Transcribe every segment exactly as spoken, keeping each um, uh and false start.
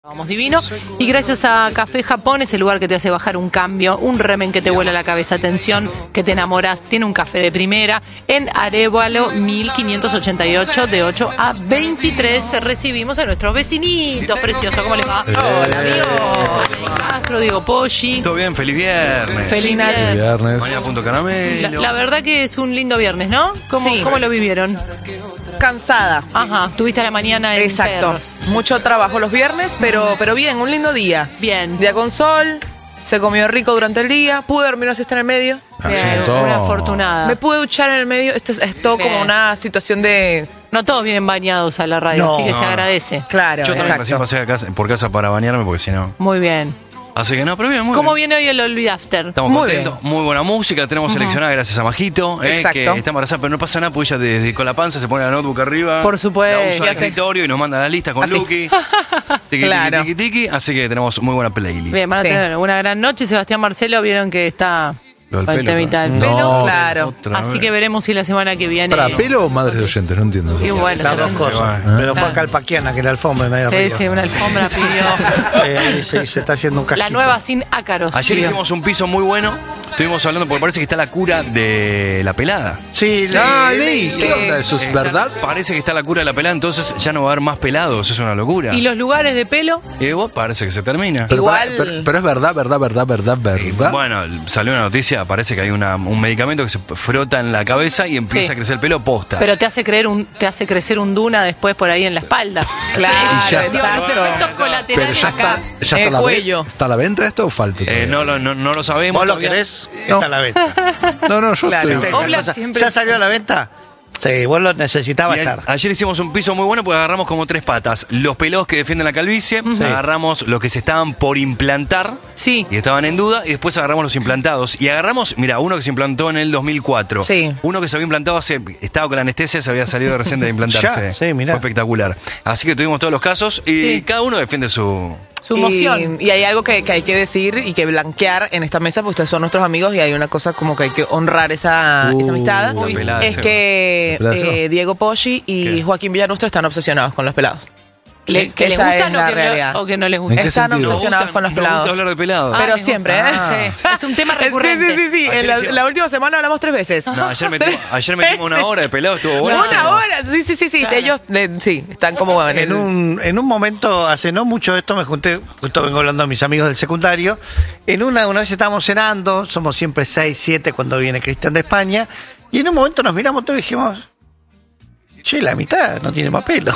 Vamos divino. Y gracias a Café Japón, ese lugar que te hace bajar un cambio, un remen que te vuela la cabeza, atención, que te enamoras. Tiene un café de primera en Arévalo mil quinientos ochenta y ocho, de ocho a veintitrés. Recibimos a nuestros vecinitos preciosos. ¿Cómo les va? Eh. Hola, amigos. Castro, Diego Poggi. Todo bien, feliz viernes. Feliz viernes. viernes. Mañana punto caramelo. La, la verdad que es un lindo viernes, ¿no? ¿Cómo, Sí. ¿cómo lo vivieron? Cansada. Ajá, tuviste a la mañana en Exacto. Perros. Mucho trabajo los viernes, pero, pero bien, un lindo día. Bien. Día con sol, se comió rico durante el día, pude dormir una siesta en el medio. Bien, todo. una afortunada. Me pude duchar en el medio. Esto es, es todo Bien. como una situación de... No todos vienen bañados a la radio, No. así que se No. agradece. Claro, Yo también recién exacto. pasé a casa- por casa para bañarme porque si no. Muy bien. Así que no, pero bien, muy ¿Cómo bien. viene hoy el Olvid After? Estamos Muy contentos, muy buena música, tenemos seleccionada gracias a Majito, eh, Exacto. que está embarazada, pero no pasa nada, porque ella desde con la panza se pone la notebook arriba. Por supuesto. La usa Y al hace- escritorio y nos manda la lista con Así. Lucky. Tiki, Claro. tiki, tiki, tiki. Así que tenemos muy buena playlist. Bien, van a Sí. tener una gran noche. Sebastián Marcelo, vieron que está Lo del con el pelo, temita del no. pelo. Claro. Otra Así vez. que veremos si la semana que viene. ¿Para pelo o madres de oyentes? No entiendo Y eso. bueno, Las está dos haciendo- cosas. Ah. Pero fue a Calpaquiana, que la alfombra en medio Sí, río. sí, una alfombra pidió. Eh, sí, se está haciendo un casquito. La nueva sin ácaros. Ayer pidió. hicimos un piso muy bueno. Estuvimos hablando porque parece que está la cura de la pelada. Sí, Ah, leí, Ley, leí. ¿qué onda? ¿Eso es Está- verdad? Parece que está la cura de la pelada, entonces ya no va a haber más pelados. Es una locura. ¿Y los lugares de pelo? Y vos parece que se termina. Pero, Igual- para- pero, pero es verdad, verdad, verdad, verdad, Y, verdad. bueno, salió una noticia, parece que hay una- un medicamento que se frota en la cabeza y empieza Sí. a crecer el pelo posta. Pero te hace creer un, te hace crecer un duna después por ahí en la espalda. Claro, Y ya Digo, está. los exacto. efectos colaterales. Pero ya está, acá, ya en está, el la ve- cuello. ¿está a la venta esto o falta? Eh, todavía? no, lo- no, no lo sabemos. ¿Vos lo todavía. querés? No. Está a la venta. No, no, yo Claro. estoy- Esa Oblap cosa- siempre- ¿Ya salió a la venta? Sí, vos lo necesitabas Y a- estar. ayer hicimos un piso muy bueno porque agarramos como tres patas. Los pelados que defienden la calvicie, agarramos los que se estaban por implantar Sí. y estaban en duda, y después agarramos los implantados. Y agarramos, mira, uno que se implantó en el dos mil cuatro. Sí. Uno que se había implantado hace, estaba con la anestesia, se había salido recién de implantarse. Ya, sí, mirá. Fue espectacular. Así que tuvimos todos los casos y Sí. cada uno defiende su... Su moción. Y, y hay algo que, que hay que decir y que blanquear en esta mesa, porque ustedes son nuestros amigos y hay una cosa como que hay que honrar esa, Uh, esa amistad. la pelada Es se que ¿La pelada se va? eh, Diego Poggi y ¿Qué? Joaquín Villanuestra están obsesionados con los pelados. Le- ¿Que les Esa gustan es o la que, no, realidad. o que no les ¿En gusta? qué Están sentido? obsesionados Nos con los gusta- nos pelados. gusta hablar de pelados. Ah, Pero les siempre, gusta. ¿eh? Sí. Es un tema recurrente. Sí, sí, sí, sí. Ayer En la, hicimos- la última semana hablamos tres veces. No, ayer metimos, ayer metimos una hora de pelado, estuvo bueno. Una hora. Sí, sí, sí, sí. Claro. Ellos eh, sí, están como en, En el- un, en un momento, hace no mucho de esto, me junté, justo vengo hablando a mis amigos del secundario. En una, una vez estábamos cenando, somos siempre seis, siete cuando viene Cristian de España, y en un momento nos miramos todos y dijimos, che, la mitad no tiene más pelo.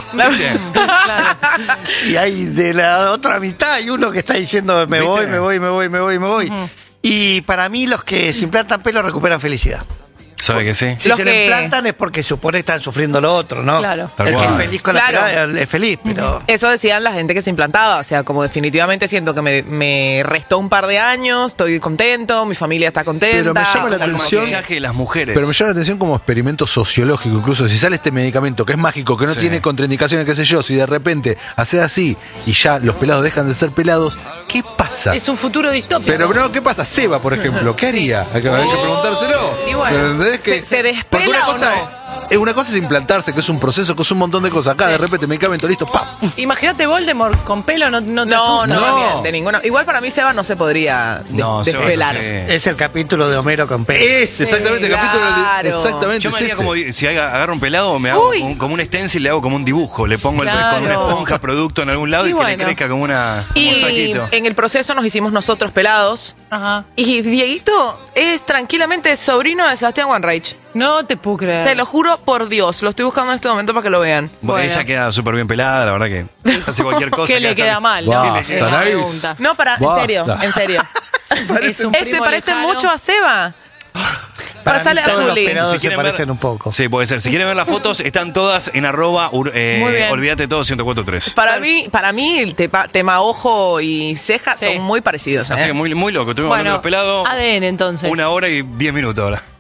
Y hay de la otra mitad hay uno que está diciendo, me ¿Viste? voy, me voy, me voy, me voy, me voy. Y para mí los que se implantan pelo recuperan felicidad. ¿Sabe que sí? Si Los se que- le implantan es porque supone que están sufriendo lo otro, ¿no? Claro. Tal El que es cual. feliz con Claro. la pelada es feliz, pero... Eso decían la gente que se implantaba, o sea, como definitivamente siento que me, me restó un par de años, estoy contento, mi familia está contenta. Pero me llama la o sea, como atención- que- Maquillaje de las mujeres. Pero me llama la atención como experimento sociológico, incluso si sale este medicamento que es mágico, que no Sí. tiene contraindicaciones, qué sé yo, si de repente hace así y ya los pelados dejan de ser pelados, ¿qué pasa? Es un futuro distópico. Pero no, ¿qué pasa? Seba, por ejemplo, ¿qué haría? Hay que, hay que preguntárselo. Y bueno, ¿Entendés? ¿se- se despela porque una o cosa no? es, una cosa es implantarse, que es un proceso, que es un montón de cosas. Acá de repente medicamento, listo, ¡pam! Imagínate Voldemort con pelo, no, no te No, asusta. no, No. bien, de ninguna. Igual para mí Seba no se podría de- No, Seba, desvelar. sí. Es el capítulo de Homero con pelo. Es exactamente el Sí, capítulo. de- claro. exactamente. Yo me es haría ese. como, di- si haga- agarro un pelado, me hago Uy. un- como un stencil, le hago como un dibujo, le pongo el, Claro. con una esponja producto en algún lado Y y, que bueno. le crezca como, una, como un Y saquito. en el proceso nos hicimos nosotros pelados. Ajá. Y Dieguito es tranquilamente sobrino de Sebastián Wanreich. No te puedo creer. Te lo juro por Dios, lo estoy buscando en este momento para que lo vean. Bueno, Bueno. ella queda súper bien pelada, la verdad que hace cualquier cosa. ¿Qué le queda queda tan- mal? No, Basta, es la Nice. pregunta. No, para, en Basta. serio, en serio. Es un Este primo parece lejano. mucho a Seba. Para Pasale mí a todos los Juli. pelados Si se quieren ver- parecen un poco. Sí, puede ser. Si quieren ver las fotos, están todas en arroba, ur- eh, Muy bien. olvídate todo ciento cuatro punto tres. Para mí, para mí el tepa- tema ojo y ceja Sí. son muy parecidos. ¿eh? Así que muy, muy loco. Estuvimos hablando de Bueno, los pelados A D N entonces. una hora y diez minutos ahora.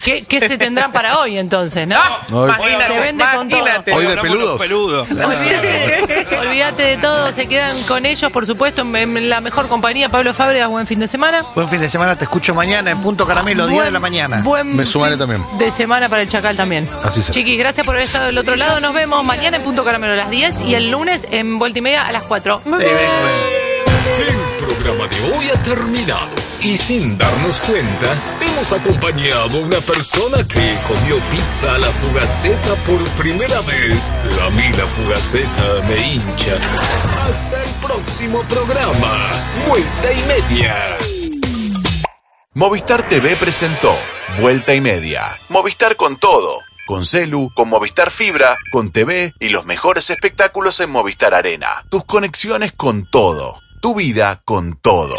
¿Qué, ¿Qué se tendrán para hoy entonces, no? Hoy- Imagínate, Se vende con todo. imagínate. Hoy de Hablamos peludos. los peludos. Olvídate, olvídate de todo, se quedan con ellos, por supuesto, en, en la mejor compañía. Pablo Fábregas, buen fin de semana. Buen fin de semana, te escucho mañana en Punto Caramelo, diez de la mañana. Buen Me sumaré fin también. de semana para el Chacal también. Así será. Chiquis, gracias por haber estado del otro lado. Nos vemos mañana en Punto Caramelo a las diez y el lunes en Vuelta y Media a las cuatro. Sí, ven, ven. El programa de hoy ha terminado y sin darnos cuenta hemos acompañado a una persona que comió pizza a la Fugaceta por primera vez. A mí la Fugaceta me hincha. Hasta el próximo programa. Vuelta y Media. Movistar T V presentó Vuelta y Media. Movistar con todo. Con celu, con Movistar Fibra, con T V y los mejores espectáculos en Movistar Arena. Tus conexiones con todo. Tu vida con todo.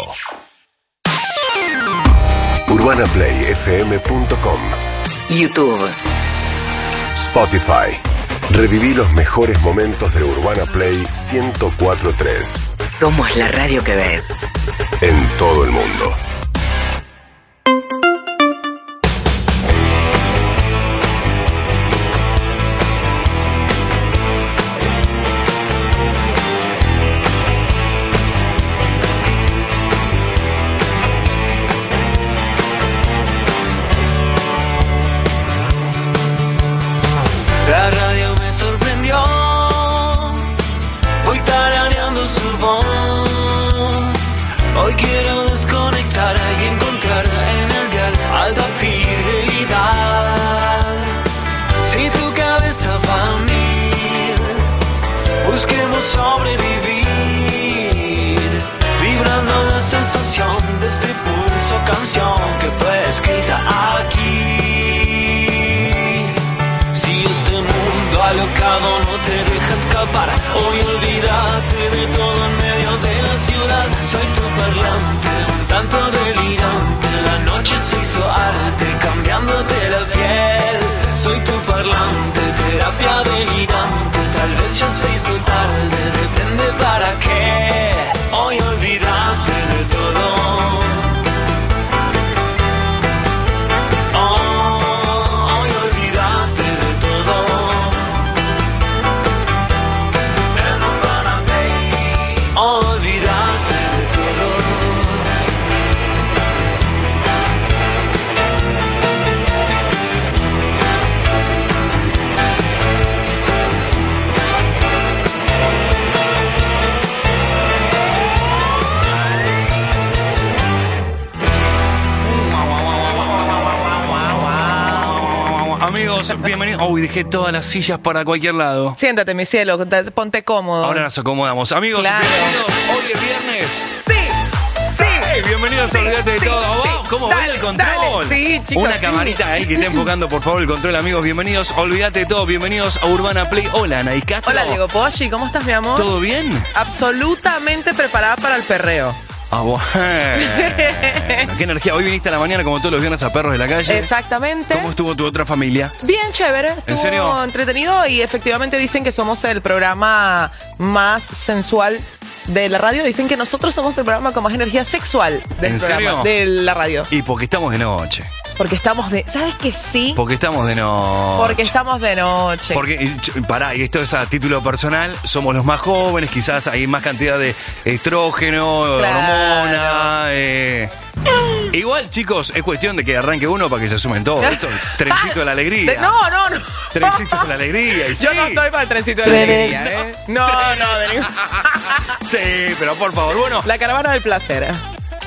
urbana play f m punto com, YouTube. Spotify. Reviví los mejores momentos de Urbana Play ciento cuatro punto tres Somos la radio que ves. en todo el mundo. La radio me sorprendió, voy tarareando su voz. Hoy quiero desconectar y encontrar en el dial alta fidelidad. Si tu cabeza va a mil, busquemos sobrevivir, vibrando la sensación de este pulso canción que fue escrita aquí. Alocado no te deja escapar. Hoy olvídate de todo en medio de la ciudad. Soy tu parlante, un tanto delirante. La noche se hizo arte, cambiándote la piel. Soy tu parlante, terapia delirante. Tal vez ya se hizo tarde, depende para qué. Hoy olvídate de todo. Amigos, bienvenidos. Uy, dejé todas las sillas para cualquier lado. Siéntate, mi cielo, ponte cómodo. Ahora nos acomodamos. Amigos, Claro. bienvenidos. Hoy es viernes. Sí, sí. Hey, bienvenidos Sí, a Olvídate de sí, todo. sí. Wow, ¿cómo Dale, ven el control? dale. Sí, chicos, Una sí. camarita ahí que está enfocando, por favor, el control, amigos. Bienvenidos. Olvídate de todo. Bienvenidos a Urbana Play. Hola, Anaí Castro. Hola, Diego Poggi, ¿cómo estás, mi amor? ¿Todo bien? Absolutamente preparada para el perreo. Ah, bueno. Qué energía. Hoy viniste a la mañana, como todos los viernes, a Perros de la Calle. Exactamente. ¿Cómo estuvo tu otra familia? Bien chévere, estuvo ¿En serio? entretenido y efectivamente dicen que somos el programa más sensual de la radio. Dicen que nosotros somos el programa con más energía sexual del ¿En programa, serio? de la radio. Y porque estamos de noche. Porque estamos de... ¿Sabes que sí? Porque estamos de noche. Porque estamos de noche. Porque, y, ch- pará, y esto es a título personal, somos los más jóvenes, quizás hay más cantidad de estrógeno, Claro. hormona. eh. Igual, chicos, es cuestión de que arranque uno para que se sumen todos. Esto, trencito de la alegría. De- no, no, no. Trencito de la alegría. Y sí. Yo no estoy para el trencito de la alegría, ¿eh? No, no, de ningún... Sí, pero por favor, bueno, La caravana del placer. ¿eh?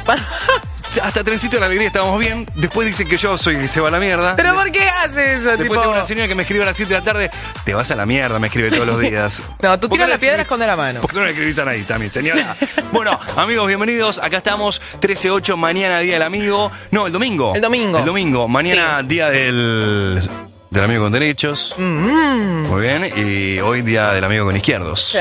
hasta trencito de la alegría estábamos bien. Después dicen que yo soy el que se va a la mierda. ¿Pero por qué hace eso? Después tipo... tengo una señora que me escribe a las siete de la tarde. Te vas a la mierda, me escribe todos los días. No, tú ¿Por qué tiras no la piedra, escribís- esconde la mano. ¿Por qué no le escribís a nadie también, señora? Bueno, amigos, bienvenidos. Acá estamos, trece ocho, mañana Día del Amigo. No, el domingo. El domingo. El domingo. Mañana Día del... Del amigo con derechos. Mm. Muy bien. Y hoy Día del amigo con izquierdos.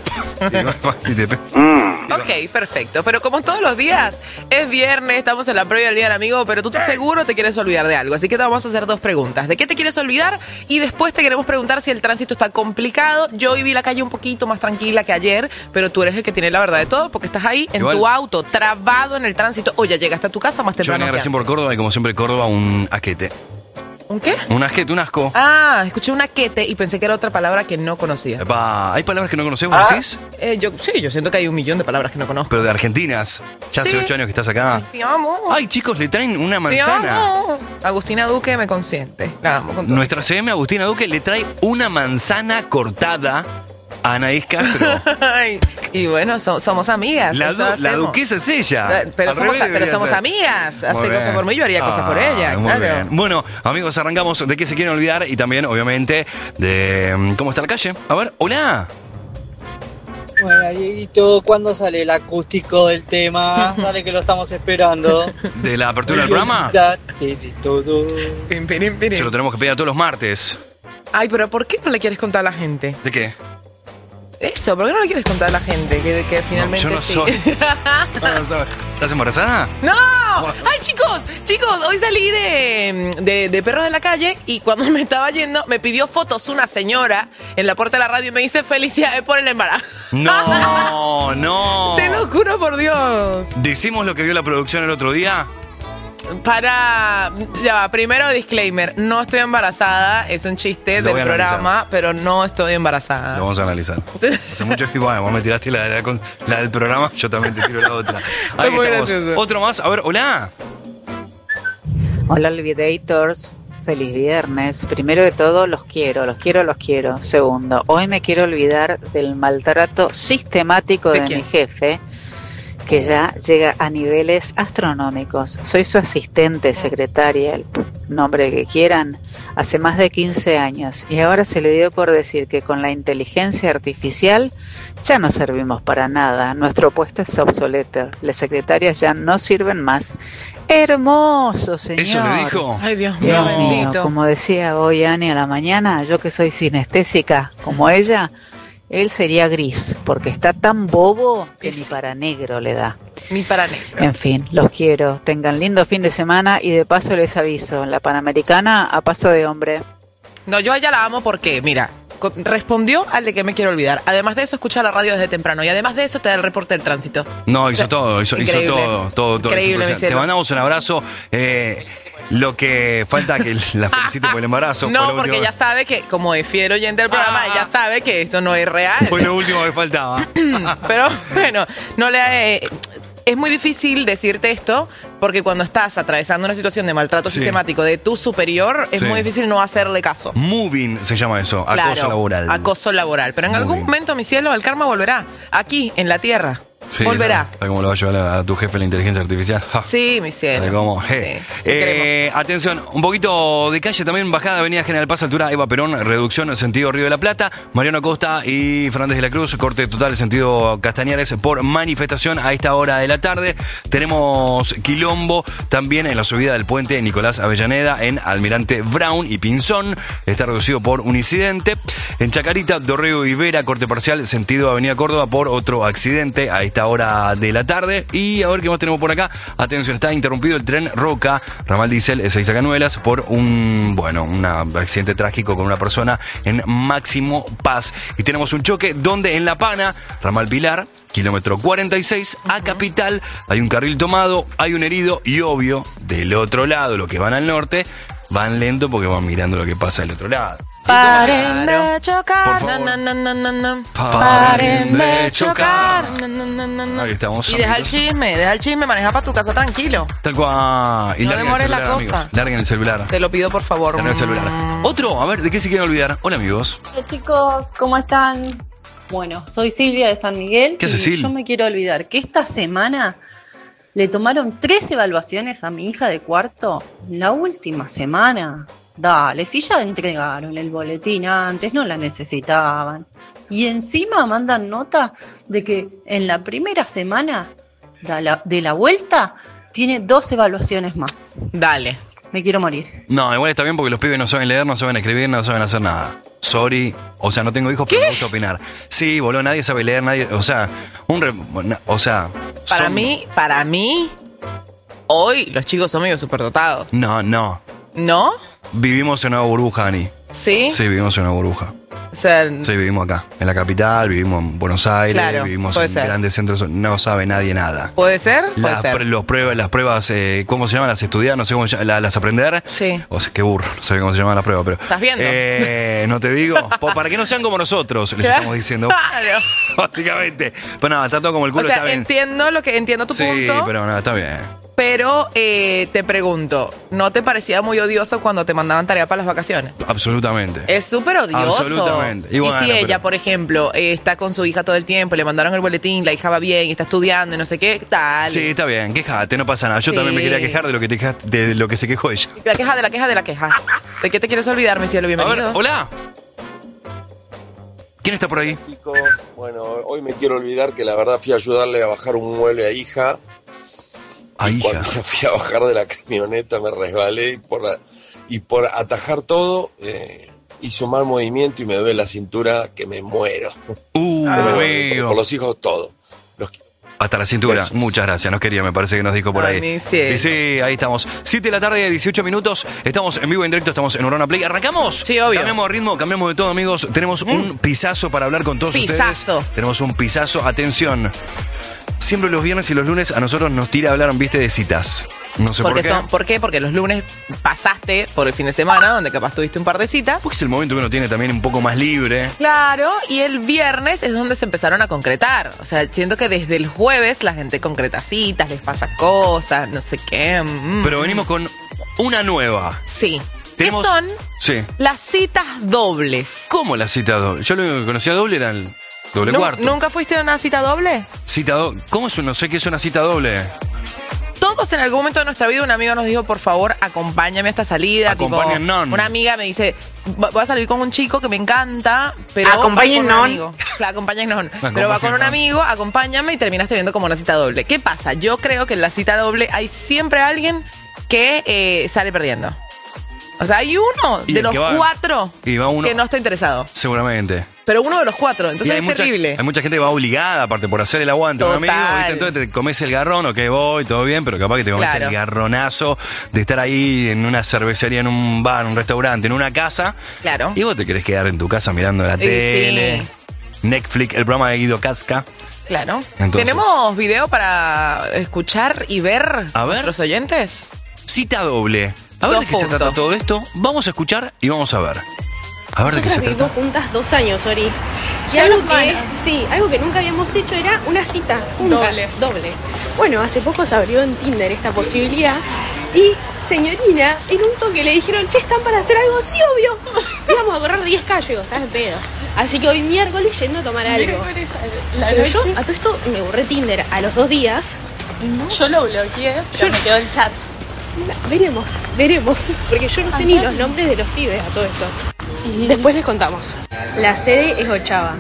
Y te- Ok, perfecto. Pero como todos los días, es viernes, estamos en la previa del Día del Amigo, pero tú te seguro te quieres olvidar de algo. Así que te vamos a hacer dos preguntas. ¿De qué te quieres olvidar? Y después te queremos preguntar si el tránsito está complicado. Yo hoy vi la calle un poquito más tranquila que ayer, pero tú eres el que tiene la verdad de todo, porque estás ahí en Igual. tu auto, trabado en el tránsito. O ya llegaste a tu casa más Yo temprano. venía que recién por Córdoba y como siempre Córdoba un aquete. ¿Un qué? Un asquete, un asco. Ah, escuché un aquete y pensé que era otra palabra que no conocía. Epa, ¿hay palabras que no conocemos, Ah, decís? eh, yo, sí, yo siento que hay un millón de palabras que no conozco. Pero de argentinas. Ya hace Sí. ocho años que estás acá. Te amo. Ay, chicos, le traen una Te manzana. amo. Agustina Duque me consiente. La amo con todo. Nuestra C M Agustina Duque le trae una manzana cortada a Anaís Castro. Ay, y bueno, so- somos amigas. La, eso du- la hacemos. duquesa es ella. Eh, Pero Al somos, revés pero debería somos ser. amigas. Muy Hace bien. cosas por mí, yo haría cosas por Ah, ella. muy Claro. bien. Bueno, amigos, arrancamos de qué se quieren olvidar y también, obviamente, de mm, cómo está la calle. A ver, hola. Bueno, Dieguito, ¿cuándo sale el acústico del tema? Dale que lo estamos esperando. ¿De la apertura del programa? Olvídate de todo. Pim, pirim, pirim. Se lo tenemos que pedir a todos los martes. Ay, pero ¿por qué no le quieres contar a la gente? ¿De qué? Eso, ¿por qué no le quieres contar a la gente? Que, que finalmente yo no sí. soy. No, no soy. ¿Estás embarazada? ¡No! ¡Ay, chicos! Chicos, hoy salí de, de, de Perros de la Calle y cuando me estaba yendo me pidió fotos una señora en la puerta de la radio y me dice felicidades por el embarazo. No, no. Te lo juro por Dios. Decimos lo que vio la producción el otro día. Para... Ya va, primero disclaimer. No estoy embarazada, es un chiste Lo voy del a analizar. programa, pero no estoy embarazada. Lo vamos a analizar. Hace mucho que bueno, vos me tiraste la, la, la del programa, yo también te tiro la otra. Ahí muy estamos. gracioso. Otro más. A ver, hola. Hola Olvidators, feliz viernes. Primero de todo, los quiero, los quiero, los quiero. Segundo, hoy me quiero olvidar del maltrato sistemático ¿De de, quién? mi jefe, que ya llega a niveles astronómicos. Soy su asistente, secretaria, el p- nombre que quieran, hace más de quince años. Y ahora se le dio por decir que con la inteligencia artificial ya no servimos para nada. Nuestro puesto es obsoleto. Las secretarias ya no sirven más. Hermoso, señor. ¿Eso le dijo? Ay, Dios mío, Dios mío, bendito. como decía hoy Ani a la mañana, yo que soy sinestésica como ella, él sería gris, porque está tan bobo que Es- ni para negro le da. Ni para negro. En fin, los quiero. Tengan lindo fin de semana y de paso les aviso, la Panamericana a paso de hombre. No, yo a ella la amo porque, mira, co- respondió al de que me quiero olvidar. Además de eso, escucha la radio desde temprano. Y además de eso, te da el reporte del tránsito. No, hizo todo, hizo, hizo Increíble. todo, todo, todo. Increíble, hizo mi Te cielo. mandamos un abrazo. Eh, lo que falta que la felicite por el embarazo. No, fue lo porque último- ella sabe que, como es fiel oyente del programa, Ah. ella sabe que esto no es real. Fue lo último que faltaba. Pero bueno, no le eh, es muy difícil decirte esto porque cuando estás atravesando una situación de maltrato Sí. sistemático de tu superior, es Sí. muy difícil no hacerle caso. Moving se llama eso, acoso Claro, laboral. Acoso laboral. Pero en Muy algún bien. momento, mi cielo, el karma volverá. Aquí, en la tierra. Sí, volverá. ¿sabes cómo lo va a llevar a tu jefe la inteligencia artificial? Ja. Sí, mi cielo. ¿Sabe cómo? Sí, Je. te Eh, atención, un poquito de calle también, bajada Avenida General Paz, altura Eva Perón, reducción en sentido Río de la Plata, Mariano Costa y Fernández de la Cruz, corte total sentido Castañares por manifestación a esta hora de la tarde. Tenemos quilombo también en la subida del puente Nicolás Avellaneda en Almirante Brown y Pinzón, está reducido por un incidente. En Chacarita, Dorrego y Vera, corte parcial sentido Avenida Córdoba por otro accidente a esta hora de la tarde. Y a ver qué más tenemos por acá. Atención, está interrumpido el tren Roca, ramal diésel Ezeiza Canuelas, por un, bueno, un accidente trágico con una persona en Máximo Paz. Y tenemos un choque donde en La Pana, ramal Pilar, kilómetro cuarenta y seis, a Capital, hay un carril tomado, hay un herido y obvio, del otro lado, los que van al norte, van lento porque van mirando lo que pasa del otro lado. Paren de chocar. Por favor. Na, na, na, na, na. Paren de chocar. Na, na, na, na, na. Ahí estamos. Y deja el amigos. chisme, deja el chisme, maneja para tu casa tranquilo. Tal cual. Y No larguen el demores la celular, cosa. amigos. Larguen el celular. Te lo pido por favor. Larguen el celular. Otro, a ver, ¿de qué se quieren olvidar? Hola, amigos. Hola chicos, ¿cómo están? Bueno, soy Silvia de San Miguel. ¿Qué haces, y Sil? yo me quiero olvidar que esta semana le tomaron tres evaluaciones a mi hija de cuarto. La última semana. Dale, si ya entregaron el boletín antes, no la necesitaban. Y encima mandan nota de que en la primera semana de la, de la vuelta tiene dos evaluaciones más. Dale. Me quiero morir. No, igual está bien porque los pibes no saben leer, no saben escribir, no saben hacer nada. Sorry. O sea, no tengo hijos, pero me gusta opinar. Sí, boludo, nadie sabe leer, nadie. O sea, un. Re, o sea. Para son- mí, para mí, hoy los chicos son medio superdotados. No, no. ¿No? Vivimos en una burbuja, Ani. ¿Sí? Sí, vivimos en una burbuja. O sea, Sí, vivimos acá, en la capital, vivimos en Buenos Aires, Claro, vivimos puede en ser. grandes centros, no sabe nadie nada. ¿puede ser? Puede Las, ser. pre- los pruebas, las pruebas, eh, ¿cómo se llaman? Las estudiar, no sé cómo se llama, la- las aprender. Sí. O sea, qué burro, no sé cómo se llaman las pruebas, pero. ¿Estás viendo? Eh, no te digo. Po- para que no sean como nosotros, les Claro. estamos diciendo. Claro. Básicamente. Pero nada, está todo como el O culo, sea, está bien. entiendo lo que entiendo tu Sí, punto, pero, pero nada, está bien. eh, te pregunto, ¿no te parecía muy odioso cuando te mandaban tarea para las vacaciones? Absolutamente. Es súper odioso. Absolutamente. Y Y, bueno, si ella, pero- por ejemplo, eh, está con su hija todo el tiempo, le mandaron el boletín, la hija va bien, está estudiando y no sé qué, tal. Sí, está bien, quejate, no pasa nada. Yo Sí. también me quería quejar de lo que, te queja- de lo que se quejó ella. La queja de la queja de la queja. ¿De qué te quieres olvidar, mi cielo? A ver, Bienvenido. hola. ¿Quién está por ahí? Chicos, bueno, hoy me quiero olvidar que la verdad fui a ayudarle a bajar un mueble a hija. A y hija. cuando fui a bajar de la camioneta me resbalé y por, la- y por atajar todo eh, hice un mal movimiento y me duele la cintura que me muero. Uh, Pero bueno, amigo. por los hijos todo. Hasta la cintura. Besos. Muchas gracias. Nos quería, me parece que nos dijo por Ay, ahí. mi cielo. Y sí, ahí estamos. siete de la tarde, dieciocho minutos. Estamos en vivo en directo, estamos en Urbana Play. ¿Arrancamos? Sí, obvio. Cambiamos de ritmo, cambiamos de todo, amigos. Tenemos un pisazo para hablar con todos Pisazo. ustedes. Tenemos un pisazo. Atención. Siempre los viernes y los lunes a nosotros nos tira a hablar, viste, de citas. No sé Porque por qué. son, ¿Por qué? Porque los lunes pasaste por el fin de semana, donde capaz tuviste un par de citas. Porque es el momento que uno tiene también un poco más libre. Claro, y el viernes es donde se empezaron a concretar. O sea, siento que desde el jueves la gente concreta citas, les pasa cosas, no sé qué. mm. Pero venimos con una nueva. Sí. Tenemos- ¿Qué son Sí. las citas dobles? ¿Cómo la cita doble? Yo lo único que conocía doble era el doble Nu- cuarto. ¿Nunca fuiste a una cita doble? Cita doble. ¿Cómo es? un- No sé qué es una cita doble. Todos en algún momento de nuestra vida un amigo nos dijo, por favor, acompáñame a esta salida. tipo, Acompáñennos. una amiga me dice, "Va- voy a salir con un chico que me encanta, pero va con un Acompáñennos. amigo". Claro, acompáñennos. Pero va con un amigo, acompáñame y terminaste viendo como una cita doble. ¿Qué pasa? Yo creo que en la cita doble hay siempre alguien que eh, sale perdiendo. O sea, hay uno Y de el los que va- cuatro y va uno- que no está interesado. Seguramente. Pero uno de los cuatro, entonces Y hay es mucha, terrible. hay mucha gente que va obligada, aparte por hacer el aguante a un amigo, Total. ¿viste? Entonces te comes el garrón, ok, voy, todo bien, pero capaz que te comes Claro. el garronazo de estar ahí en una cervecería, en un bar, en un restaurante, en una casa. Claro. Y vos te querés quedar en tu casa mirando la Y tele. sí. Netflix, el programa de Guido Casca. Claro. Entonces- ¿Tenemos video para escuchar y ver A ver. nuestros oyentes? Cita doble. A ver Dos de qué se puntos. trata todo esto. Vamos a escuchar y vamos a ver. A ver de qué se Nosotras trata. vivimos juntas dos años, Ori. Y Ya algo dos que, manos. sí, algo que nunca habíamos hecho era una cita juntas, Doble. doble. Bueno, hace poco se abrió en Tinder esta posibilidad y señorina, en un toque le dijeron, che, ¿están para hacer algo? Sí, obvio. Y vamos a correr diez K, yo digo, estás en pedo. Así que hoy miércoles yendo a tomar algo. La Pero yo noche- a todo esto me borré Tinder a los dos días. Y no, Yo lo bloqueé, pero Yo- me quedó el chat. veremos, veremos. Porque yo no sé ni los nombres de los pibes a todo esto. Después les contamos. La sede es Ochava.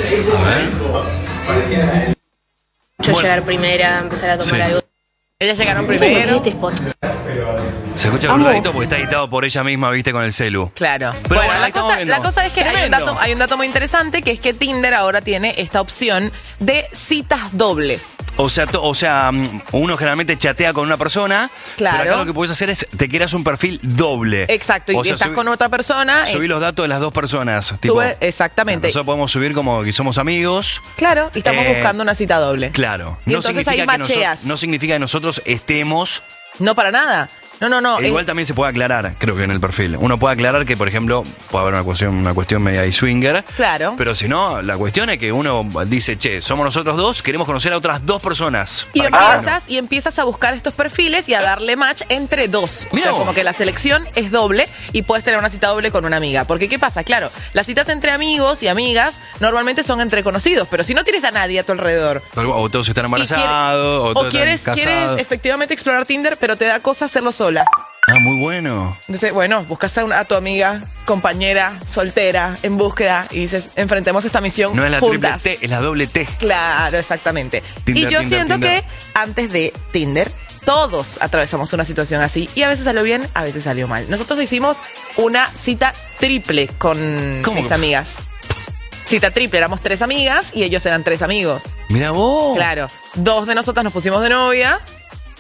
Yo Bueno. llegar primera, empezar a tomar Sí. algo. Ellas llegaron ¿Cómo primero. este spot? Se escucha Amo. cruzadito porque está editado por ella misma, viste, con el celu. Claro. Pero bueno, bueno, ahí la estamos cosa, viendo. la cosa es que hay un, Tremendo. dato, hay un dato muy interesante, que es que Tinder ahora tiene esta opción de citas dobles. O sea, to- o sea, mm, uno generalmente chatea con una persona, Claro. pero acá lo que puedes hacer es te creas un perfil doble. Exacto, y O sea, estás subí- con otra persona. Subí eh, los datos de las dos personas. Tipo, sube- exactamente. nosotros podemos subir como que somos amigos. Claro, y estamos Eh, buscando una cita doble. Claro. Y entonces ahí significa que noso- macheas. no significa que nosotros estemos. No para nada. No, no, no. E igual eh, también se puede aclarar, creo que en el perfil. Uno puede aclarar que, por ejemplo, puede haber una cuestión, una cuestión media de swinger. Claro. Pero si no, la cuestión es que uno dice, che, somos nosotros dos, queremos conocer a otras dos personas. Y Para que- empiezas, y empiezas a buscar estos perfiles y a darle match entre dos. O Mirá sea, vos. como que la selección es doble y puedes tener una cita doble con una amiga. Porque, ¿qué pasa? Claro, las citas entre amigos y amigas normalmente son entre conocidos, pero si no tienes a nadie a tu alrededor. O todos están y quiere- embarazados, o, o todos quieres, están quieres casados. efectivamente explorar Tinder, pero te da cosa hacerlo sola. Ah, muy bueno. Entonces, bueno, buscas a, una- a tu amiga, compañera, soltera, en búsqueda y dices, enfrentemos esta misión No es la juntas. triple T, es la doble T. Claro, exactamente. Tinder, y yo Tinder, siento Tinder. que antes de Tinder, todos atravesamos una situación así. Y a veces salió bien, a veces salió mal. Nosotros hicimos una cita triple con ¿Cómo mis que? amigas. Cita triple, éramos tres amigas y ellos eran tres amigos. Mira vos. Claro, dos de nosotras nos pusimos de novia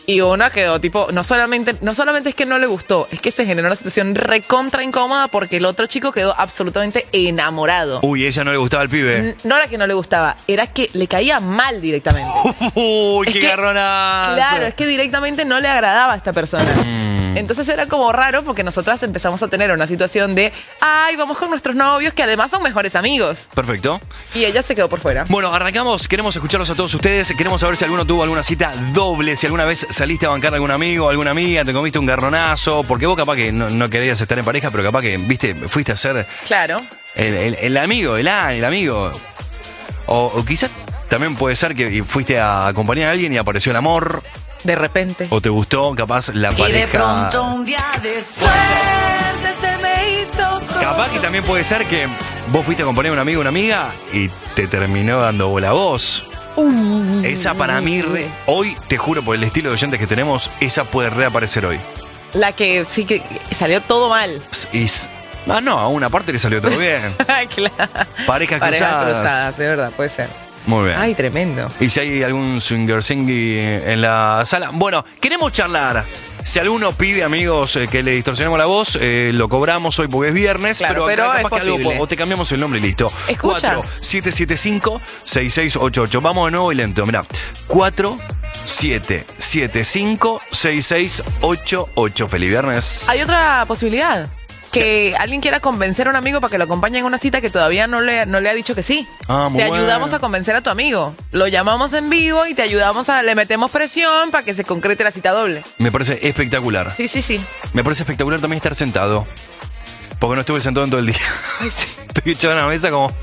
Y una quedó tipo, no solamente, no solamente es que no le gustó, es que se generó una situación recontra incómoda porque el otro chico quedó absolutamente enamorado. Uy, ella no le gustaba el pibe. N- No era que no le gustaba, era que le caía mal directamente. Uy, Es qué que- garronazo. Claro, es que directamente no le agradaba a esta persona. Mm. Entonces era como raro porque nosotras empezamos a tener una situación de, ay, vamos con nuestros novios que además son mejores amigos. Perfecto. Y ella se quedó por fuera. Bueno, arrancamos, queremos escucharlos a todos ustedes, queremos saber si alguno tuvo alguna cita doble, si alguna vez saliste a bancar a algún amigo, alguna amiga, te comiste un garronazo, porque vos capaz que no, no querías estar en pareja, pero capaz que, viste, fuiste a ser Claro. el, el- el amigo, el ah, el amigo. O, o quizás también puede ser que fuiste a acompañar a alguien y apareció el amor, De repente. o te gustó capaz la Y de pareja. pronto un día de suerte se me hizo Capaz que también puede ser que vos fuiste a acompañar a un amigo o una amiga y te terminó dando bola a vos. Esa para mí, re- hoy, te juro, por el estilo de oyentes que tenemos, esa puede reaparecer hoy. La que sí que salió todo mal. Y, s- ah, no, a una parte le salió todo bien. Ay, claro. Parejas Parejas cruzadas. cruzadas, de verdad, puede ser. Muy bien. Ay, tremendo. Y si hay algún swinger singui en la sala. Bueno, queremos charlar. Si alguno pide, amigos, eh, que le distorsionemos la voz, eh, lo cobramos hoy porque es viernes. Claro, pero acá pero capaz es que algo- posible. o te cambiamos el nombre y listo. Escucha. cuatro siete siete cinco seis seis ocho ocho. Vamos de nuevo y lento. Mirá. cuatro siete siete cinco seis seis ocho ocho. Feliz viernes. Hay otra posibilidad. Que alguien quiera convencer a un amigo para que lo acompañe en una cita que todavía no le, no le ha dicho que sí. Ah, muy Te bueno. ayudamos a convencer a tu amigo. Lo llamamos en vivo y te ayudamos a... Le metemos presión para que se concrete la cita doble. Me parece espectacular. Sí, sí, sí. Me parece espectacular también estar sentado. Porque no estuve sentado en todo el día. Ay, sí. Estoy echado en la mesa como...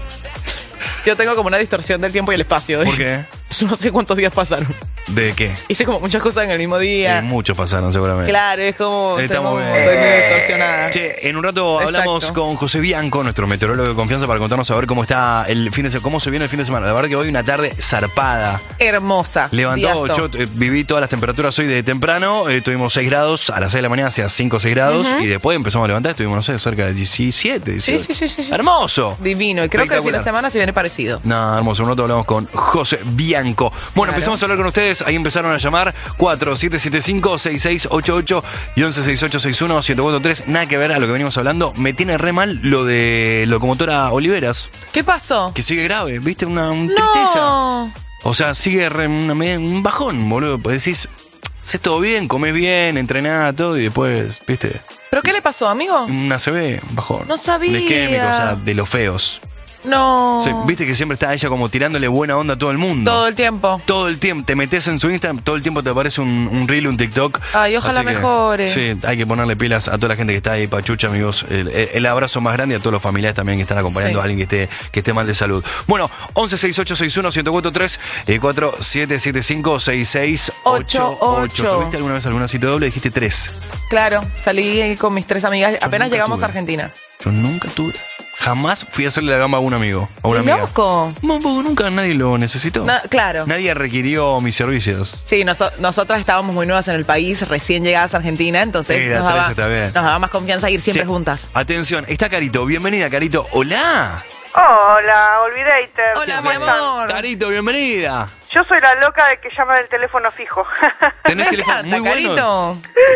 Yo tengo como una distorsión del tiempo y el espacio. ¿Por qué? No sé cuántos días pasaron. ¿De qué? Hice como muchas cosas en el mismo día. Eh, muchos pasaron seguramente. Claro, es como... Está tengo- muy bien. Estoy medio distorsionada. Che, en un rato hablamos Exacto. con José Bianco, nuestro meteorólogo de confianza, para contarnos a ver cómo está el fin de semana, cómo se viene el fin de semana. La verdad que hoy una tarde zarpada. Hermosa. Levantó, Diazo. yo eh, viví todas las temperaturas hoy de temprano, eh, tuvimos seis grados, a las seis de la mañana hacía cinco o seis grados, Ujú. y después empezamos a levantar, estuvimos, no sé, cerca de diecisiete, dieciocho. Sí, sí, sí, sí, sí. ¡Hermoso! Divino. Y creo que el fin de Espectacular. semana se viene parecido. No, hermoso. En un rato hablamos con José Bianco. Bueno, Claro. empezamos a hablar con ustedes. Ahí empezaron a llamar cuatro siete siete cinco seis seis ocho ocho y once sesenta y ocho sesenta y uno siete cuatro tres. Nada que ver a lo que venimos hablando. Me tiene re mal lo de locomotora Oliveras, ¿Qué pasó? que sigue grave, ¿viste? Una, una tristeza. No. O sea, sigue re- una media- un bajón, boludo. Pues decís, haces todo bien, comés bien, entrenás, todo, y después, ¿viste? ¿Pero qué le pasó, amigo? Una C B, bajón. No sabía. De isquémico, o sea, de los feos. No. Sí, viste que siempre está ella como tirándole buena onda a todo el mundo. Todo el tiempo. Todo el tiempo, te metes en su Instagram, todo el tiempo te aparece un, un reel, un TikTok. Ay, ojalá Así que, mejore. Sí, hay que ponerle pilas a toda la gente que está ahí, Pachucha, amigos. El, el- el abrazo más grande a todos los familiares también que están acompañando Sí. a alguien que esté, que esté mal de salud. Bueno, once sesenta y ocho sesenta y uno ciento cuarenta y tres y cuatro siete siete cinco seis seis ocho ocho. ¿Tuviste alguna vez alguna cita doble? Dijiste tres. Claro, salí con mis tres amigas. Apenas nunca llegamos tuve. a Argentina. Yo nunca tuve. Jamás fui a hacerle la gamba a un amigo, a una amiga. Loco. No, porque nunca nadie lo necesitó. Na- claro. Nadie requirió mis servicios. Sí, noso- nosotras estábamos muy nuevas en el país, recién llegadas a Argentina, entonces Sí, la nos, daba, trece está bien. nos daba más confianza ir siempre Che, juntas. Atención, está Carito. Bienvenida, Carito. Hola. Hola, Olvidator. Hola, ¿Cómo mi están? amor. Carito, bienvenida. Yo soy la loca de que llama del teléfono fijo. Tenés Me teléfono encanta, muy bueno. Carito.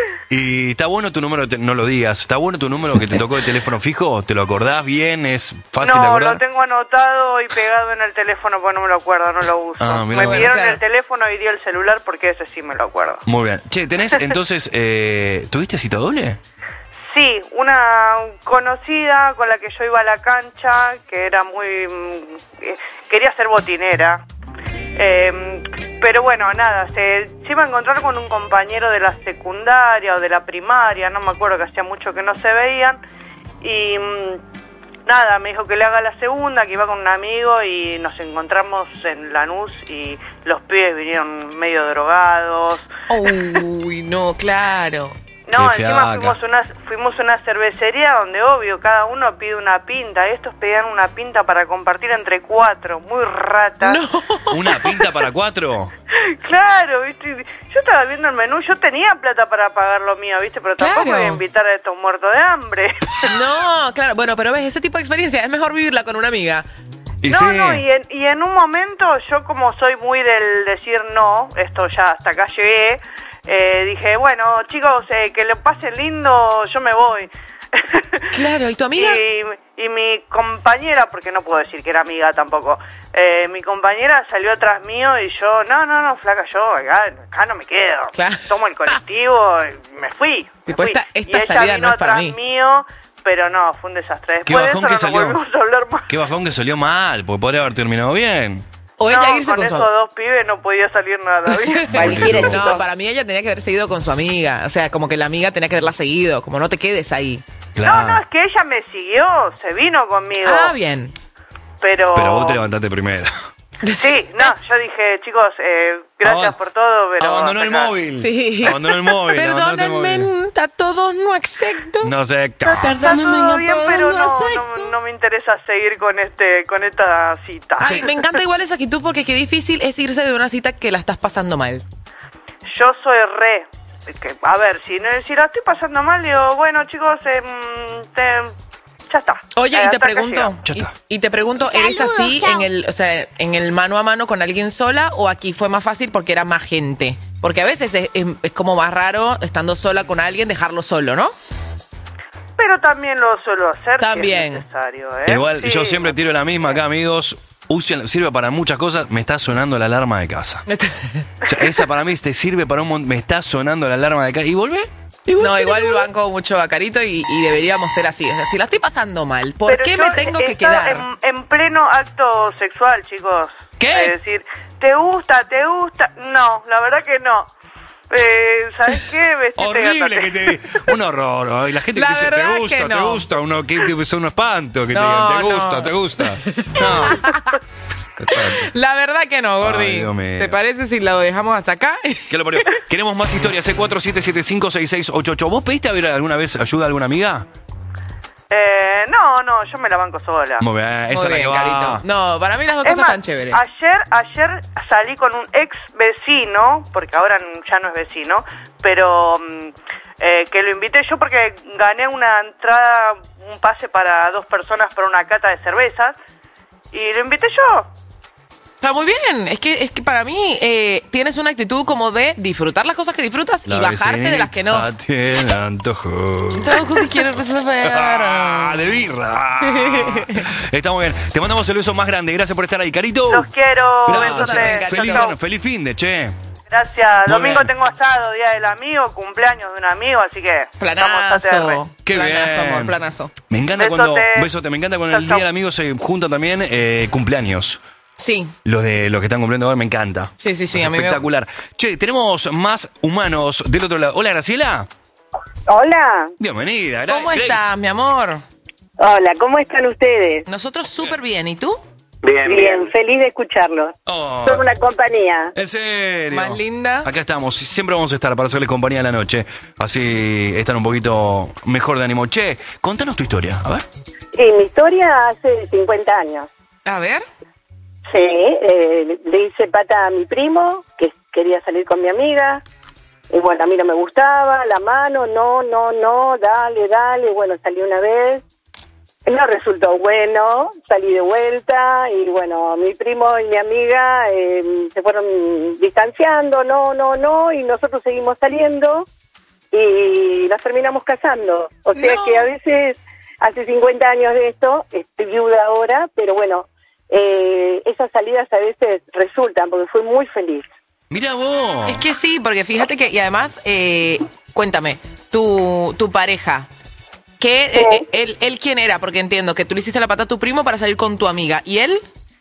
Y está bueno tu número, te- no lo digas. Está bueno tu número que te tocó de teléfono fijo. ¿Te lo acordás bien? ¿Es fácil de No, acordar? lo tengo anotado y pegado en el teléfono porque no me lo acuerdo, no lo uso. Ah, mirá me vos. pidieron Claro. el teléfono y di el celular porque ese sí me lo acuerdo. Muy bien. Che, tenés entonces, eh, ¿tuviste cita doble? Sí, una conocida con la que yo iba a la cancha, que era muy... mm, eh, quería ser botinera. Eh, pero bueno, nada, se, se iba a encontrar con un compañero de la secundaria o de la primaria, no me acuerdo, que hacía mucho que no se veían. Y mm, nada, me dijo que le haga la segunda, que iba con un amigo y nos encontramos en Lanús y los pibes vinieron medio drogados. Uy, no, claro. No, Qué encima fiaca. fuimos una, fuimos a una cervecería donde, obvio, cada uno pide una pinta. Estos pedían una pinta para compartir entre cuatro, muy ratas. ¿Una pinta para cuatro? Claro, ¿viste? Yo estaba viendo el menú, yo tenía plata para pagar lo mío, ¿viste? Pero tampoco Claro. voy a invitar a estos muertos de hambre. No, claro, bueno, pero ves, ese tipo de experiencia es mejor vivirla con una amiga. Y no, sí. no, y en, y en un momento yo como soy muy del decir no, esto ya hasta acá llegué, eh, dije, bueno, chicos, eh, que lo pasen lindo, yo me voy. Claro, ¿y tu amiga? Y, y mi compañera, porque no puedo decir que era amiga tampoco, eh, mi compañera salió atrás mío y yo, no, no, no, flaca, yo acá, acá no me quedo. Claro. Tomo el colectivo y me fui. Me Tipo, fui. esta- esta y ella salida vino no es para atrás mí. mío, pero no, fue un desastre. Qué Después de bajón eso que no salió. nos volvimos a hablar más. Qué bajón que salió mal, porque podría haber terminado bien. O no, ella irse con con su esos dos pibes no podía salir nada bien. Cualquiera, no, para mí ella tenía que haber seguido con su amiga. O sea, como que la amiga tenía que haberla seguido. Como no te quedes ahí. No, no, es que ella me siguió, se vino conmigo. Ah, bien. Pero... Pero vos te levantaste primero. Sí, no, yo dije, chicos, eh, gracias Aband- por todo, pero... Abandonó el hasta acá. móvil. Sí. Abandonó el móvil. abandonaste el móvil. Perdónenme, a todos no acepto. No sé. Está todo bien, pero no, no, no me interesa seguir con este, con esta cita. Ay, me encanta igual esa actitud porque qué difícil es irse de una cita que la estás pasando mal. Yo soy re... que, a ver, si, no, si la estoy pasando mal, digo, bueno, chicos, eh, te- ya está. Oye, Eh, y te hasta acá pregunto, llegamos. y, y te pregunto, ¿eres Saludos, así chao. en el, o sea, en el mano a mano con alguien sola o aquí fue más fácil porque era más gente? Porque a veces es, es- es como más raro estando sola con alguien dejarlo solo, ¿no? Pero también lo suelo hacer También. si es necesario, ¿eh? Igual Sí. yo siempre tiro la misma acá, amigos. Usen, sirve para muchas cosas. Me está sonando la alarma de casa. O sea, esa para mí te sirve para un montón. Me está sonando la alarma de casa. ¿Y volvé? No, igual banco mucho a Carito y, y deberíamos ser así. O sea, si la estoy pasando mal, ¿por Pero qué yo me tengo que estaba quedar? En, en pleno acto sexual, chicos. ¿Qué? Es decir, ¿te gusta? ¿Te gusta? No, la verdad que no. Eh, ¿Sabes qué? Vestite Horrible gatate. que te un horror. Y la gente La que dice, verdad te gusta, que te no. gusta. Uno que que son unos espantos que No, te digan, te no. gusta, te gusta. La verdad que no, Gordi. Ay, Dios mío. ¿Te parece si lo dejamos hasta acá? ¿Qué lo parió? Queremos más historias. C cuatro siete siete cinco seis seis ocho ocho. ¿Vos pediste a ver alguna vez ayuda a alguna amiga? Eh, no, no, yo me la banco sola. Muy bien, esa Muy es la bien, que va. Carito. No, para mí las dos Es cosas más, están chéveres. Ayer, ayer salí con un ex vecino, porque ahora ya no es vecino, pero mm, eh, que lo invité yo porque gané una entrada, un pase para dos personas para una cata de cervezas, y lo invité yo. Está muy bien. Es que, es que para mí eh, tienes una actitud como de disfrutar las cosas que disfrutas La y bajarte de las que no. vecinita tiene antojo. Todo que quiero resolver. Ah, de birra. Está muy bien. Te mandamos el beso más grande. Gracias por estar ahí, Carito. Los quiero, Gracias. besotes. Feliz, Chau, chau. bueno, feliz fin de, che. Gracias. Muy Domingo bien. tengo asado, Día del Amigo, cumpleaños de un amigo, así que estamos a T R. Planazo. Qué planazo, bien. amor, planazo. Me encanta Besote. cuando. Besote, me encanta cuando Chau, el día chau. del amigo se juntan también eh, cumpleaños. Sí. Los de los que están cumpliendo ahora me encanta. Sí, sí, sí, Es a mí me- espectacular. Che, tenemos más humanos del otro lado. Hola, Graciela. Hola. Bienvenida. Gra- ¿Cómo Grace. estás, mi amor? Hola, ¿cómo están ustedes? Nosotros súper bien. ¿Y tú? Bien, Bien, feliz de escucharlos. Oh, Son una compañía. ¿En serio? Más linda. Acá estamos. Siempre vamos a estar para hacerles compañía en la noche. Así están un poquito mejor de ánimo. Che, contanos tu historia. A ver. Y mi historia hace cincuenta años. A ver. Sí, eh, le hice pata a mi primo, que quería salir con mi amiga. Y bueno, a mí no me gustaba, la mano, no, no, no, dale, dale. Bueno, salí una vez. No resultó bueno, salí de vuelta y bueno, mi primo y mi amiga eh, se fueron distanciando, no, no, no, y nosotros seguimos saliendo y nos terminamos casando. O sea No. que a veces, hace cincuenta años de esto, estoy viuda ahora, pero bueno, eh, esas salidas a veces resultan porque fui muy feliz. Mira vos. Es que sí, porque fíjate que, y además, eh, cuéntame, tu, tu pareja, ¿qué, eh, eh, él, ¿él quién era? Porque entiendo que tú le hiciste la pata a tu primo para salir con tu amiga. ¿Y él?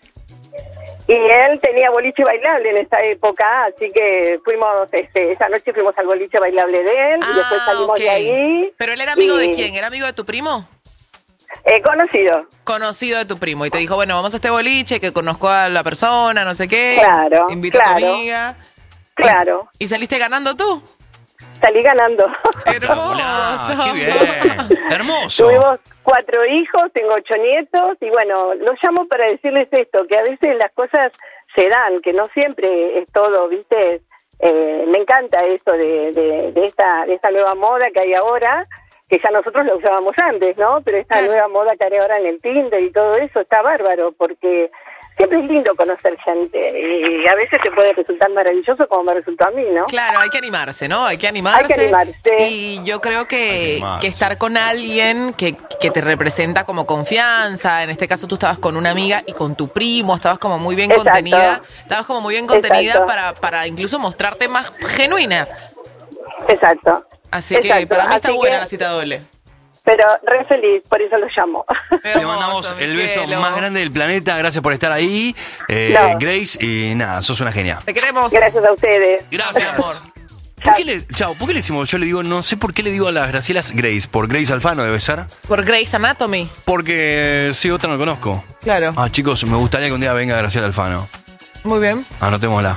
Y él tenía boliche bailable en esa época, así que fuimos, este, esa noche fuimos al boliche bailable de él y después salimos ok. de ahí. ¿Pero él era amigo y- de quién? ¿Era amigo de tu primo? Eh, conocido. Conocido de tu primo. Y te dijo, bueno, vamos a este boliche, que conozco a la persona, no sé qué. Claro, Invito a tu claro. amiga. Claro. ¿Y saliste ganando tú? Salí ganando. Hermoso. ¡Qué bien! ¡Hermoso! Tuvimos cuatro hijos, tengo ocho nietos y bueno, los llamo para decirles esto, que a veces las cosas se dan, que no siempre es todo, ¿viste? Eh, me encanta esto de, de, de, esta, de esta nueva moda que hay ahora, que ya nosotros la usábamos antes, ¿no? Pero esta nueva moda que hay ahora en el Tinder y todo eso está bárbaro, porque siempre es lindo conocer gente y a veces te puede resultar maravilloso como me resultó a mí, ¿no? Claro, hay que animarse, ¿no? Hay que animarse. Hay que animarse. Y yo creo que, animarse. que estar con alguien que, que te representa como confianza, en este caso tú estabas con una amiga y con tu primo, estabas como muy bien Exacto. contenida, estabas como muy bien contenida Exacto. para, para incluso mostrarte más genuina. Exacto. Así que Exacto. para mí está Así buena que- la cita doble. Pero re feliz, por eso lo llamo. Te mandamos el beso más grande del planeta. Gracias por estar ahí, eh, No. Grace. Y nada, sos una genia. Te queremos. Gracias a ustedes. Gracias. ¿Por qué le, chao, ¿por qué le decimos? Yo le digo, no sé por qué le digo a las Gracielas Grace. ¿Por Grace Alfano debe ser? Por Grey's Anatomy. Porque sí, otra no conozco. Claro. Ah, chicos, me gustaría que un día venga Graciela Alfano. Muy bien. Anotémosla.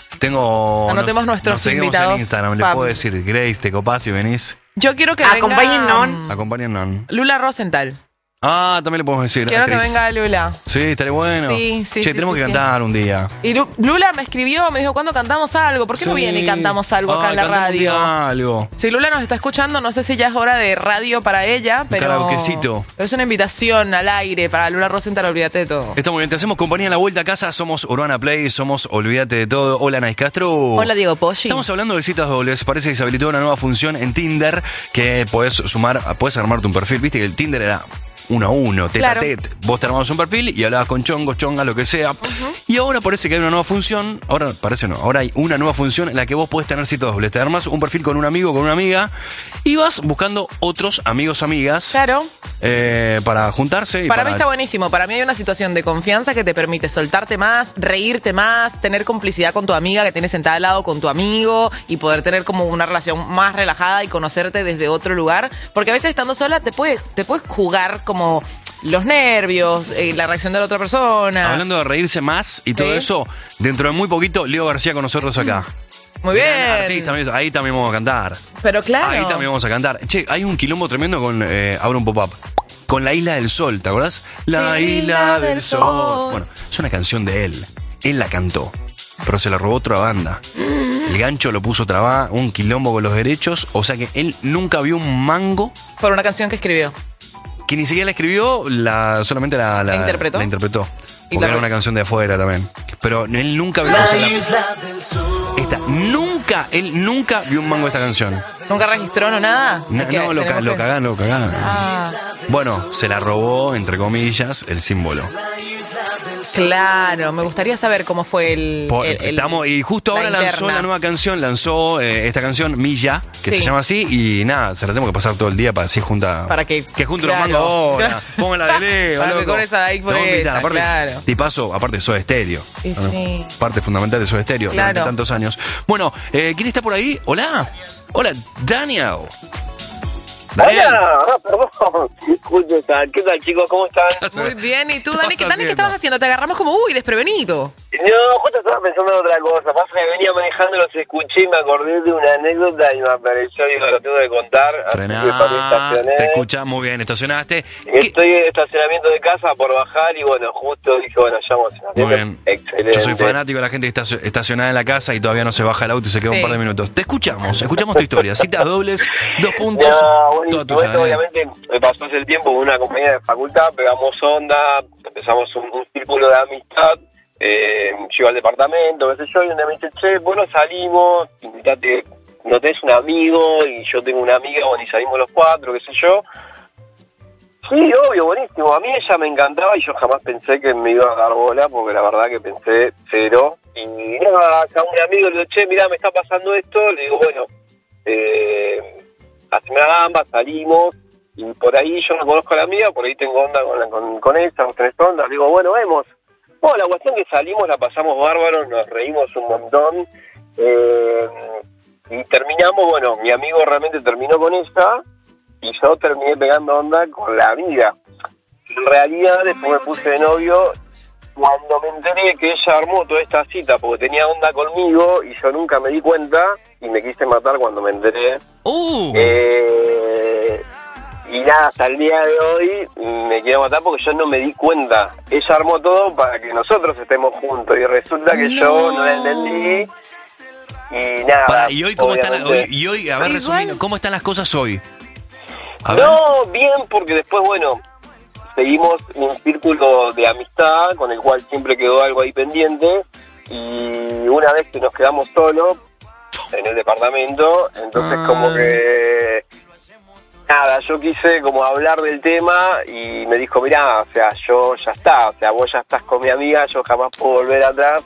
Tengo. Anotemos nos- nuestros nos seguimos invitados. en Instagram. Le Pam. puedo decir, Grace, te copás y venís. Yo quiero que Acompáñennos. venga Acompáñennos. Lula Rosenthal. Ah, también le podemos decir. Quiero que actriz. venga Lula. Sí, estaría bueno. Sí, sí, Che, sí, tenemos sí, que sí. cantar un día. Y Lu- Lula me escribió, me dijo, ¿cuándo cantamos algo? ¿Por qué no Sí. viene y cantamos algo acá Ay, en la cantamos un radio? día algo. Si Lula nos está escuchando, no sé si ya es hora de radio para ella, pero, karaoquecito. pero es una invitación al aire para Lula Rosenthal, olvídate de todo. Está muy bien, te hacemos compañía en la vuelta a casa. Somos Urbana Play, somos Olvídate de Todo. Hola, Nais Castro. Hola, Diego Poggi. Estamos hablando de citas dobles. Parece que se habilitó una nueva función en Tinder que podés sumar, podés armarte un perfil. Viste que el Tinder era uno a uno, tete Claro. a tete. Vos te armabas un perfil y hablabas con chongos, chongas, lo que sea. Y ahora parece que hay una nueva función. Ahora parece no. Ahora hay una nueva función en la que vos podés tener citas dobles. Te armas un perfil con un amigo, con una amiga y vas buscando otros amigos, amigas. Claro. eh, para juntarse. Y Para mí está buenísimo. Para mí hay una situación de confianza que te permite soltarte más, reírte más, tener complicidad con tu amiga que tienes sentada al lado con tu amigo y poder tener como una relación más relajada y conocerte desde otro lugar. Porque a veces estando sola te puedes te puedes jugar como los nervios, eh, la reacción de la otra persona. Hablando de reírse más y todo Sí. eso, dentro de muy poquito, Leo García con nosotros acá. Muy Gran bien. artista, mira, ahí también vamos a cantar. Pero claro. Ahí también vamos a cantar. Che, hay un quilombo tremendo con eh, Abra un Pop-Up. Con La Isla del Sol, ¿te acordás? La Sí, Isla del del Sol. Sol. Bueno, es una canción de él. Él la cantó, pero se la robó otra banda. El gancho lo puso trabá, un quilombo con los derechos. O sea que él nunca vio un mango Por una canción que escribió. que ni siquiera la escribió, la, solamente la, la, ¿La interpretó? la interpretó. Y Porque la era re- una canción de afuera también. Pero él nunca vio o sea, la- esta, nunca, él nunca vio un mango de esta canción. ¿Nunca registró no nada? No, Es que no, lo, ca- tenemos lo que- cagaron, lo cagaron. Ah, Bueno, se la robó, entre comillas, el símbolo. claro, me gustaría saber cómo fue el. Po- el- el- estamos, y justo la ahora lanzó interna. la nueva canción, lanzó eh, esta canción, Milla, que Sí. se llama así, y nada, se la tenemos que pasar todo el día para así junta. Para que. Que junte claro. los mangos ahora. Pónganla de Leo, Para que loco. cobres ahí por No, esa, invitá, aparte, claro. tipazo, aparte de Soda Estéreo. Y ¿no? sí. Parte fundamental de Soda Estéreo Claro. durante tantos años. Bueno, eh, ¿quién está por ahí? Hola. Hola, Daniel. Daniel. Hola, perdón. ¿Qué tal? ¿Qué tal, chicos? ¿Cómo están? Muy bien, ¿y tú, ¿Qué Dani? estás ¿Qué, Dani, ¿qué haciendo? estabas haciendo? Te agarramos como, uy, desprevenido. No, justo estaba pensando en otra cosa. Pasa que venía manejando, los escuché y me acordé de una anécdota y me apareció, digo, lo tengo que contar. Así que para mí Frená, estacioné. te escuchas muy bien, estacionaste. Estoy en estacionamiento de casa por bajar y bueno, justo dije, bueno, llamo a estacionamiento. Muy bien. Excelente. Yo soy fanático de la gente que está estacionada en la casa y todavía no se baja el auto y se queda Sí. un par de minutos. Te escuchamos, escuchamos tu historia. Citas dobles, dos puntos, No, bueno, toda y tuya, esto Daniel. obviamente me pasó hace el tiempo con una compañera de facultad, pegamos onda, empezamos un, un círculo de amistad, eh, yo iba al departamento, qué sé yo, y donde me dice, che, bueno, salimos, invitate, no tenés un amigo, y yo tengo una amiga, bueno, y salimos los cuatro, qué sé yo. Sí, obvio, buenísimo, a mí ella me encantaba y yo jamás pensé que me iba a dar bola, porque la verdad que pensé cero, y nada, a un amigo le digo, che, mirá, me está pasando esto, le digo, bueno, eh... haceme la gamba, salimos, y por ahí yo no conozco a la amiga, por ahí tengo onda con, la, con, con ella, vos tenés onda, le digo, bueno, vemos. Bueno, la cuestión que salimos, la pasamos bárbaro, nos reímos un montón, eh, y terminamos, bueno, mi amigo realmente terminó con ella, y yo terminé pegando onda con la amiga. En realidad, después me puse de novio, cuando me enteré que ella armó toda esta cita, porque tenía onda conmigo, y yo nunca me di cuenta, y me quise matar cuando me enteré. Uh. Eh, y nada, hasta el día de hoy me quiero matar porque yo no me di cuenta. Ella armó todo para que nosotros estemos juntos y resulta que No. yo no la entendí. Y nada. Pará, y hoy cómo están la- obviamente- hoy- y hoy, a ver, Igual. resumiendo, ¿cómo están las cosas hoy? A ver. No, bien, porque después, bueno, seguimos un círculo de amistad con el cual siempre quedó algo ahí pendiente, y una vez que nos quedamos solos en el departamento, entonces Ah. como que nada, yo quise como hablar del tema y me dijo, mirá, o sea, yo ya está, o sea, vos ya estás con mi amiga, yo jamás puedo volver atrás.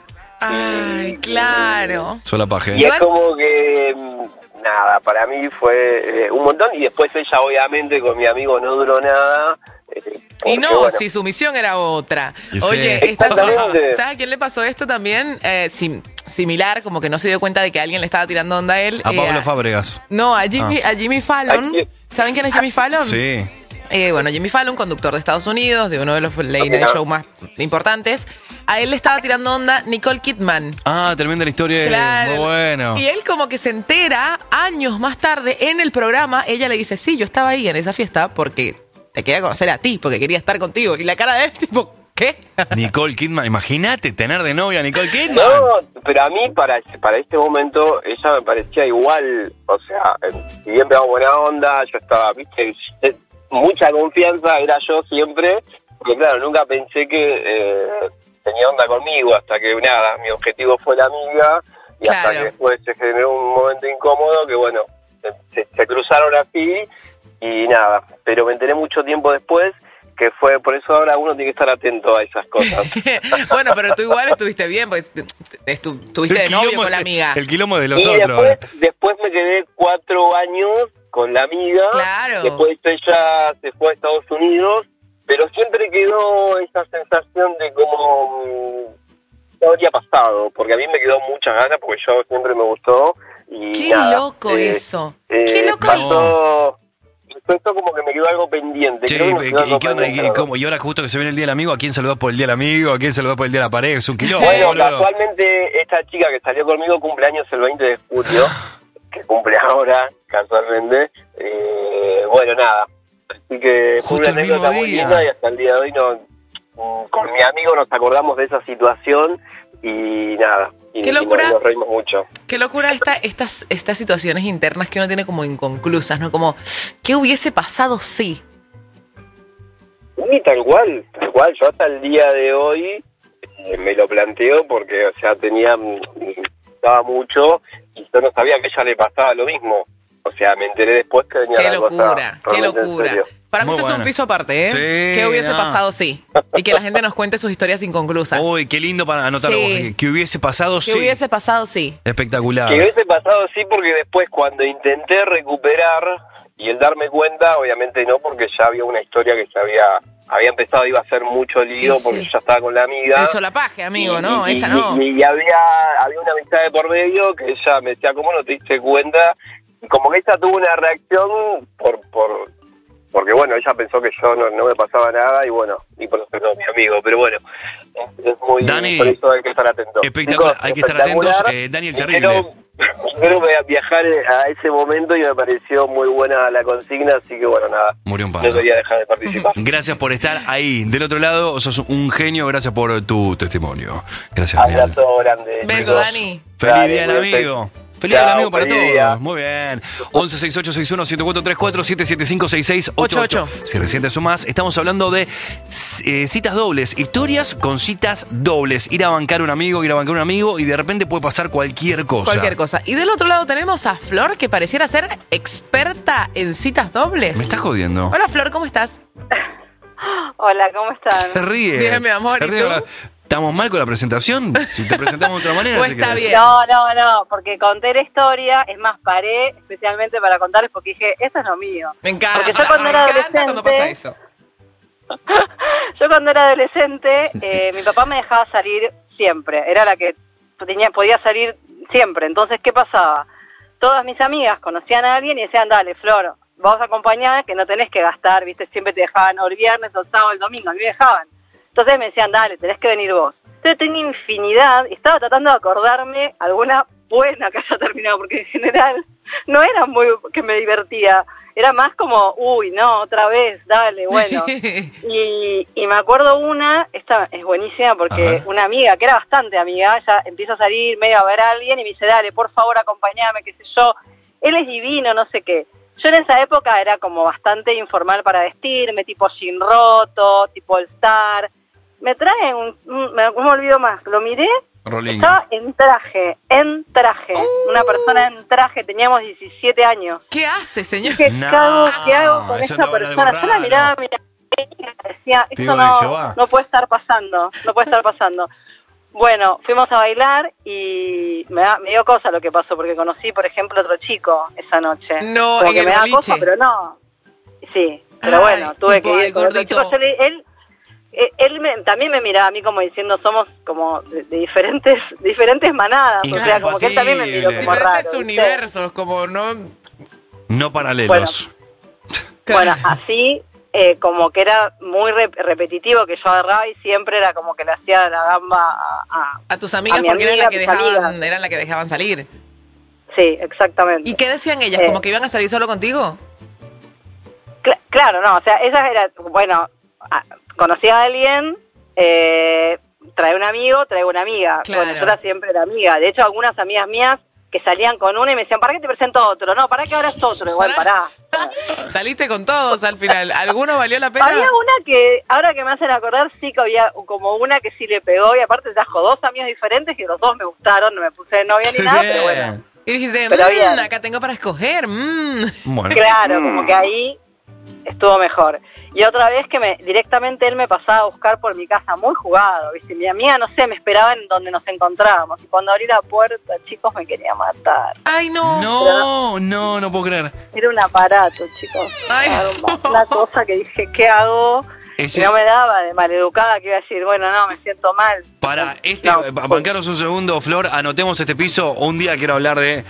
Ay, claro. Solapaje. Y es como que, mm, nada, para mí fue eh, un montón, y después ella obviamente con mi amigo no duró nada. eh, Y porque, no, bueno, si su misión era otra. Y sí. Oye, esta- Exactamente. ¿sabes a quién le pasó esto también? Eh, sim- similar, como que no se dio cuenta de que alguien le estaba tirando onda a él. A eh, Pablo Fábregas. No, a Jimmy, a Jimmy Fallon. ¿A quién? ¿Saben quién es Jimmy Fallon? Sí. Eh, bueno, Jimmy Fallon, conductor de Estados Unidos, de uno de los late night Ajá. show más importantes. A él le estaba tirando onda Nicole Kidman. Ah, tremenda la historia. Claro. Muy bueno. Y él como que se entera años más tarde en el programa, ella le dice, sí, yo estaba ahí en esa fiesta porque te quería conocer a ti, porque quería estar contigo. Y la cara de él, tipo, ¿qué? Nicole Kidman, imagínate tener de novia a Nicole Kidman. No, pero a mí para, para este momento ella me parecía igual, o sea, eh, si bien pegaba buena onda, yo estaba, viste, eh, mucha confianza, era yo siempre, porque claro, nunca pensé que eh, tenía onda conmigo, hasta que nada, mi objetivo fue la amiga, y hasta Claro. que después se generó un momento incómodo que bueno, se, se cruzaron así, y nada, pero me enteré mucho tiempo después, que fue, por eso ahora uno tiene que estar atento a esas cosas. Bueno, pero tú igual estuviste bien, pues estu- estuviste de El novio quilombo- con la amiga. El quilombo de los y otros. después, después me quedé cuatro años con la amiga. Claro. Después ella se fue a Estados Unidos, pero siempre quedó esa sensación de como mm, ¿qué habría pasado? Porque a mí me quedó muchas ganas, porque yo siempre me gustó. Y Qué nada, loco eh, eso. eh, Qué loco. pasó- Esto como que me quedó algo pendiente. Sí, creo que me ¿y, quedó algo y qué onda? ¿Y, pendiente. cómo? Y ahora justo que se viene el Día del Amigo, ¿a quién saludás por el Día del Amigo? ¿A quién saludás por el Día de la pareja? Es un quilombo, Bueno, boludo. casualmente esta chica que salió conmigo cumple años el veinte de julio, que cumple ahora, casualmente. Eh, bueno, nada. Así que fue Justo una el mismo anécdota muy día. linda, y hasta el día de hoy no, mm, con mi amigo nos acordamos de esa situación y nada. Y, Qué y nos- locura. nos reímos mucho. Qué locura esta, estas, estas situaciones internas que uno tiene como inconclusas, ¿no? Como, ¿qué hubiese pasado si? Y tal cual, tal cual. Yo hasta el día de hoy eh, me lo planteo porque, o sea, tenía, mm, me gustaba mucho y yo no sabía que a ella le pasaba lo mismo. O sea, me enteré después que venía Qué la cosa locura, qué realmente en locura. serio. Para mí Muy esto es un bueno. piso aparte, ¿eh? Sí, ¿Qué hubiese no. pasado si? Y que la gente nos cuente sus historias inconclusas. Uy, qué lindo para anotarlo. Sí. Que hubiese pasado, ¿Qué sí. hubiese pasado si? Espectacular. Que hubiese pasado sí, porque después cuando intenté recuperar y el darme cuenta, obviamente no, porque ya había una historia que ya había había empezado, iba a ser mucho lío, Y sí. porque yo ya estaba con la amiga. El solapaje, amigo, Y- ¿no? y, Esa y- no. Y, había, había una amistad de por medio que ella me decía, ¿cómo no te diste cuenta? Y como que ella tuvo una reacción por... por porque bueno, ella pensó que yo no, no me pasaba nada y bueno, y por eso no, mi amigo, pero bueno, es, es muy... Dani, por eso hay que estar atento. espectacular, Chicos, hay que estar atentos. espectacular. Eh, Daniel, Y terrible. quiero- Quiero viajar a ese momento y me pareció muy buena la consigna, así que bueno, nada, Murió un no panda. quería dejar de participar. Gracias por estar ahí. Del otro lado, sos un genio. Gracias por tu testimonio. Gracias, Daniel. Abrazo grande. Beso, chicos. Dani. Feliz Dale, Día del cuídense. Amigo. Feliz Día del Chao, Amigo para feliz todos. día. Muy bien. once sesenta y ocho sesenta y uno siete cuatro tres cuatro siete siete cinco seis seis ocho ocho. Si recién te sumás, estamos hablando de eh, citas dobles. Historias con citas dobles. Ir a bancar a un amigo, ir a bancar a un amigo y de repente puede pasar cualquier cosa. Cualquier cosa. Y del otro lado tenemos a Flor, que pareciera ser experta en citas dobles. Me estás jodiendo. Hola, Flor, ¿cómo estás? Hola, ¿cómo están? Se ríe. Bien, mi amor, Se ¿y ríe. tú? ¿Estamos mal con la presentación? Si te presentamos de otra manera, Pues si está querés. bien. No, no, no, porque conté la historia, es más, paré especialmente para contarles porque dije, eso es lo mío. Me encanta. Porque yo cuando me era encanta adolescente, cuando pasa eso. yo cuando era adolescente, eh, mi papá me dejaba salir siempre, era la que tenía, podía salir siempre. Entonces, ¿qué pasaba? Todas mis amigas conocían a alguien y decían, dale, Flor, vamos a acompañar, que no tenés que gastar, viste, siempre te dejaban o el viernes o el sábado o el domingo, a mí me dejaban. Entonces me decían, dale, tenés que venir vos. Entonces tenía infinidad, y estaba tratando de acordarme alguna buena que haya terminado, porque en general no era muy que me divertía, era más como, uy, no, otra vez, dale, bueno. y, y me acuerdo una, esta es buenísima, porque Ajá. una amiga, que era bastante amiga, ella empieza a salir medio a ver a alguien y me dice, dale, por favor, acompáñame, qué sé yo. Él es divino, no sé qué. yo en esa época era como bastante informal para vestirme, tipo jean roto, tipo All Star. Me traen, un, un, me, no me olvido más, lo miré, Rolling. estaba en traje, en traje, uh, una persona en traje, teníamos diecisiete años. ¿Qué hace, señor? ¿Qué, No, hago, ¿qué hago con eso esta te va a dar persona? algo Yo la raro. miraba, miraba, y decía, Te esto digo de no, Jehová. no puede estar pasando, no puede estar pasando. Bueno, fuimos a bailar y me, da, me dio cosa lo que pasó, porque conocí, por ejemplo, otro chico esa noche. No, Como en que el me da boliche. cosa, pero no. Sí, pero Ay, bueno, tuve tipo, que ay, ir con otro gordito. chico. Yo le- él eh, él me- también me miraba a mí como diciendo, somos como de, de diferentes diferentes manadas. O sea, como que él también me miró como Incompatibles. raro. Diferentes ¿viste? universos, como no... No paralelos. Bueno, así eh, como que era muy rep- repetitivo, que yo agarraba y siempre era como que le hacía la gamba a, a, A tus amigas, a mi porque eran amiga, las que mis dejaban, amigas. eran las que dejaban salir. Sí, exactamente. ¿Y qué decían ellas? Eh. ¿Como que iban a salir solo contigo? Cla- claro, no, o sea, ella era, bueno, a- conocí a alguien, eh, trae un amigo, trae una amiga. Claro. Bueno, yo era siempre la amiga. De hecho, algunas amigas mías que salían con una y me decían, ¿para qué te presento a otro? No, ¿para qué ahora es otro? Igual, ¿Para? pará. Saliste con todos al final. ¿Alguno valió la pena? Había una que, ahora que me hacen acordar, sí que había como una que sí le pegó y aparte trajo dos amigos diferentes y los dos me gustaron, no me puse de novia ni nada, pero bueno. Y dijiste, Pero "Mm, bien. acá tengo para escoger. mm". Bueno. Claro, como que ahí estuvo mejor. Y otra vez que me directamente él me pasaba a buscar por mi casa, muy jugado, ¿viste? Mi amiga, no sé, me esperaba en donde nos encontrábamos. Y cuando abrí la puerta, chicos, me quería matar. Ay, no. No, no, no puedo creer. Era un aparato, chicos. Ay, Era una, una cosa que dije, ¿qué hago? Ese- Y no me daba de maleducada que iba a decir, bueno, no, me siento mal. Para este, No. bancaros un segundo, Flor, anotemos este piso. Un día quiero hablar de.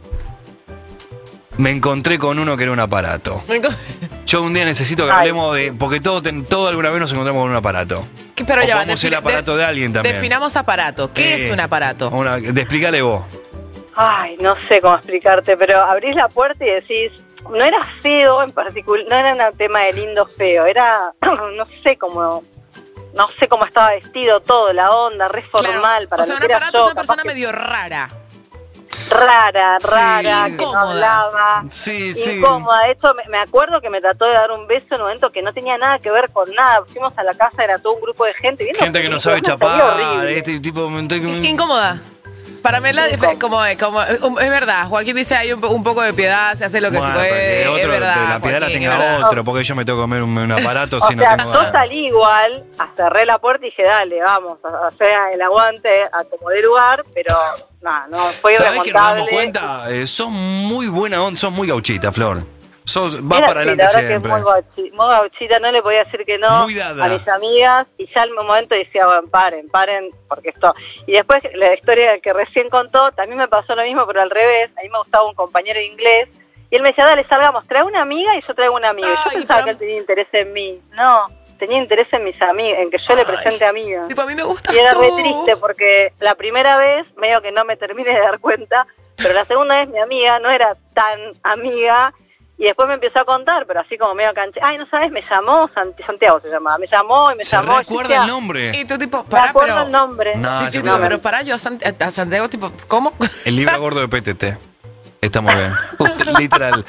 Me encontré con uno que era un aparato. Yo un día necesito que Ay. hablemos de. Porque todo, ten- todo alguna vez nos encontramos con un aparato. ¿Qué- Pero O ya va, podemos ser defini- aparato de alguien también. Definamos aparato. ¿Qué Eh, es un aparato? Una, de, explícale vos. Ay, no sé cómo explicarte, pero abrís la puerta y decís, no era feo en particular, no era un tema de lindo feo, era, no sé cómo, no sé cómo estaba vestido todo, la onda, re formal, para o sea, lo un que era aparato yo, es una capaz persona que medio rara. rara, Sí, rara, que no incómoda. hablaba, Sí, sí. incómoda. De hecho, me, me acuerdo que me trató de dar un beso en un momento que no tenía nada que ver con nada. Fuimos a la casa, era todo un grupo de gente. viendo Gente que no sabe películas, me chapar. salió horrible. Este tipo. Incómoda. Para mí, la, como, como, es verdad, Joaquín dice hay un, un poco de piedad, se hace lo que Bueno, se pero puede. que otro, es verdad, que la piedad la Joaquín, tenga es verdad. otro, porque yo me tengo que comer un, un aparato O si no sea, tengo yo ganas. salí igual, cerré la puerta y dije, dale, vamos, a hacer el aguante a como de lugar, pero no, no, fue ¿Sabés que nos irremontable. damos cuenta? Eh, sos muy buena onda, sos muy gauchita, Flor. Sos, vas Era para así, adelante la verdad siempre. que es muy gauchi- muy gauchita, no le podía decir que no Muy dada. a mis amigas, y ya al momento decía, bueno, paren, paren, porque esto... Y después, la historia que recién contó, también me pasó lo mismo, pero al revés, a mí me gustaba un compañero de inglés, y él me decía, dale, salgamos, trae una amiga y yo traigo una amiga. Y yo Ay, pensaba pero- que él tenía interés en mí. No, tenía interés en mis amigas, en que yo le presente amigas. Tipo, a mí me gusta Y era tú. re triste porque la primera vez, medio que no me terminé de dar cuenta, pero la segunda vez mi amiga no era tan amiga y después me empezó a contar, pero así como medio canche. Ay, no sabes, me llamó, Santi- Santiago se llamaba, me llamó y me Se llamó. y recuerda decía, el nombre. Y tú, tipo, Me pará, acuerdo pero. el nombre. No, Sí, ese sí, fue- pero pará, yo a, Sant- a Santiago, tipo, ¿cómo? El libro gordo de P T T. Estamos bien. Usted, literal.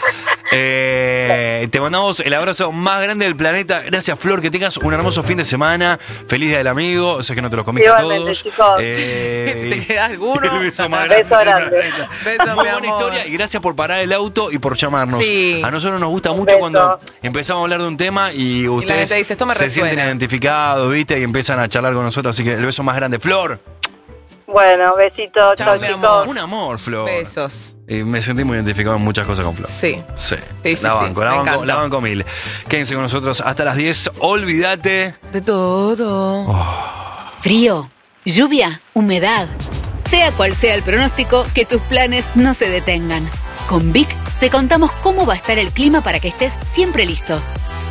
Eh, te mandamos el abrazo más grande del planeta. Gracias, Flor. Que tengas un hermoso fin de semana. Feliz día del amigo. Sé que no te lo comiste Igualmente, todos. chicos. Eh, ¿Te queda alguno? El beso más Beso grande del grande. planeta. Beso, Muy mi buena amor. historia y gracias por parar el auto y por llamarnos. Sí. A nosotros nos gusta Un mucho beso. cuando empezamos a hablar de un tema y ustedes gente dice, "Esto me se resuena". sienten identificados, ¿viste? Y empiezan a charlar con nosotros. Así que el beso más grande. Flor. Bueno, besitos, Chao, chao mi chicos. amor. Un amor, Flor. Besos. Y me sentí muy identificado en muchas cosas con Flor. Sí. Sí. Sí, sí, la sí, banco, la me banco, encantó. la banco mil. Quédense con nosotros hasta las diez. Olvídate. De todo. Frío, lluvia, humedad. Sea cual sea el pronóstico, que tus planes no se detengan. Con Vic te contamos cómo va a estar el clima para que estés siempre listo.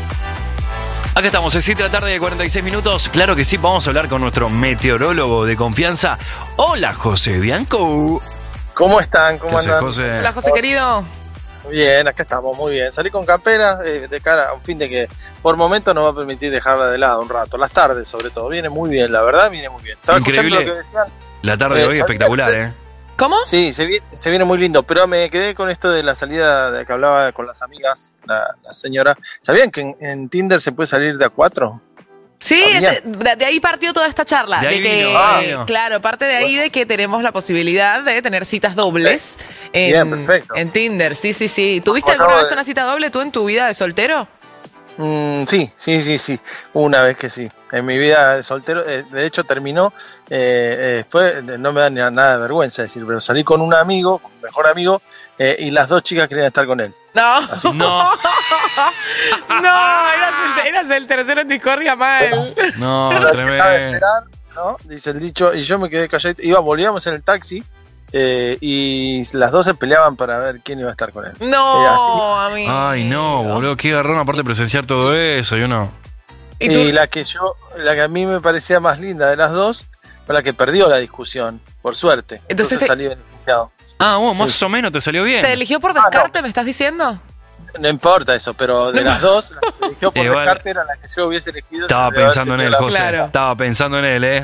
Acá estamos, es siete de la tarde de cuarenta y seis minutos. Claro que sí, vamos a hablar con nuestro meteorólogo de confianza. Hola, José Bianco. ¿Cómo están? ¿Cómo ¿Qué haces, andan? José? Hola, José querido. Bien, acá estamos, muy bien. Salí con campera eh, de cara a un fin de que por momentos nos va a permitir dejarla de lado un rato. Las tardes, sobre todo. Viene muy bien, la verdad, viene muy bien. Estaba Increíble. escuchando lo que decían. La tarde de Eh, hoy ¿sabían espectacular, ustedes? ¿eh? ¿Cómo? Sí, se viene, se viene muy lindo, pero me quedé con esto de la salida de que hablaba con las amigas, la, la señora. ¿Sabían que en, en Tinder se puede salir de a cuatro? Sí, ¿Sabían? ese- de, de ahí partió toda esta charla. De ahí que, vino, ah, vino. Claro, parte de ahí de que tenemos la posibilidad de tener citas dobles en, Bien, perfecto. en Tinder. Sí, sí, sí. ¿Tuviste Acabo alguna vez de- una cita doble tú en tu vida de soltero? Mm, sí, sí, sí, sí. Una vez que sí. En mi vida de soltero, eh, de hecho terminó, eh, eh, después eh, no me da ni a- nada de vergüenza decir, pero salí con un amigo, con mi mejor amigo, eh, y las dos chicas querían estar con él. No. No. No, eras el, eras el tercero en discordia mal. No, Pero el que sabe tremendo. esperar, ¿no? Dice el dicho, y yo me quedé calladito. Iba, volvíamos en el taxi eh, y las dos se peleaban para ver quién iba a estar con él. No, a mí. Ay, no, boludo, qué garrón aparte de presenciar todo eso, yo no. Y, la que yo, la que a mí me parecía más linda de las dos, fue la que perdió la discusión, por suerte. Entonces Entonces te- salí beneficiado. Ah, vos, más o menos te salió bien. ¿Te eligió por descarte, me estás diciendo? No importa eso, pero de las dos, la que eligió por Igual- descarte era la que yo hubiese elegido. Estaba si me hubiera pensando en él, tenido la- José. Estaba pensando en él, ¿eh?